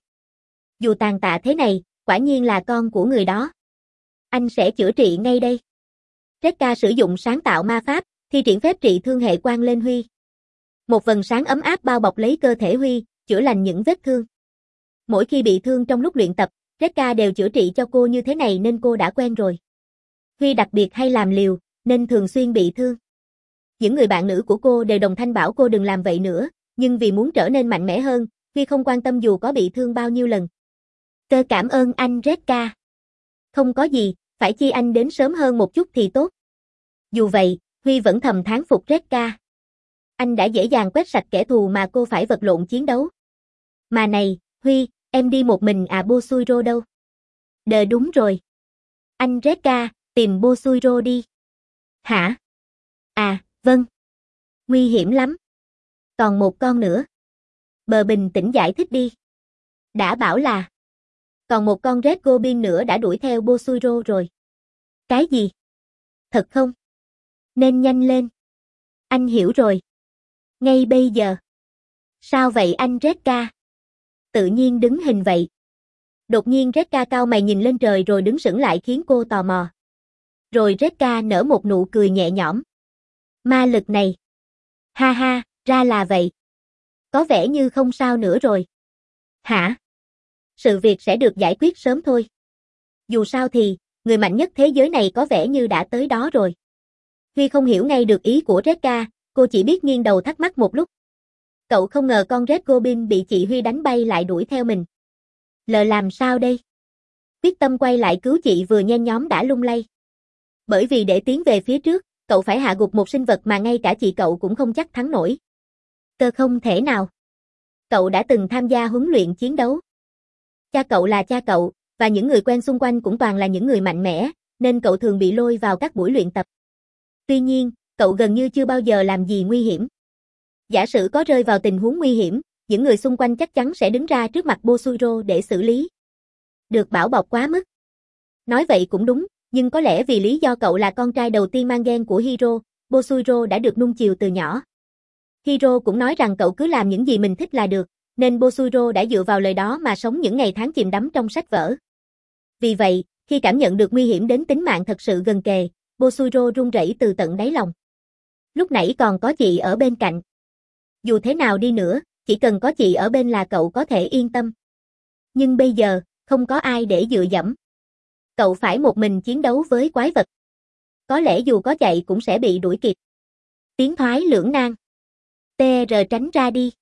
Dù tàn tạ thế này, quả nhiên là con của người đó. Anh sẽ chữa trị ngay đây. Redka sử dụng sáng tạo ma pháp, thi triển phép trị thương hệ quang lên Huy. Một vầng sáng ấm áp bao bọc lấy cơ thể Huy, chữa lành những vết thương. Mỗi khi bị thương trong lúc luyện tập, Redka đều chữa trị cho cô như thế này nên cô đã quen rồi. Huy đặc biệt hay làm liều, nên thường xuyên bị thương. Những người bạn nữ của cô đều đồng thanh bảo cô đừng làm vậy nữa, nhưng vì muốn trở nên mạnh mẽ hơn, Huy không quan tâm dù có bị thương bao nhiêu lần. Cơ cảm ơn anh Redka. Không có gì, phải chi anh đến sớm hơn một chút thì tốt. Dù vậy, Huy vẫn thầm thán phục Redka. Anh đã dễ dàng quét sạch kẻ thù mà cô phải vật lộn chiến đấu. Mà này, Huy, em đi một mình à Bosuro đâu? Đờ đúng rồi. Anh Redka, tìm Bosuro đi. Hả? À, vâng. Nguy hiểm lắm. Còn một con nữa. Bờ bình tĩnh giải thích đi. Đã bảo là. Còn một con Red Goblin nữa đã đuổi theo Bosuro rồi. Cái gì? Thật không? Nên nhanh lên. Anh hiểu rồi. Ngay bây giờ. Sao vậy anh Redka? Tự nhiên đứng hình vậy. Đột nhiên Redka cau mày nhìn lên trời rồi đứng sững lại khiến cô tò mò. Rồi Redka nở một nụ cười nhẹ nhõm. Ma lực này. Ha ha, ra là vậy. Có vẻ như không sao nữa rồi. Hả? Sự việc sẽ được giải quyết sớm thôi. Dù sao thì, người mạnh nhất thế giới này có vẻ như đã tới đó rồi. Huy không hiểu ngay được ý của Redka, cô chỉ biết nghiêng đầu thắc mắc một lúc. Cậu không ngờ con Red Goblin bị chị Huy đánh bay lại đuổi theo mình. Lờ làm sao đây? Quyết tâm quay lại cứu chị vừa nhen nhóm đã lung lay. Bởi vì để tiến về phía trước, cậu phải hạ gục một sinh vật mà ngay cả chị cậu cũng không chắc thắng nổi. Cơ không thể nào. Cậu đã từng tham gia huấn luyện chiến đấu. Cha cậu là cha cậu, và những người quen xung quanh cũng toàn là những người mạnh mẽ, nên cậu thường bị lôi vào các buổi luyện tập. Tuy nhiên, cậu gần như chưa bao giờ làm gì nguy hiểm. Giả sử có rơi vào tình huống nguy hiểm, những người xung quanh chắc chắn sẽ đứng ra trước mặt Bosuro để xử lý. Được bảo bọc quá mức. Nói vậy cũng đúng, nhưng có lẽ vì lý do cậu là con trai đầu tiên mang gen của Hiro, Bosuro đã được nuông chiều từ nhỏ. Hiro cũng nói rằng cậu cứ làm những gì mình thích là được, nên Bosuro đã dựa vào lời đó mà sống những ngày tháng chìm đắm trong sách vở. Vì vậy, khi cảm nhận được nguy hiểm đến tính mạng thật sự gần kề, Bosuro run rẩy từ tận đáy lòng. Lúc nãy còn có chị ở bên cạnh. Dù thế nào đi nữa, chỉ cần có chị ở bên là cậu có thể yên tâm. Nhưng bây giờ, không có ai để dựa dẫm. Cậu phải một mình chiến đấu với quái vật. Có lẽ dù có chạy cũng sẽ bị đuổi kịp. Tiến thoái lưỡng nan. tê rờ tránh ra đi.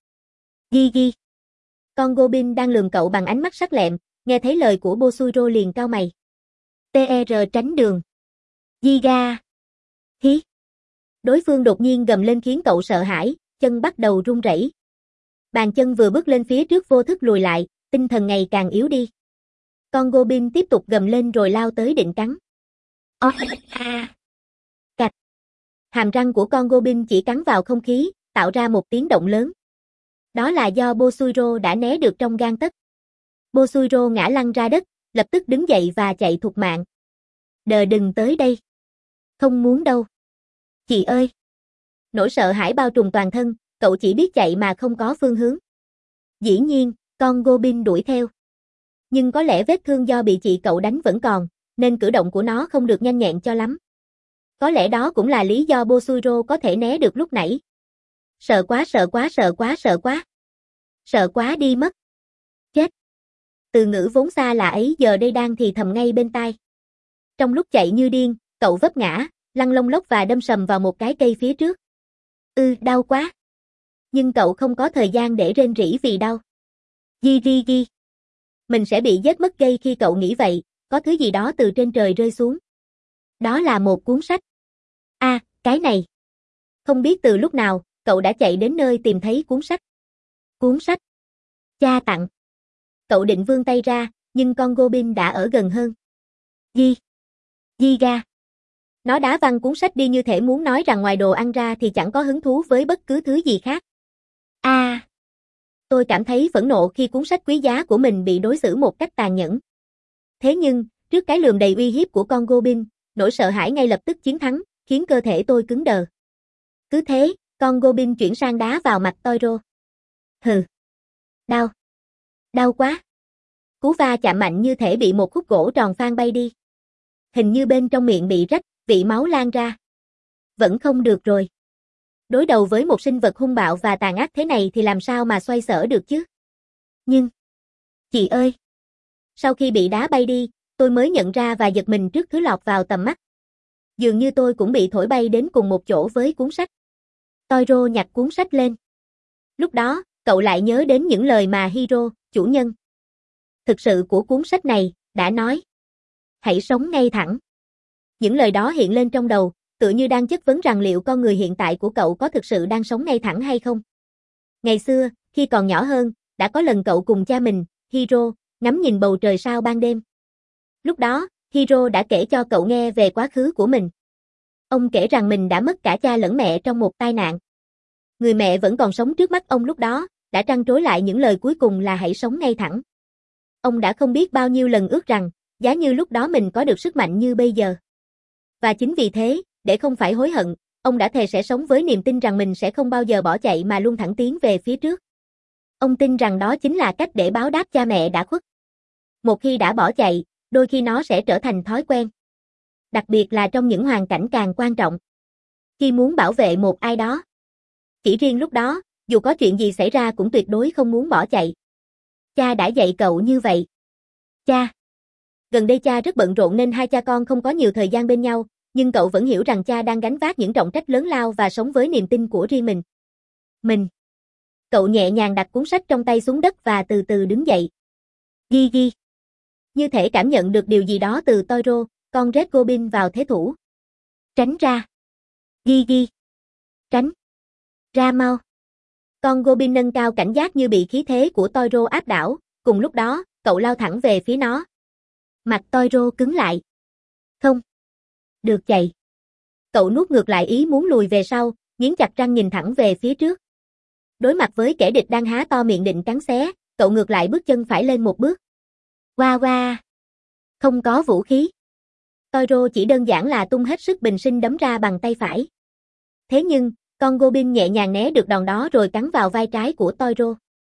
Gi gi. Con Goblin đang lườm cậu bằng ánh mắt sắc lẹm, nghe thấy lời của Bosuro liền cau mày. tê rờ tránh đường. Giga. Hí. Đối phương đột nhiên gầm lên khiến cậu sợ hãi, chân bắt đầu run rẩy. Bàn chân vừa bước lên phía trước vô thức lùi lại, tinh thần ngày càng yếu đi. Con Goblin tiếp tục gầm lên rồi lao tới định cắn. Ôi a! Cạch. Hàm răng của con Goblin chỉ cắn vào không khí, tạo ra một tiếng động lớn. Đó là do Bosuro đã né được trong gang tấc. Bosuro ngã lăn ra đất, lập tức đứng dậy và chạy thục mạng. Đờ đừng tới đây. Không muốn đâu. Chị ơi! Nỗi sợ hãi bao trùm toàn thân, cậu chỉ biết chạy mà không có phương hướng. Dĩ nhiên, con Goblin đuổi theo. Nhưng có lẽ vết thương do bị chị cậu đánh vẫn còn, nên cử động của nó không được nhanh nhẹn cho lắm. Có lẽ đó cũng là lý do Bosuro có thể né được lúc nãy. Sợ quá sợ quá sợ quá sợ quá. Sợ quá đi mất. Chết. Từ ngữ vốn xa lạ ấy giờ đây đang thì thầm ngay bên tai. Trong lúc chạy như điên, cậu vấp ngã, lăn lông lốc và đâm sầm vào một cái cây phía trước. Ư, đau quá. Nhưng cậu không có thời gian để rên rỉ vì đau. Gi gi gi. Mình sẽ bị giết mất gây khi cậu nghĩ vậy, có thứ gì đó từ trên trời rơi xuống. Đó là một cuốn sách. A, à, cái này. Không biết từ lúc nào, cậu đã chạy đến nơi tìm thấy cuốn sách. Cuốn sách. Cha tặng. Cậu định vươn tay ra, nhưng con Goblin đã ở gần hơn. Gi. Gi ga. Nó đá văng cuốn sách đi như thể muốn nói rằng ngoài đồ ăn ra thì chẳng có hứng thú với bất cứ thứ gì khác. A. À, tôi cảm thấy phẫn nộ khi cuốn sách quý giá của mình bị đối xử một cách tàn nhẫn. Thế nhưng, trước cái lườm đầy uy hiếp của con Goblin, nỗi sợ hãi ngay lập tức chiến thắng, khiến cơ thể tôi cứng đờ. Cứ thế, con Goblin chuyển sang đá vào mặt Toiro. Hừ. Đau. Đau quá. Cú va chạm mạnh như thể bị một khúc gỗ tròn phan bay đi. Hình như bên trong miệng bị rách, vị máu lan ra. Vẫn không được rồi. Đối đầu với một sinh vật hung bạo và tàn ác thế này thì làm sao mà xoay sở được chứ? Nhưng... Chị ơi! Sau khi bị đá bay đi, tôi mới nhận ra và giật mình trước thứ lọt vào tầm mắt. Dường như tôi cũng bị thổi bay đến cùng một chỗ với cuốn sách. Toiro nhặt cuốn sách lên. Lúc đó, cậu lại nhớ đến những lời mà Hiro, chủ nhân thực sự của cuốn sách này, đã nói. Hãy sống ngay thẳng. Những lời đó hiện lên trong đầu, tựa như đang chất vấn rằng liệu con người hiện tại của cậu có thực sự đang sống ngay thẳng hay không. Ngày xưa, khi còn nhỏ hơn, đã có lần cậu cùng cha mình, Hiro, ngắm nhìn bầu trời sao ban đêm. Lúc đó, Hiro đã kể cho cậu nghe về quá khứ của mình. Ông kể rằng mình đã mất cả cha lẫn mẹ trong một tai nạn. Người mẹ vẫn còn sống trước mắt ông lúc đó, đã trăn trối lại những lời cuối cùng là hãy sống ngay thẳng. Ông đã không biết bao nhiêu lần ước rằng, giá như lúc đó mình có được sức mạnh như bây giờ. Và chính vì thế, để không phải hối hận, ông đã thề sẽ sống với niềm tin rằng mình sẽ không bao giờ bỏ chạy mà luôn thẳng tiến về phía trước. Ông tin rằng đó chính là cách để báo đáp cha mẹ đã khuất. Một khi đã bỏ chạy, đôi khi nó sẽ trở thành thói quen. Đặc biệt là trong những hoàn cảnh càng quan trọng. Khi muốn bảo vệ một ai đó. Chỉ riêng lúc đó, dù có chuyện gì xảy ra cũng tuyệt đối không muốn bỏ chạy. Cha đã dạy cậu như vậy. Cha. Gần đây cha rất bận rộn nên hai cha con không có nhiều thời gian bên nhau, nhưng cậu vẫn hiểu rằng cha đang gánh vác những trọng trách lớn lao và sống với niềm tin của riêng mình. Mình. Cậu nhẹ nhàng đặt cuốn sách trong tay xuống đất và từ từ đứng dậy. Gi gi. Như thể cảm nhận được điều gì đó từ Toiro, con Red Goblin vào thế thủ. Tránh ra. Gi gi. Tránh. Ra mau. Con Goblin nâng cao cảnh giác như bị khí thế của Toiro áp đảo, cùng lúc đó, cậu lao thẳng về phía nó. Mặt Toiro cứng lại. Không. Được chạy. Cậu nuốt ngược lại ý muốn lùi về sau, nghiến chặt răng nhìn thẳng về phía trước. Đối mặt với kẻ địch đang há to miệng định cắn xé, cậu ngược lại bước chân phải lên một bước. Qua qua. Không có vũ khí. Toiro chỉ đơn giản là tung hết sức bình sinh đấm ra bằng tay phải. Thế nhưng, con Goblin nhẹ nhàng né được đòn đó rồi cắn vào vai trái của Toiro.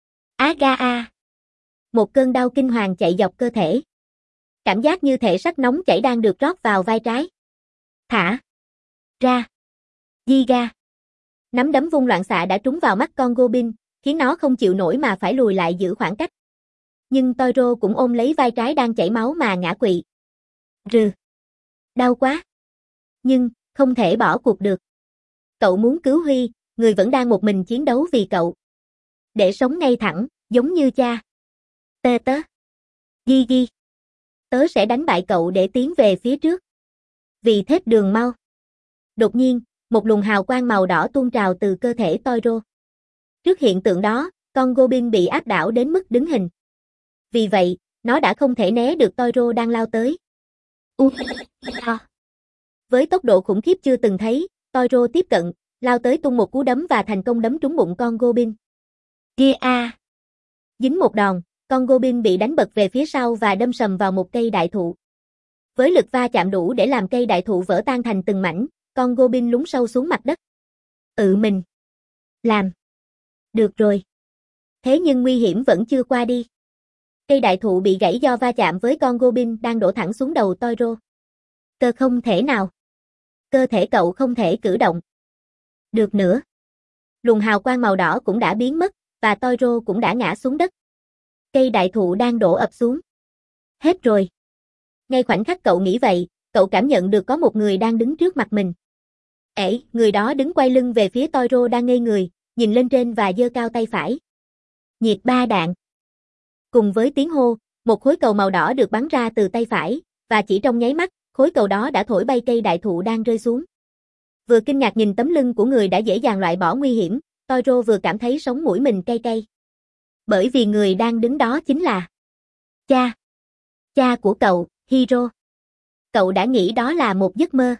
Aga a. Một cơn đau kinh hoàng chạy dọc cơ thể. Cảm giác như thể sắt nóng chảy đang được rót vào vai trái. Thả. Ra. Gi ga. Nắm đấm vung loạn xạ đã trúng vào mắt con Goblin, khiến nó không chịu nổi mà phải lùi lại giữ khoảng cách. Nhưng Toiro cũng ôm lấy vai trái đang chảy máu mà ngã quỵ. Rừ. Đau quá. Nhưng, không thể bỏ cuộc được. Cậu muốn cứu Huy, người vẫn đang một mình chiến đấu vì cậu. Để sống ngay thẳng, giống như cha. Tê tớ. Gi gi. Tớ sẽ đánh bại cậu để tiến về phía trước. Vì thết đường mau. Đột nhiên, một luồng hào quang màu đỏ tuôn trào từ cơ thể Toiro. Trước hiện tượng đó, con Goblin bị áp đảo đến mức đứng hình. Vì vậy, nó đã không thể né được Toiro đang lao tới. U Với tốc độ khủng khiếp chưa từng thấy, Toiro tiếp cận, lao tới tung một cú đấm và thành công đấm trúng bụng con Goblin. Kia a! Dính một đòn, con Goblin bị đánh bật về phía sau và đâm sầm vào một cây đại thụ. Với lực va chạm đủ để làm cây đại thụ vỡ tan thành từng mảnh, con Goblin lún sâu xuống mặt đất. Ừ mình. Làm. Được rồi. Thế nhưng nguy hiểm vẫn chưa qua đi. Cây đại thụ bị gãy do va chạm với con Goblin đang đổ thẳng xuống đầu Toiro. Cơ không thể nào. Cơ thể cậu không thể cử động. Được nữa. Luồng hào quang màu đỏ cũng đã biến mất, và Toiro cũng đã ngã xuống đất. Cây đại thụ đang đổ ập xuống. Hết rồi. Ngay khoảnh khắc cậu nghĩ vậy, cậu cảm nhận được có một người đang đứng trước mặt mình. Ê, người đó đứng quay lưng về phía Toiro đang ngây người, nhìn lên trên và giơ cao tay phải. Nhiệt ba đạn. Cùng với tiếng hô, một khối cầu màu đỏ được bắn ra từ tay phải, và chỉ trong nháy mắt, khối cầu đó đã thổi bay cây đại thụ đang rơi xuống. Vừa kinh ngạc nhìn tấm lưng của người đã dễ dàng loại bỏ nguy hiểm, Toiro vừa cảm thấy sống mũi mình cay cay. Bởi vì người đang đứng đó chính là cha. Cha của cậu, Hiro. Cậu đã nghĩ đó là một giấc mơ.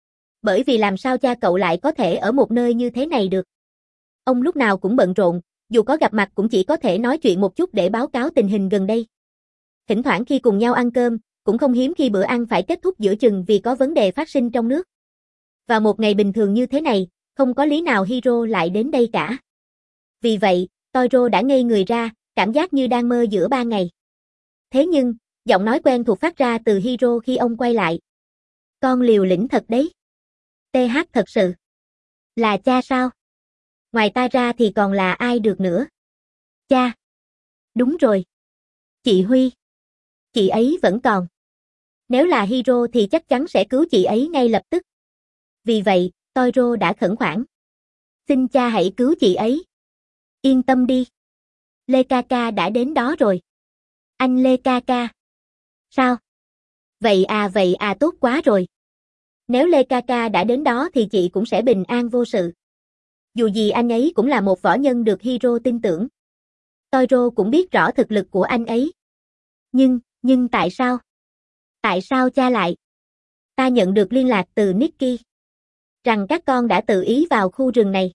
Bởi vì làm sao cha cậu lại có thể ở một nơi như thế này được. Ông lúc nào cũng bận rộn, dù có gặp mặt cũng chỉ có thể nói chuyện một chút để báo cáo tình hình gần đây. Thỉnh thoảng khi cùng nhau ăn cơm, cũng không hiếm khi bữa ăn phải kết thúc giữa chừng vì có vấn đề phát sinh trong nước. Vào một ngày bình thường như thế này, không có lý nào Hiro lại đến đây cả. Vì vậy, Toiro đã ngây người ra, cảm giác như đang mơ giữa ba ngày. Thế nhưng, giọng nói quen thuộc phát ra từ Hiro khi ông quay lại. Con liều lĩnh thật đấy. tê hát thật sự. Là cha sao? Ngoài ta ra thì còn là ai được nữa? Cha. Đúng rồi. Chị Huy. Chị ấy vẫn còn. Nếu là Hiro thì chắc chắn sẽ cứu chị ấy ngay lập tức. Vì vậy, Toiro đã khẩn khoản. Xin cha hãy cứu chị ấy. Yên tâm đi. Lê Kaka đã đến đó rồi. Anh Lê Kaka. Sao? Vậy à vậy à tốt quá rồi. Nếu Lê Kaka đã đến đó thì chị cũng sẽ bình an vô sự. Dù gì anh ấy cũng là một võ nhân được Hiro tin tưởng. Toiro cũng biết rõ thực lực của anh ấy. Nhưng, nhưng tại sao? Tại sao cha lại? Ta nhận được liên lạc từ Nikki. Rằng các con đã tự ý vào khu rừng này.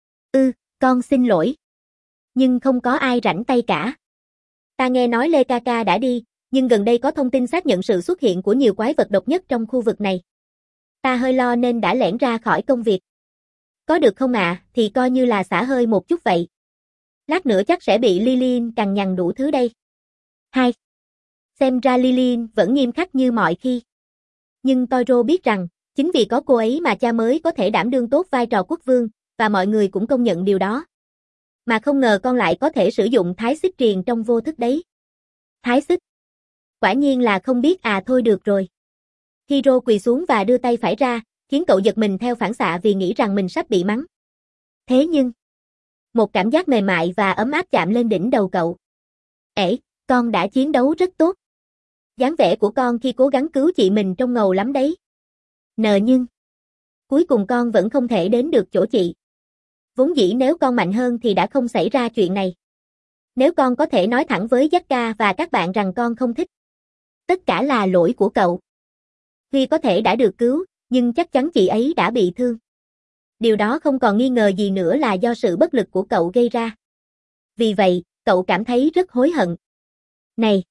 Ừ, con xin lỗi. Nhưng không có ai rảnh tay cả. Ta nghe nói Lê Kaka đã đi, nhưng gần đây có thông tin xác nhận sự xuất hiện của nhiều quái vật độc nhất trong khu vực này. Ta hơi lo nên đã lẻn ra khỏi công việc. Có được không ạ, à, thì coi như là xả hơi một chút vậy. Lát nữa chắc sẽ bị Lillian cằn nhằn đủ thứ đây. Hai. Xem ra Lillian vẫn nghiêm khắc như mọi khi. Nhưng Toiro biết rằng, chính vì có cô ấy mà cha mới có thể đảm đương tốt vai trò quốc vương, và mọi người cũng công nhận điều đó. Mà không ngờ con lại có thể sử dụng thái xích truyền trong vô thức đấy. Thái xích? Quả nhiên là không biết à thôi được rồi. Hiro quỳ xuống và đưa tay phải ra, khiến cậu giật mình theo phản xạ vì nghĩ rằng mình sắp bị mắng. Thế nhưng, một cảm giác mềm mại và ấm áp chạm lên đỉnh đầu cậu. Ê, con đã chiến đấu rất tốt. Dáng vẻ của con khi cố gắng cứu chị mình trông ngầu lắm đấy. Nờ nhưng, cuối cùng con vẫn không thể đến được chỗ chị. Vốn dĩ nếu con mạnh hơn thì đã không xảy ra chuyện này. Nếu con có thể nói thẳng với Zakka và các bạn rằng con không thích. Tất cả là lỗi của cậu. Huy có thể đã được cứu, nhưng chắc chắn chị ấy đã bị thương. Điều đó không còn nghi ngờ gì nữa là do sự bất lực của cậu gây ra. Vì vậy, cậu cảm thấy rất hối hận. Này!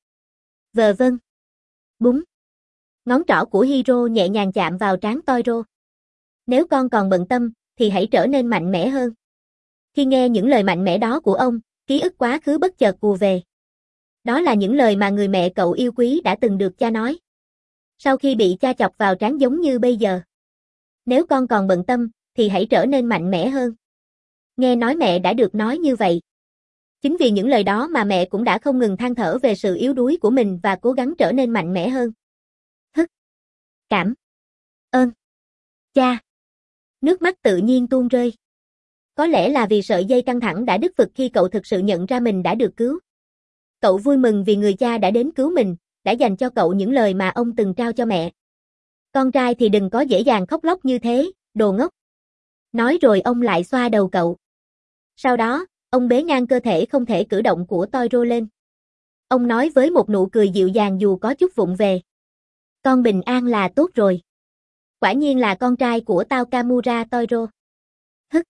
Vờ vâng. Búng. Ngón trỏ của Hiro nhẹ nhàng chạm vào trán Toiro. Nếu con còn bận tâm, thì hãy trở nên mạnh mẽ hơn. Khi nghe những lời mạnh mẽ đó của ông, ký ức quá khứ bất chợt ùa về. Đó là những lời mà người mẹ cậu yêu quý đã từng được cha nói. Sau khi bị cha chọc vào trán giống như bây giờ. Nếu con còn bận tâm, thì hãy trở nên mạnh mẽ hơn. Nghe nói mẹ đã được nói như vậy. Chính vì những lời đó mà mẹ cũng đã không ngừng than thở về sự yếu đuối của mình và cố gắng trở nên mạnh mẽ hơn. Hức. Cảm. Ơn. Cha. Nước mắt tự nhiên tuôn rơi. Có lẽ là vì sợi dây căng thẳng đã đứt phực khi cậu thực sự nhận ra mình đã được cứu. Cậu vui mừng vì người cha đã đến cứu mình, đã dành cho cậu những lời mà ông từng trao cho mẹ. Con trai thì đừng có dễ dàng khóc lóc như thế, đồ ngốc. Nói rồi ông lại xoa đầu cậu. Sau đó, ông bế ngang cơ thể không thể cử động của Toiro lên. Ông nói với một nụ cười dịu dàng dù có chút vụng về. Con bình an là tốt rồi. Quả nhiên là con trai của tao Kamura Toiro. Hức.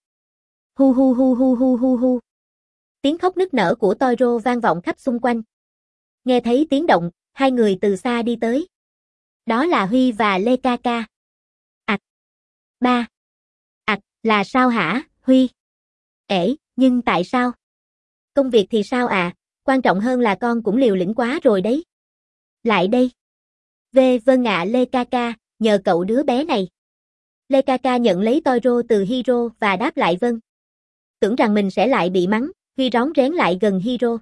Hu hu hu hu hu hu hu. Tiếng khóc nức nở của Toiro vang vọng khắp xung quanh. Nghe thấy tiếng động, hai người từ xa đi tới. Đó là Huy và Lê ca ca. Ảch. Ba. Ảch, là sao hả, Huy? Ể, nhưng tại sao? Công việc thì sao à, quan trọng hơn là con cũng liều lĩnh quá rồi đấy. Lại đây. Vê vâng ạ Lê ca ca, nhờ cậu đứa bé này. Lê ca ca nhận lấy Toiro từ Hiro và đáp lại vâng. Tưởng rằng mình sẽ lại bị mắng, Huy rón rén lại gần Hiro.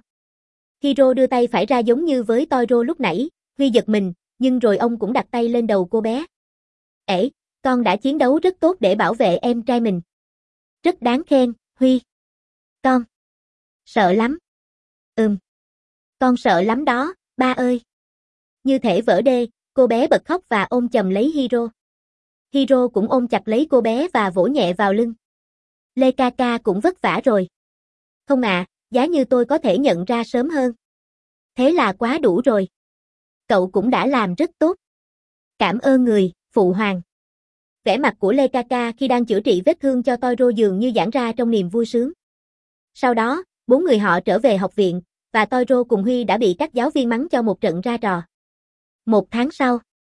Hiro đưa tay phải ra giống như với Toiro lúc nãy, Huy giật mình, nhưng rồi ông cũng đặt tay lên đầu cô bé. Ể, con đã chiến đấu rất tốt để bảo vệ em trai mình. Rất đáng khen, Huy. Con. Sợ lắm. Ừm. Con sợ lắm đó, ba ơi. Như thể vỡ đê, cô bé bật khóc và ôm chầm lấy Hiro. Hiro cũng ôm chặt lấy cô bé và vỗ nhẹ vào lưng. Lê ca ca cũng vất vả rồi. Không à, giá như tôi có thể nhận ra sớm hơn. Thế là quá đủ rồi. Cậu cũng đã làm rất tốt. Cảm ơn người, phụ hoàng. Vẻ mặt của Lê ca ca khi đang chữa trị vết thương cho Toiro dường như giãn ra trong niềm vui sướng. Sau đó, bốn người họ trở về học viện, và Toiro cùng Huy đã bị các giáo viên mắng cho một trận ra trò. Một tháng sau,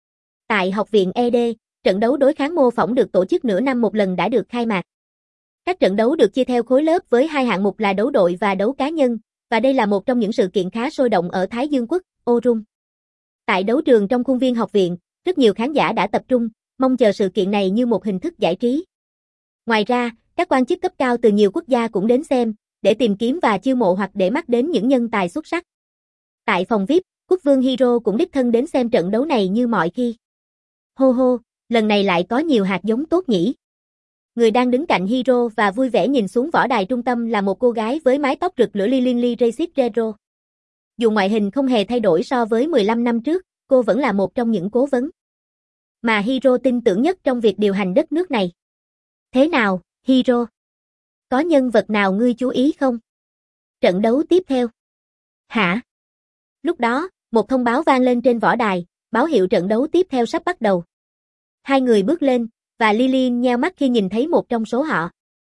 tại học viện e đê, trận đấu đối kháng mô phỏng được tổ chức nửa năm một lần đã được khai mạc. Các trận đấu được chia theo khối lớp với hai hạng mục là đấu đội và đấu cá nhân, và đây là một trong những sự kiện khá sôi động ở Thái Dương Quốc, Orung. Tại đấu trường trong khuôn viên học viện, rất nhiều khán giả đã tập trung, mong chờ sự kiện này như một hình thức giải trí. Ngoài ra, các quan chức cấp cao từ nhiều quốc gia cũng đến xem, để tìm kiếm và chiêu mộ hoặc để mắt đến những nhân tài xuất sắc. Tại phòng vi ai pi, quốc vương Hiro cũng đích thân đến xem trận đấu này như mọi khi. Hô hô, lần này lại có nhiều hạt giống tốt nhỉ. Người đang đứng cạnh Hiro và vui vẻ nhìn xuống võ đài trung tâm là một cô gái với mái tóc rực lửa Lily Reshiro. Dù ngoại hình không hề thay đổi so với mười lăm năm trước, cô vẫn là một trong những cố vấn mà Hiro tin tưởng nhất trong việc điều hành đất nước này. Thế nào, Hiro? Có nhân vật nào ngươi chú ý không? Trận đấu tiếp theo. Hả? Lúc đó, một thông báo vang lên trên võ đài, báo hiệu trận đấu tiếp theo sắp bắt đầu. Hai người bước lên, và Lily nheo mắt khi nhìn thấy một trong số họ.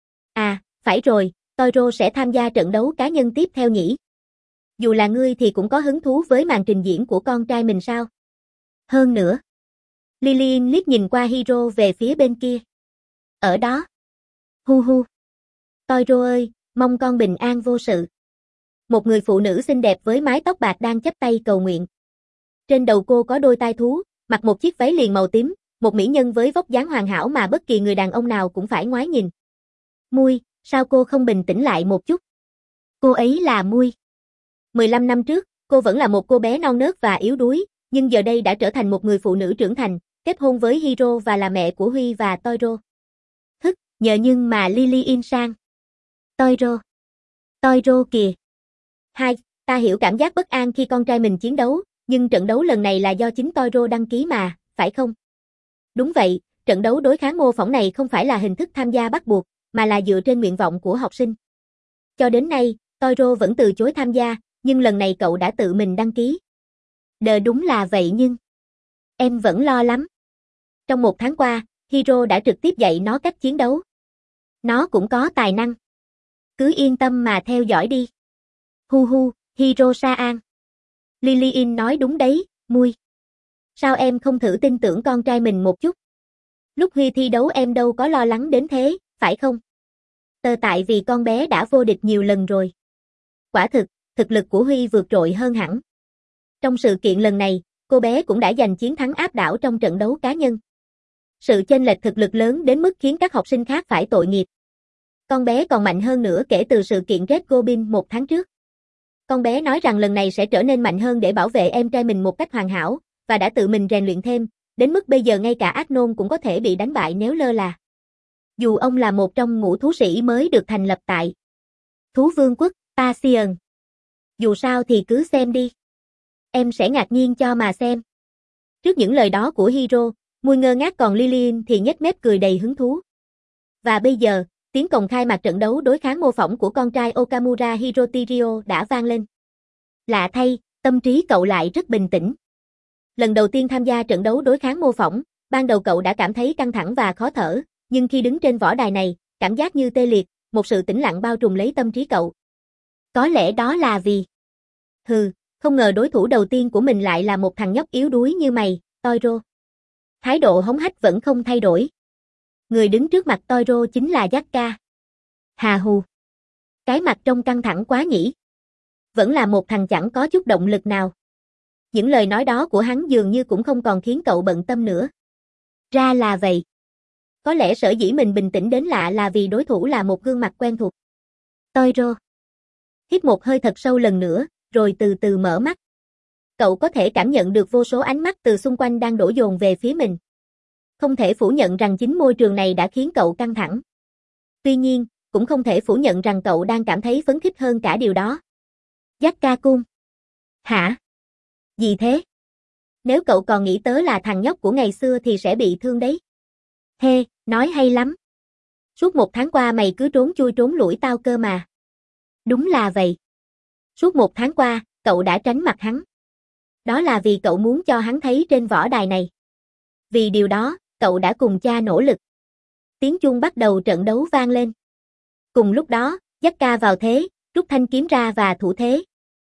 À, phải rồi, Toiro sẽ tham gia trận đấu cá nhân tiếp theo nhỉ? Dù là ngươi thì cũng có hứng thú với màn trình diễn của con trai mình sao? Hơn nữa. Lily liếc nhìn qua Hiro về phía bên kia. Ở đó. Hu hu. Toiro ơi, mong con bình an vô sự. Một người phụ nữ xinh đẹp với mái tóc bạc đang chắp tay cầu nguyện. Trên đầu cô có đôi tai thú, mặc một chiếc váy liền màu tím, một mỹ nhân với vóc dáng hoàn hảo mà bất kỳ người đàn ông nào cũng phải ngoái nhìn. Mui, sao cô không bình tĩnh lại một chút? Cô ấy là Mui. mười lăm năm trước, cô vẫn là một cô bé non nớt và yếu đuối, nhưng giờ đây đã trở thành một người phụ nữ trưởng thành, kết hôn với Hiro và là mẹ của Huy và Toiro. Hức, nhờ nhưng mà Lily in sang. Toiro. Toiro kìa. Hai, ta hiểu cảm giác bất an khi con trai mình chiến đấu, nhưng trận đấu lần này là do chính Toiro đăng ký mà, phải không? Đúng vậy, trận đấu đối kháng mô phỏng này không phải là hình thức tham gia bắt buộc, mà là dựa trên nguyện vọng của học sinh. Cho đến nay, Toiro vẫn từ chối tham gia, nhưng lần này cậu đã tự mình đăng ký. Đờ đúng là vậy nhưng... Em vẫn lo lắm. Trong một tháng qua, Hiro đã trực tiếp dạy nó cách chiến đấu. Nó cũng có tài năng. Cứ yên tâm mà theo dõi đi. Hu hu, Hiro-san. Lillian nói đúng đấy, Mui. Sao em không thử tin tưởng con trai mình một chút? Lúc Huy thi đấu em đâu có lo lắng đến thế, phải không? Tờ tại vì con bé đã vô địch nhiều lần rồi. Quả thực, thực lực của Huy vượt trội hơn hẳn. Trong sự kiện lần này, cô bé cũng đã giành chiến thắng áp đảo trong trận đấu cá nhân. Sự chênh lệch thực lực lớn đến mức khiến các học sinh khác phải tội nghiệp. Con bé còn mạnh hơn nữa kể từ sự kiện Red Goblin một tháng trước. Con bé nói rằng lần này sẽ trở nên mạnh hơn để bảo vệ em trai mình một cách hoàn hảo, và đã tự mình rèn luyện thêm, đến mức bây giờ ngay cả Agnon cũng có thể bị đánh bại nếu lơ là. Dù ông là một trong ngũ thú sĩ mới được thành lập tại Thú Vương quốc, Passion. Dù sao thì cứ xem đi. Em sẽ ngạc nhiên cho mà xem. Trước những lời đó của Hiro, Mui ngơ ngác còn Lillian thì nhếch mép cười đầy hứng thú. Và bây giờ, tiếng còng khai mạc trận đấu đối kháng mô phỏng của con trai Okamura Hirotirio đã vang lên. Lạ thay, Tâm trí cậu lại rất bình tĩnh. Lần đầu tiên tham gia trận đấu đối kháng mô phỏng, ban đầu cậu đã cảm thấy căng thẳng và khó thở, nhưng khi đứng trên võ đài này, cảm giác như tê liệt, một sự tĩnh lặng bao trùm lấy tâm trí cậu. Có lẽ đó là vì... Hừ, không ngờ đối thủ đầu tiên của mình lại là một thằng nhóc yếu đuối như mày, Toiro. Thái độ hống hách vẫn không thay đổi. Người đứng trước mặt Toiro chính là Yakka. Hà hù. Cái mặt trông căng thẳng quá nhỉ. Vẫn là một thằng chẳng có chút động lực nào. Những lời nói đó của hắn dường như cũng không còn khiến cậu bận tâm nữa. Ra là vậy. Có lẽ sở dĩ mình bình tĩnh đến lạ là vì đối thủ là một gương mặt quen thuộc. Toiro. Hít một hơi thật sâu lần nữa, rồi từ từ mở mắt. Cậu có thể cảm nhận được vô số ánh mắt từ xung quanh đang đổ dồn về phía mình. Không thể phủ nhận rằng chính môi trường này đã khiến cậu căng thẳng. Tuy nhiên, cũng không thể phủ nhận rằng cậu đang cảm thấy phấn khích hơn cả điều đó. Yakka-kun. Hả? Gì thế? Nếu cậu còn nghĩ tớ là thằng nhóc của ngày xưa thì sẽ bị thương đấy. Hê, nói hay lắm. Suốt một tháng qua mày cứ trốn chui trốn lủi tao cơ mà. Đúng là vậy. Suốt một tháng qua, cậu đã tránh mặt hắn. Đó là vì cậu muốn cho hắn thấy trên võ đài này. Vì điều đó, cậu đã cùng cha nỗ lực. Tiếng chuông bắt đầu trận đấu vang lên. Cùng lúc đó, Yakka vào thế, rút thanh kiếm ra và thủ thế.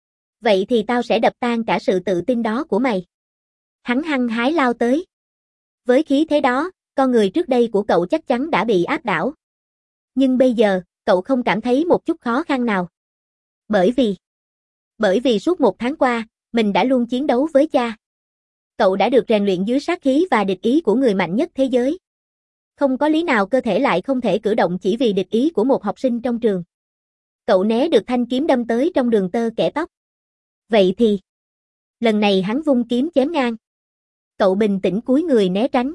Vậy thì tao sẽ đập tan cả sự tự tin đó của mày. Hắn hăng hái lao tới. Với khí thế đó, con người trước đây của cậu chắc chắn đã bị áp đảo. Nhưng bây giờ, cậu không cảm thấy một chút khó khăn nào. Bởi vì... Bởi vì suốt một tháng qua, mình đã luôn chiến đấu với cha. Cậu đã được rèn luyện dưới sát khí và địch ý của người mạnh nhất thế giới. Không có lý nào cơ thể lại không thể cử động chỉ vì địch ý của một học sinh trong trường. Cậu né được thanh kiếm đâm tới trong đường tơ kẽ tóc. Vậy thì... Lần này hắn vung kiếm chém ngang. Cậu bình tĩnh cúi người né tránh.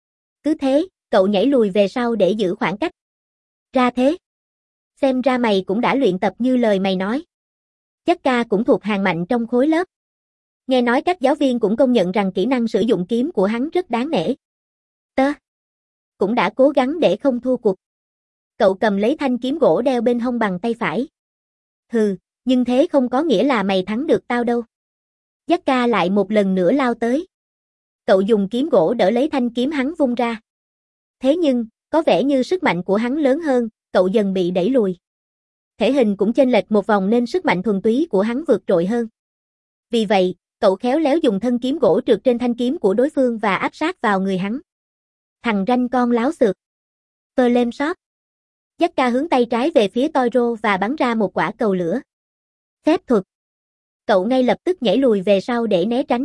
Cứ thế, cậu nhảy lùi về sau để giữ khoảng cách. Ra thế. Xem ra mày cũng đã luyện tập như lời mày nói. Yakka cũng thuộc hàng mạnh trong khối lớp. Nghe nói các giáo viên cũng công nhận rằng kỹ năng sử dụng kiếm của hắn rất đáng nể. Tớ cũng đã cố gắng để không thua cuộc. Cậu cầm lấy thanh kiếm gỗ đeo bên hông bằng tay phải. Hừ, nhưng thế không có nghĩa là mày thắng được tao đâu. Yakka lại một lần nữa lao tới. Cậu dùng kiếm gỗ đỡ lấy thanh kiếm hắn vung ra. Thế nhưng, có vẻ như sức mạnh của hắn lớn hơn, cậu dần bị đẩy lùi. Thể hình cũng chênh lệch một vòng nên sức mạnh thuần túy của hắn vượt trội hơn. Vì vậy, cậu khéo léo dùng thân kiếm gỗ trượt trên thanh kiếm của đối phương và áp sát vào người hắn. Thằng ranh con láo xược. Flame shot. Yakka hướng tay trái về phía Toiro và bắn ra một quả cầu lửa. Phép thuật. Cậu ngay lập tức nhảy lùi về sau để né tránh.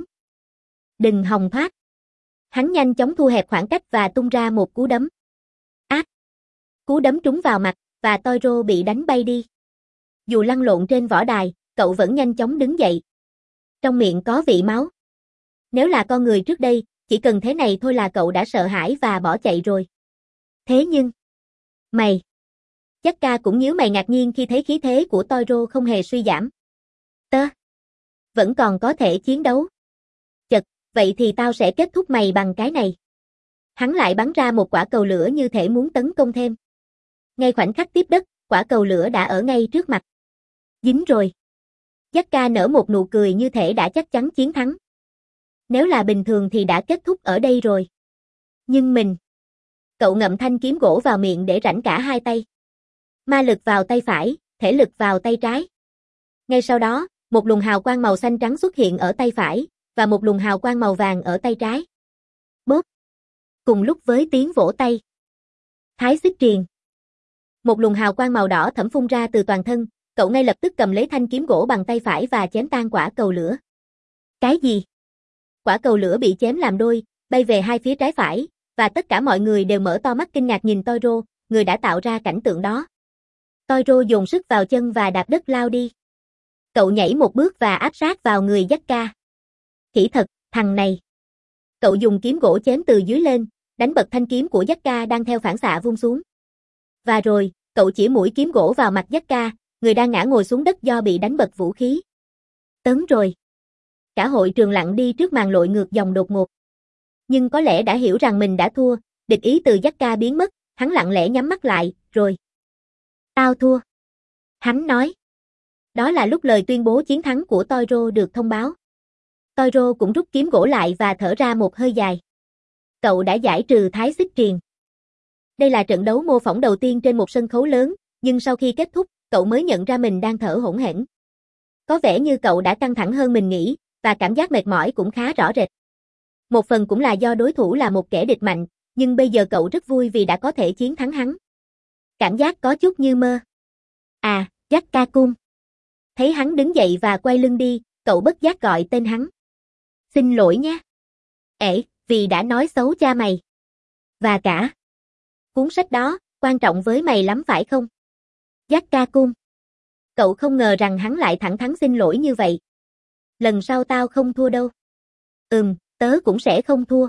Đừng hòng thoát. Hắn nhanh chóng thu hẹp khoảng cách và tung ra một cú đấm. Ác. Cú đấm trúng vào mặt, và Toiro bị đánh bay đi. Dù lăn lộn trên võ đài, cậu vẫn nhanh chóng đứng dậy. Trong miệng có vị máu. Nếu là con người trước đây, chỉ cần thế này thôi là cậu đã sợ hãi và bỏ chạy rồi. Thế nhưng... Mày... Yakka cũng nhíu mày ngạc nhiên khi thấy khí thế của Toiro không hề suy giảm. Tớ... Vẫn còn có thể chiến đấu. Chật, vậy thì tao sẽ kết thúc mày bằng cái này. Hắn lại bắn ra một quả cầu lửa như thể muốn tấn công thêm. Ngay khoảnh khắc tiếp đất, quả cầu lửa đã ở ngay trước mặt. Dính rồi. Yakka nở một nụ cười như thể đã chắc chắn chiến thắng. Nếu là bình thường thì đã kết thúc ở đây rồi. Nhưng mình... Cậu ngậm thanh kiếm gỗ vào miệng để rảnh cả hai tay. Ma lực vào tay phải, thể lực vào tay trái. Ngay sau đó, một luồng hào quang màu xanh trắng xuất hiện ở tay phải, và một luồng hào quang màu vàng ở tay trái. Bốp. Cùng lúc với tiếng vỗ tay. Thái xích triền. Một luồng hào quang màu đỏ thẫm phun ra từ toàn thân, cậu ngay lập tức cầm lấy thanh kiếm gỗ bằng tay phải và chém tan quả cầu lửa. Cái gì? Quả cầu lửa bị chém làm đôi, bay về hai phía trái phải, và tất cả mọi người đều mở to mắt kinh ngạc nhìn Toiro, người đã tạo ra cảnh tượng đó. Toiro dồn sức vào chân và đạp đất lao đi. Cậu nhảy một bước và áp sát vào người Yakka. Khỉ thật, thằng này. Cậu dùng kiếm gỗ chém từ dưới lên, đánh bật thanh kiếm của Yakka đang theo phản xạ vung xuống. Và rồi, cậu chỉ mũi kiếm gỗ vào mặt Yakka, người đang ngã ngồi xuống đất do bị đánh bật vũ khí. Tấn rồi. Cả hội trường lặng đi trước màn lội ngược dòng đột ngột. Nhưng có lẽ đã hiểu rằng mình đã thua, địch ý từ Yakka biến mất, hắn lặng lẽ nhắm mắt lại, rồi. Tao thua. Hắn nói. Đó là lúc lời tuyên bố chiến thắng của Toiro được thông báo. Toiro cũng rút kiếm gỗ lại và thở ra một hơi dài. Cậu đã giải trừ Thái Xích Triền. Đây là trận đấu mô phỏng đầu tiên trên một sân khấu lớn, nhưng sau khi kết thúc, cậu mới nhận ra mình đang thở hổn hển. Có vẻ như cậu đã căng thẳng hơn mình nghĩ, và cảm giác mệt mỏi cũng khá rõ rệt. Một phần cũng là do đối thủ là một kẻ địch mạnh, nhưng bây giờ cậu rất vui vì đã có thể chiến thắng hắn. Cảm giác có chút như mơ. À, Jack-Ca-Cum. Thấy hắn đứng dậy và quay lưng đi, cậu bất giác gọi tên hắn. Xin lỗi nhé. Ể, vì đã nói xấu cha mày. Và cả. Cuốn sách đó, quan trọng với mày lắm phải không? Jack-Ca-Cum. Cậu không ngờ rằng hắn lại thẳng thắn xin lỗi như vậy. Lần sau tao không thua đâu. Ừm, tớ cũng sẽ không thua.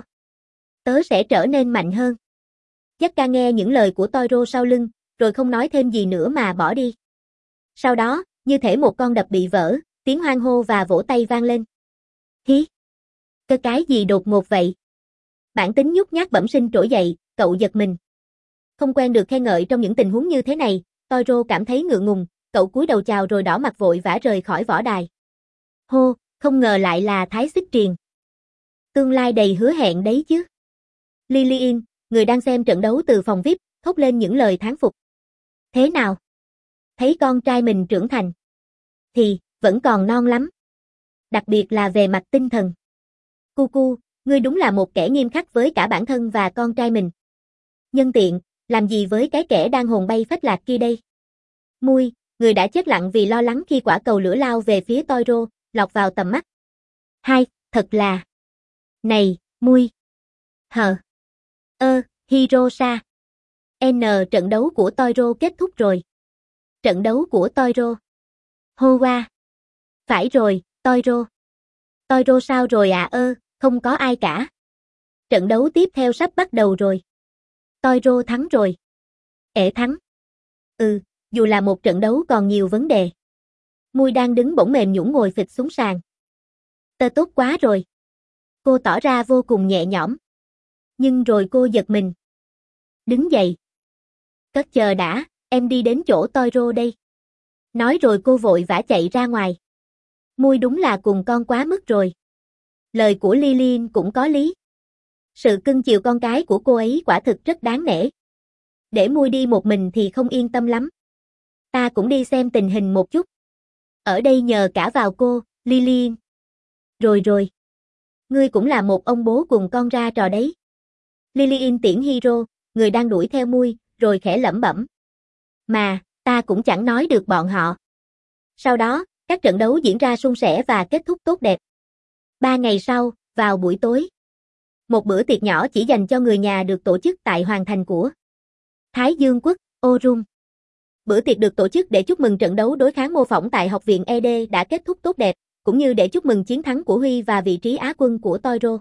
Tớ sẽ trở nên mạnh hơn. Jack-Ca nghe những lời của Toiro sau lưng, rồi không nói thêm gì nữa mà bỏ đi. Sau đó, như thể một con đập bị vỡ, tiếng hoan hô và vỗ tay vang lên. Hí! Cơ cái gì đột ngột vậy? Bản tính nhút nhát bẩm sinh trỗi dậy, cậu giật mình. Không quen được khen ngợi trong những tình huống như thế này, Toiro cảm thấy ngượng ngùng, cậu cúi đầu chào rồi đỏ mặt vội vã rời khỏi võ đài. Hô, không ngờ lại là Thái Xích Triền. Tương lai đầy hứa hẹn đấy chứ. Lillian, người đang xem trận đấu từ phòng vi ai pi, thốt lên những lời thán phục. Thế nào? Thấy con trai mình trưởng thành. Thì, vẫn còn non lắm. Đặc biệt là về mặt tinh thần. Cucu, ngươi đúng là một kẻ nghiêm khắc với cả bản thân và con trai mình. Nhân tiện, làm gì với cái kẻ đang hồn bay phách lạc kia đây? Mui, người đã chết lặng vì lo lắng khi quả cầu lửa lao về phía Toiro, lọt vào tầm mắt. Hai, thật là... Này, Mui. Hờ. Ơ, Hirosa. N trận đấu của Toiro kết thúc rồi. Trận đấu của Toiro. Hoa. Phải rồi, Toiro. Toiro sao rồi à ơ, không có ai cả. Trận đấu tiếp theo sắp bắt đầu rồi. Toiro thắng rồi. Ể thắng. Ừ, dù là một trận đấu còn nhiều vấn đề. Mui đang đứng bỗng mềm nhũn ngồi phịch xuống sàn. Tớ tốt quá rồi. Cô tỏ ra vô cùng nhẹ nhõm. Nhưng rồi cô giật mình. Đứng dậy. Cất chờ đã, em đi đến chỗ Toiro đây. Nói rồi cô vội vã chạy ra ngoài. Mui đúng là cùng con quá mức rồi. Lời của Lillian cũng có lý. Sự cưng chiều con cái của cô ấy quả thực rất đáng nể. Để Mui đi một mình thì không yên tâm lắm. Ta cũng đi xem tình hình một chút. Ở đây nhờ cả vào cô, Lillian. Rồi rồi. Ngươi cũng là một ông bố cùng con ra trò đấy. Lillian tiễn Hiro, người đang đuổi theo Mui, rồi khẽ lẩm bẩm. Mà, ta cũng chẳng nói được bọn họ. Sau đó, các trận đấu diễn ra suôn sẻ và kết thúc tốt đẹp. Ba ngày sau, vào buổi tối. Một bữa tiệc nhỏ chỉ dành cho người nhà được tổ chức tại hoàng thành của Thái Dương quốc, Orun. Bữa tiệc được tổ chức để chúc mừng trận đấu đối kháng mô phỏng tại học viện e đê đã kết thúc tốt đẹp, cũng như để chúc mừng chiến thắng của Huy và vị trí Á quân của Toiro.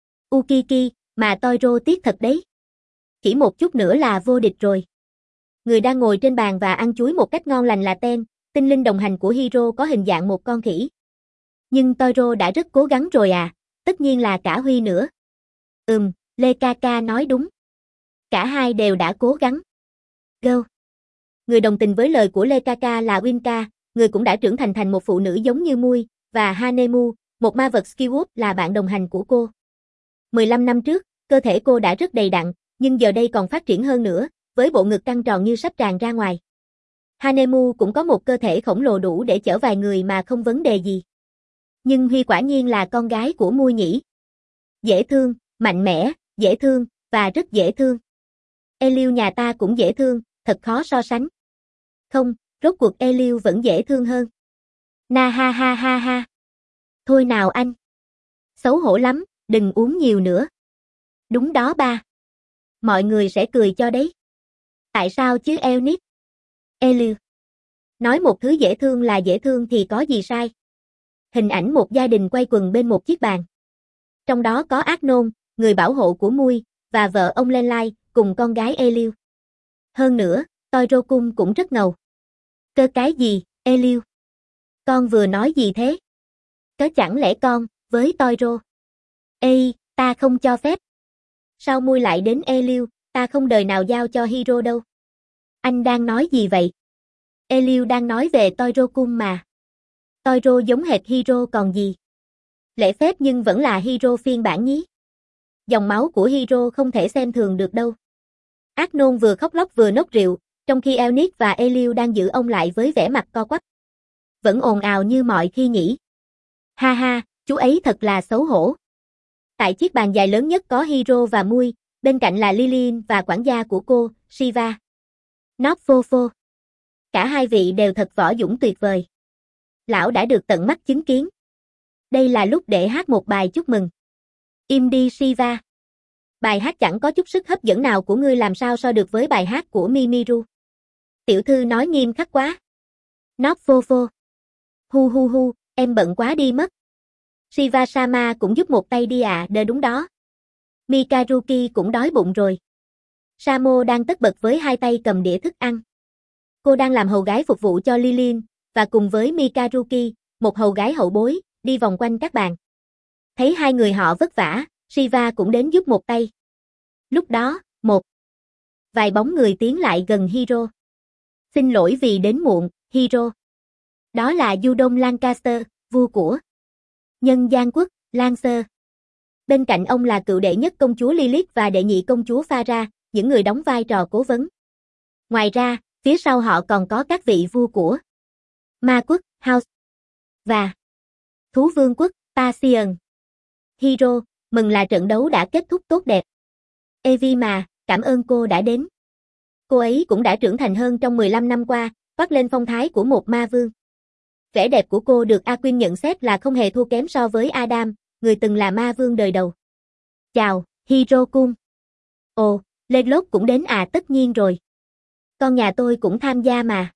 Ukiki, mà Toiro tiếc thật đấy. Chỉ một chút nữa là vô địch rồi. Người đang ngồi trên bàn và ăn chuối một cách ngon lành là Ten, tinh linh đồng hành của Hiro có hình dạng một con khỉ. Nhưng Toiro đã rất cố gắng rồi à, tất nhiên là cả Huy nữa. Ừm, Lekaka nói đúng. Cả hai đều đã cố gắng. Go. Người đồng tình với lời của Lekaka là Winka, người cũng đã trưởng thành thành một phụ nữ giống như Mui, và Hanemu, một ma vật Skyward là bạn đồng hành của cô. mười lăm năm trước, cơ thể cô đã rất đầy đặn, nhưng giờ đây còn phát triển hơn nữa, với bộ ngực căng tròn như sắp tràn ra ngoài. Hanemu cũng có một cơ thể khổng lồ đủ để chở vài người mà không vấn đề gì. Nhưng Huy quả nhiên là con gái của Mui nhỉ. Dễ thương, mạnh mẽ, dễ thương, và rất dễ thương. Eliu nhà ta cũng dễ thương, thật khó so sánh. Không, rốt cuộc Eliu vẫn dễ thương hơn. Na ha ha ha ha. Thôi nào anh. Xấu hổ lắm, đừng uống nhiều nữa. Đúng đó ba. Mọi người sẽ cười cho đấy. Tại sao chứ Elnip? Eliu. Nói một thứ dễ thương là dễ thương thì có gì sai. Hình ảnh một gia đình quay quần bên một chiếc bàn. Trong đó có Agnon, người bảo hộ của Mui, và vợ ông Lenlai, cùng con gái Eliu. Hơn nữa, Toiro-kun cũng rất ngầu. Cơ cái gì, Eliu? Con vừa nói gì thế? Có chẳng lẽ con, với Toiro? Ê, ta không cho phép. Sao Mui lại đến Eliu, ta không đời nào giao cho Hiro đâu. Anh đang nói gì vậy? Eliu đang nói về Toiro-kun mà. Toiro giống hệt Hiro còn gì. Lễ phép nhưng vẫn là Hiro phiên bản nhí. Dòng máu của Hiro không thể xem thường được đâu. Ác nôn vừa khóc lóc vừa nốc rượu, trong khi Elnick và Elio đang giữ ông lại với vẻ mặt co quắp. Vẫn ồn ào như mọi khi nhỉ. Ha ha, chú ấy thật là xấu hổ. Tại chiếc bàn dài lớn nhất có Hiro và Mui, bên cạnh là Lillian và quản gia của cô, Shiva. Nóp phô phô. Cả hai vị đều thật võ dũng tuyệt vời. Lão đã được tận mắt chứng kiến. Đây là lúc để hát một bài chúc mừng. Im đi Shiva. Bài hát chẳng có chút sức hấp dẫn nào của ngươi làm sao so được với bài hát của Mimiru. Tiểu thư nói nghiêm khắc quá. Nóp phô phô. Hu hu hu, em bận quá đi mất. Shiva Sama cũng giúp một tay đi à, đơ đúng đó. Mikaruki cũng đói bụng rồi. Samo đang tất bật với hai tay cầm đĩa thức ăn. Cô đang làm hầu gái phục vụ cho Lillian, và cùng với Mikaruki, một hầu gái hậu bối, đi vòng quanh các bàn. Thấy hai người họ vất vả, Shiva cũng đến giúp một tay. Lúc đó, một vài bóng người tiến lại gần Hiro. Xin lỗi vì đến muộn, Hiro. Đó là Yudong Lancaster, vua của nhân gian quốc, Lancer. Bên cạnh ông là cựu đệ nhất công chúa Lilith và đệ nhị công chúa Farah, những người đóng vai trò cố vấn. Ngoài ra, phía sau họ còn có các vị vua của ma quốc, House, và thú vương quốc, Passion. Hiro, mừng là trận đấu đã kết thúc tốt đẹp. Evi mà, cảm ơn cô đã đến. Cô ấy cũng đã trưởng thành hơn trong mười lăm năm qua, toát lên phong thái của một ma vương. Vẻ đẹp của cô được Aquin nhận xét là không hề thua kém so với Adam, người từng là ma vương đời đầu. Chào, Hiro-kun. Ồ, Leglock cũng đến à, tất nhiên rồi. Con nhà tôi cũng tham gia mà.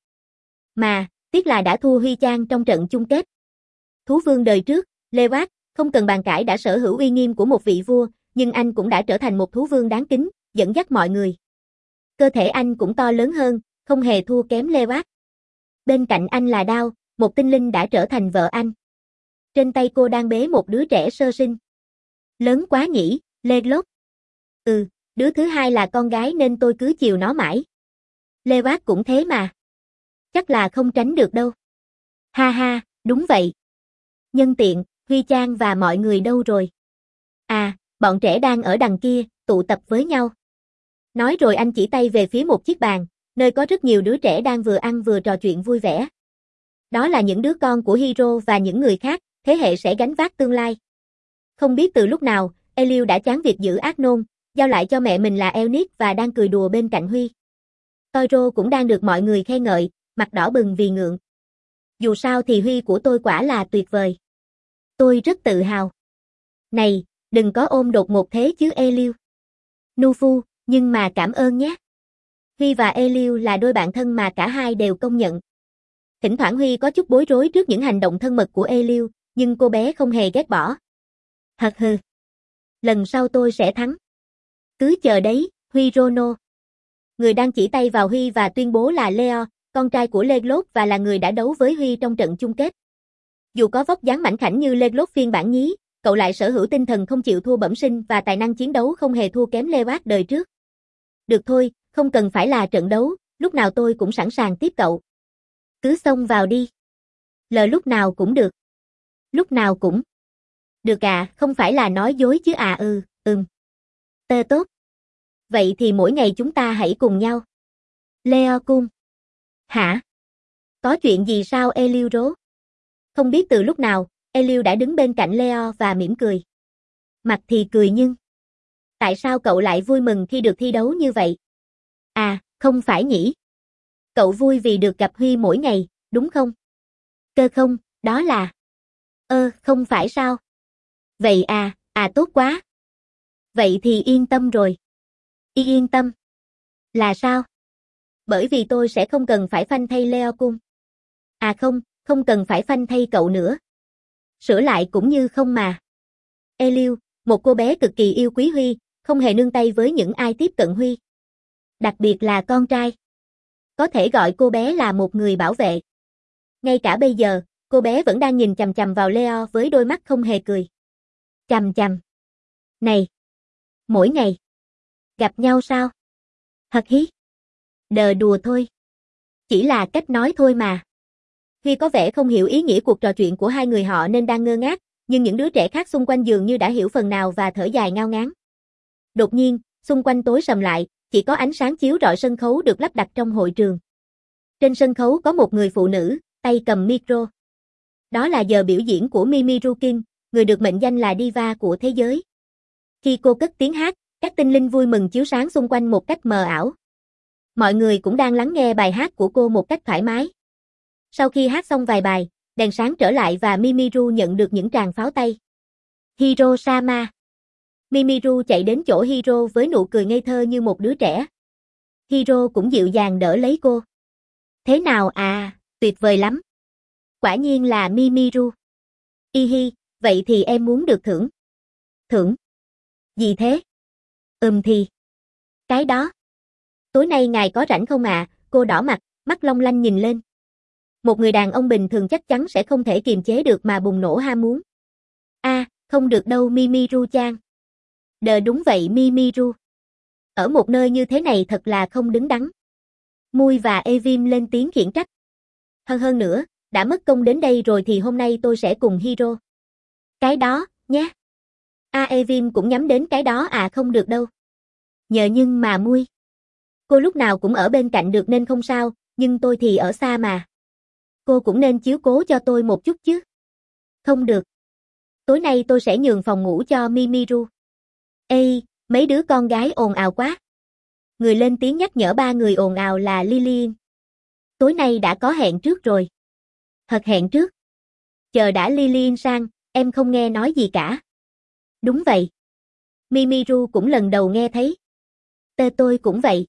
Mà, tiếc là đã thua Huy Chan trong trận chung kết. Thú vương đời trước, Lewat, không cần bàn cãi đã sở hữu uy nghiêm của một vị vua, nhưng anh cũng đã trở thành một thú vương đáng kính, dẫn dắt mọi người. Cơ thể anh cũng to lớn hơn, không hề thua kém Lewat. Bên cạnh anh là Đao, một tinh linh đã trở thành vợ anh. Trên tay cô đang bế một đứa trẻ sơ sinh. Lớn quá nhỉ, Leglock. Ừ, đứa thứ hai là con gái nên tôi cứ chiều nó mãi. Lewat cũng thế mà. Chắc là không tránh được đâu. Ha ha, đúng vậy. Nhân tiện, Huy Chan và mọi người đâu rồi? À, bọn trẻ đang ở đằng kia, tụ tập với nhau. Nói rồi anh chỉ tay về phía một chiếc bàn, nơi có rất nhiều đứa trẻ đang vừa ăn vừa trò chuyện vui vẻ. Đó là những đứa con của Hiro và những người khác, thế hệ sẽ gánh vác tương lai. Không biết từ lúc nào, Elio đã chán việc giữ ác nôn, giao lại cho mẹ mình là Elnick và đang cười đùa bên cạnh Huy. Toiro cũng đang được mọi người khen ngợi, mặt đỏ bừng vì ngượng. Dù sao thì Huy của tôi quả là tuyệt vời. Tôi rất tự hào. Này, đừng có ôm đột ngột thế chứ Elio. Nufu, nhưng mà cảm ơn nhé. Huy và Elio là đôi bạn thân mà cả hai đều công nhận. Thỉnh thoảng Huy có chút bối rối trước những hành động thân mật của Elio, nhưng cô bé không hề ghét bỏ. Hật hừ. Lần sau tôi sẽ thắng. Cứ chờ đấy, Huy Rono. Người đang chỉ tay vào Huy và tuyên bố là Leo, con trai của Leglock và là người đã đấu với Huy trong trận chung kết. Dù có vóc dáng mảnh khảnh như Leglock phiên bản nhí, cậu lại sở hữu tinh thần không chịu thua bẩm sinh và tài năng chiến đấu không hề thua kém Lewat đời trước. Được thôi, không cần phải là trận đấu, lúc nào tôi cũng sẵn sàng tiếp cậu. Cứ xông vào đi. Lời lúc nào cũng được. Lúc nào cũng. Được à, không phải là nói dối chứ à ừ, ừm. Tơ tốt. Vậy thì mỗi ngày chúng ta hãy cùng nhau. Leo-kun. Hả? Có chuyện gì sao Elio rố? Không biết từ lúc nào, Elio đã đứng bên cạnh Leo và mỉm cười. Mặt thì cười nhưng... Tại sao cậu lại vui mừng khi được thi đấu như vậy? À, không phải nhỉ? Cậu vui vì được gặp Huy mỗi ngày, đúng không? Cơ không, đó là... Ơ, không phải sao? Vậy à, à tốt quá. Vậy thì yên tâm rồi. Y yên tâm. Là sao? Bởi vì tôi sẽ không cần phải phanh thay Leo cung. À không, không cần phải phanh thay cậu nữa. Sửa lại cũng như không mà. Elio, một cô bé cực kỳ yêu quý Huy, không hề nương tay với những ai tiếp cận Huy. Đặc biệt là con trai. Có thể gọi cô bé là một người bảo vệ. Ngay cả bây giờ, cô bé vẫn đang nhìn chằm chằm vào Leo với đôi mắt không hề cười. Chằm chằm. Này! Mỗi ngày. Gặp nhau sao? Hật hí. Đờ đùa thôi. Chỉ là cách nói thôi mà. Huy có vẻ không hiểu ý nghĩa cuộc trò chuyện của hai người họ nên đang ngơ ngác, nhưng những đứa trẻ khác xung quanh dường như đã hiểu phần nào và thở dài ngao ngán. Đột nhiên, xung quanh tối sầm lại, chỉ có ánh sáng chiếu rọi sân khấu được lắp đặt trong hội trường. Trên sân khấu có một người phụ nữ, tay cầm micro. Đó là giờ biểu diễn của Mimiru King, người được mệnh danh là diva của thế giới. Khi cô cất tiếng hát, các tinh linh vui mừng chiếu sáng xung quanh một cách mờ ảo. Mọi người cũng đang lắng nghe bài hát của cô một cách thoải mái. Sau khi hát xong vài bài, đèn sáng trở lại và Mimiru nhận được những tràng pháo tay. Hiro-sama. Mimiru chạy đến chỗ Hiro với nụ cười ngây thơ như một đứa trẻ. Hiro cũng dịu dàng đỡ lấy cô. Thế nào à, tuyệt vời lắm. Quả nhiên là Mimiru. Y hi, vậy thì em muốn được thưởng. Thưởng? Gì thế? Ừm thì. Cái đó. Tối nay ngài có rảnh không ạ? À? Cô đỏ mặt, mắt long lanh nhìn lên. Một người đàn ông bình thường chắc chắn sẽ không thể kiềm chế được mà bùng nổ ham muốn. A, à, không được đâu Mimiru-chan. Đờ đúng vậy Mimiru. Ở một nơi như thế này thật là không đứng đắn. Mui và Evim lên tiếng khiển trách. Hơn hơn nữa, đã mất công đến đây rồi thì hôm nay tôi sẽ cùng Hiro. Cái đó, nhé. A Evim cũng nhắm đến cái đó à không được đâu. Nhờ nhưng mà Mui. Cô lúc nào cũng ở bên cạnh được nên không sao, nhưng tôi thì ở xa mà. Cô cũng nên chiếu cố cho tôi một chút chứ. Không được. Tối nay tôi sẽ nhường phòng ngủ cho Mimiru. Ê, mấy đứa con gái ồn ào quá. Người lên tiếng nhắc nhở ba người ồn ào là Lillian. Tối nay đã có hẹn trước rồi. Thật hẹn trước. Chờ đã Lillian sang, em không nghe nói gì cả. Đúng vậy. Mimiru cũng lần đầu nghe thấy. Tê tôi cũng vậy.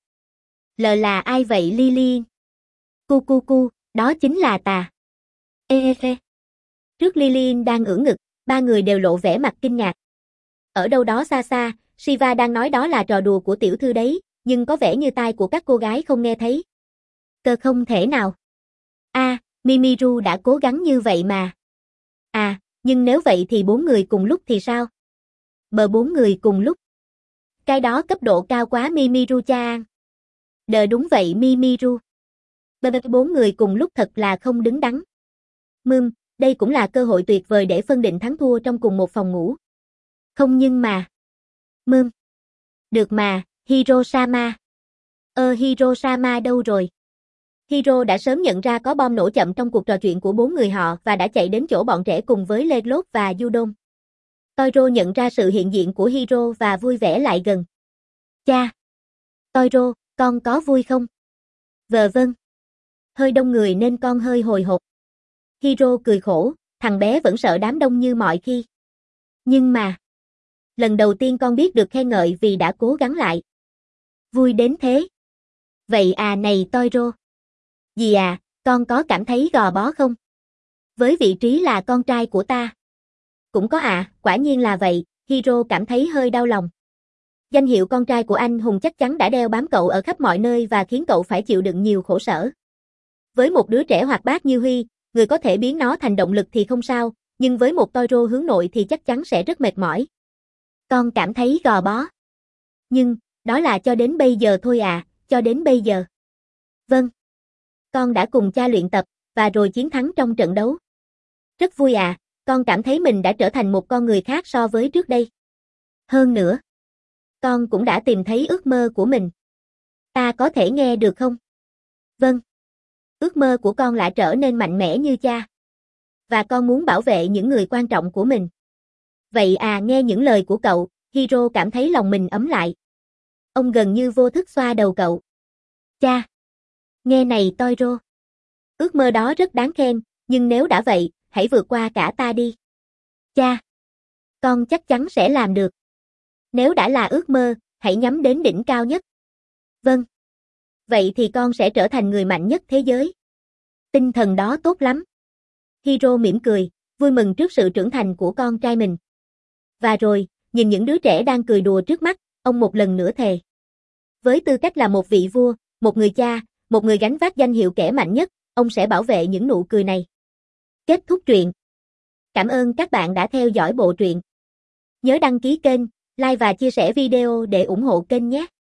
Lờ là ai vậy Lillian? Cu cu cu, đó chính là tà. Ê ê ê. Trước Lillian đang ưỡn ngực, ba người đều lộ vẻ mặt kinh ngạc. Ở đâu đó xa xa, Shiva đang nói đó là trò đùa của tiểu thư đấy, nhưng có vẻ như tai của các cô gái không nghe thấy. Cơ không thể nào. A, à, Mimiru đã cố gắng như vậy mà. À, nhưng nếu vậy thì bốn người cùng lúc thì sao? Bờ bốn người cùng lúc. Cái đó cấp độ cao quá Mimiru-chan. Đờ đúng vậy Mimiru. Bờ bốn người cùng lúc thật là không đứng đắn. Mưm, đây cũng là cơ hội tuyệt vời để phân định thắng thua trong cùng một phòng ngủ. Không nhưng mà. Mưm. Được mà, Hiro-sama. Ơ Hiro-sama đâu rồi? Hiro đã sớm nhận ra có bom nổ chậm trong cuộc trò chuyện của bốn người họ và đã chạy đến chỗ bọn trẻ cùng với Leglot và Yudon. Toiro nhận ra sự hiện diện của Hiro và vui vẻ lại gần. Cha! Toiro, con có vui không? Vờ vâng. Hơi đông người nên con hơi hồi hộp. Hiro cười khổ, thằng bé vẫn sợ đám đông như mọi khi. Nhưng mà... Lần đầu tiên con biết được khen ngợi vì đã cố gắng lại. Vui đến thế. Vậy à này Toiro. Dì à, con có cảm thấy gò bó không? Với vị trí là con trai của ta. Cũng có à, quả nhiên là vậy, Hiro cảm thấy hơi đau lòng. Danh hiệu con trai của anh hùng chắc chắn đã đeo bám cậu ở khắp mọi nơi và khiến cậu phải chịu đựng nhiều khổ sở. Với một đứa trẻ hoạt bát như Huy, người có thể biến nó thành động lực thì không sao, nhưng với một Toiro hướng nội thì chắc chắn sẽ rất mệt mỏi. Con cảm thấy gò bó. Nhưng, đó là cho đến bây giờ thôi à, cho đến bây giờ. Vâng. Con đã cùng cha luyện tập, và rồi chiến thắng trong trận đấu. Rất vui à, con cảm thấy mình đã trở thành một con người khác so với trước đây. Hơn nữa, con cũng đã tìm thấy ước mơ của mình. Ta có thể nghe được không? Vâng. Ước mơ của con là trở nên mạnh mẽ như cha. Và con muốn bảo vệ những người quan trọng của mình. Vậy à nghe những lời của cậu, Hiro cảm thấy lòng mình ấm lại. Ông gần như vô thức xoa đầu cậu. Cha! Nghe này Toiro. Ước mơ đó rất đáng khen, nhưng nếu đã vậy, hãy vượt qua cả ta đi. Cha! Con chắc chắn sẽ làm được. Nếu đã là ước mơ, hãy nhắm đến đỉnh cao nhất. Vâng. Vậy thì con sẽ trở thành người mạnh nhất thế giới. Tinh thần đó tốt lắm. Hiro mỉm cười, vui mừng trước sự trưởng thành của con trai mình. Và rồi, nhìn những đứa trẻ đang cười đùa trước mắt, ông một lần nữa thề. Với tư cách là một vị vua, một người cha, một người gánh vác danh hiệu kẻ mạnh nhất, ông sẽ bảo vệ những nụ cười này. Kết thúc truyện. Cảm ơn các bạn đã theo dõi bộ truyện. Nhớ đăng ký kênh, like và chia sẻ video để ủng hộ kênh nhé.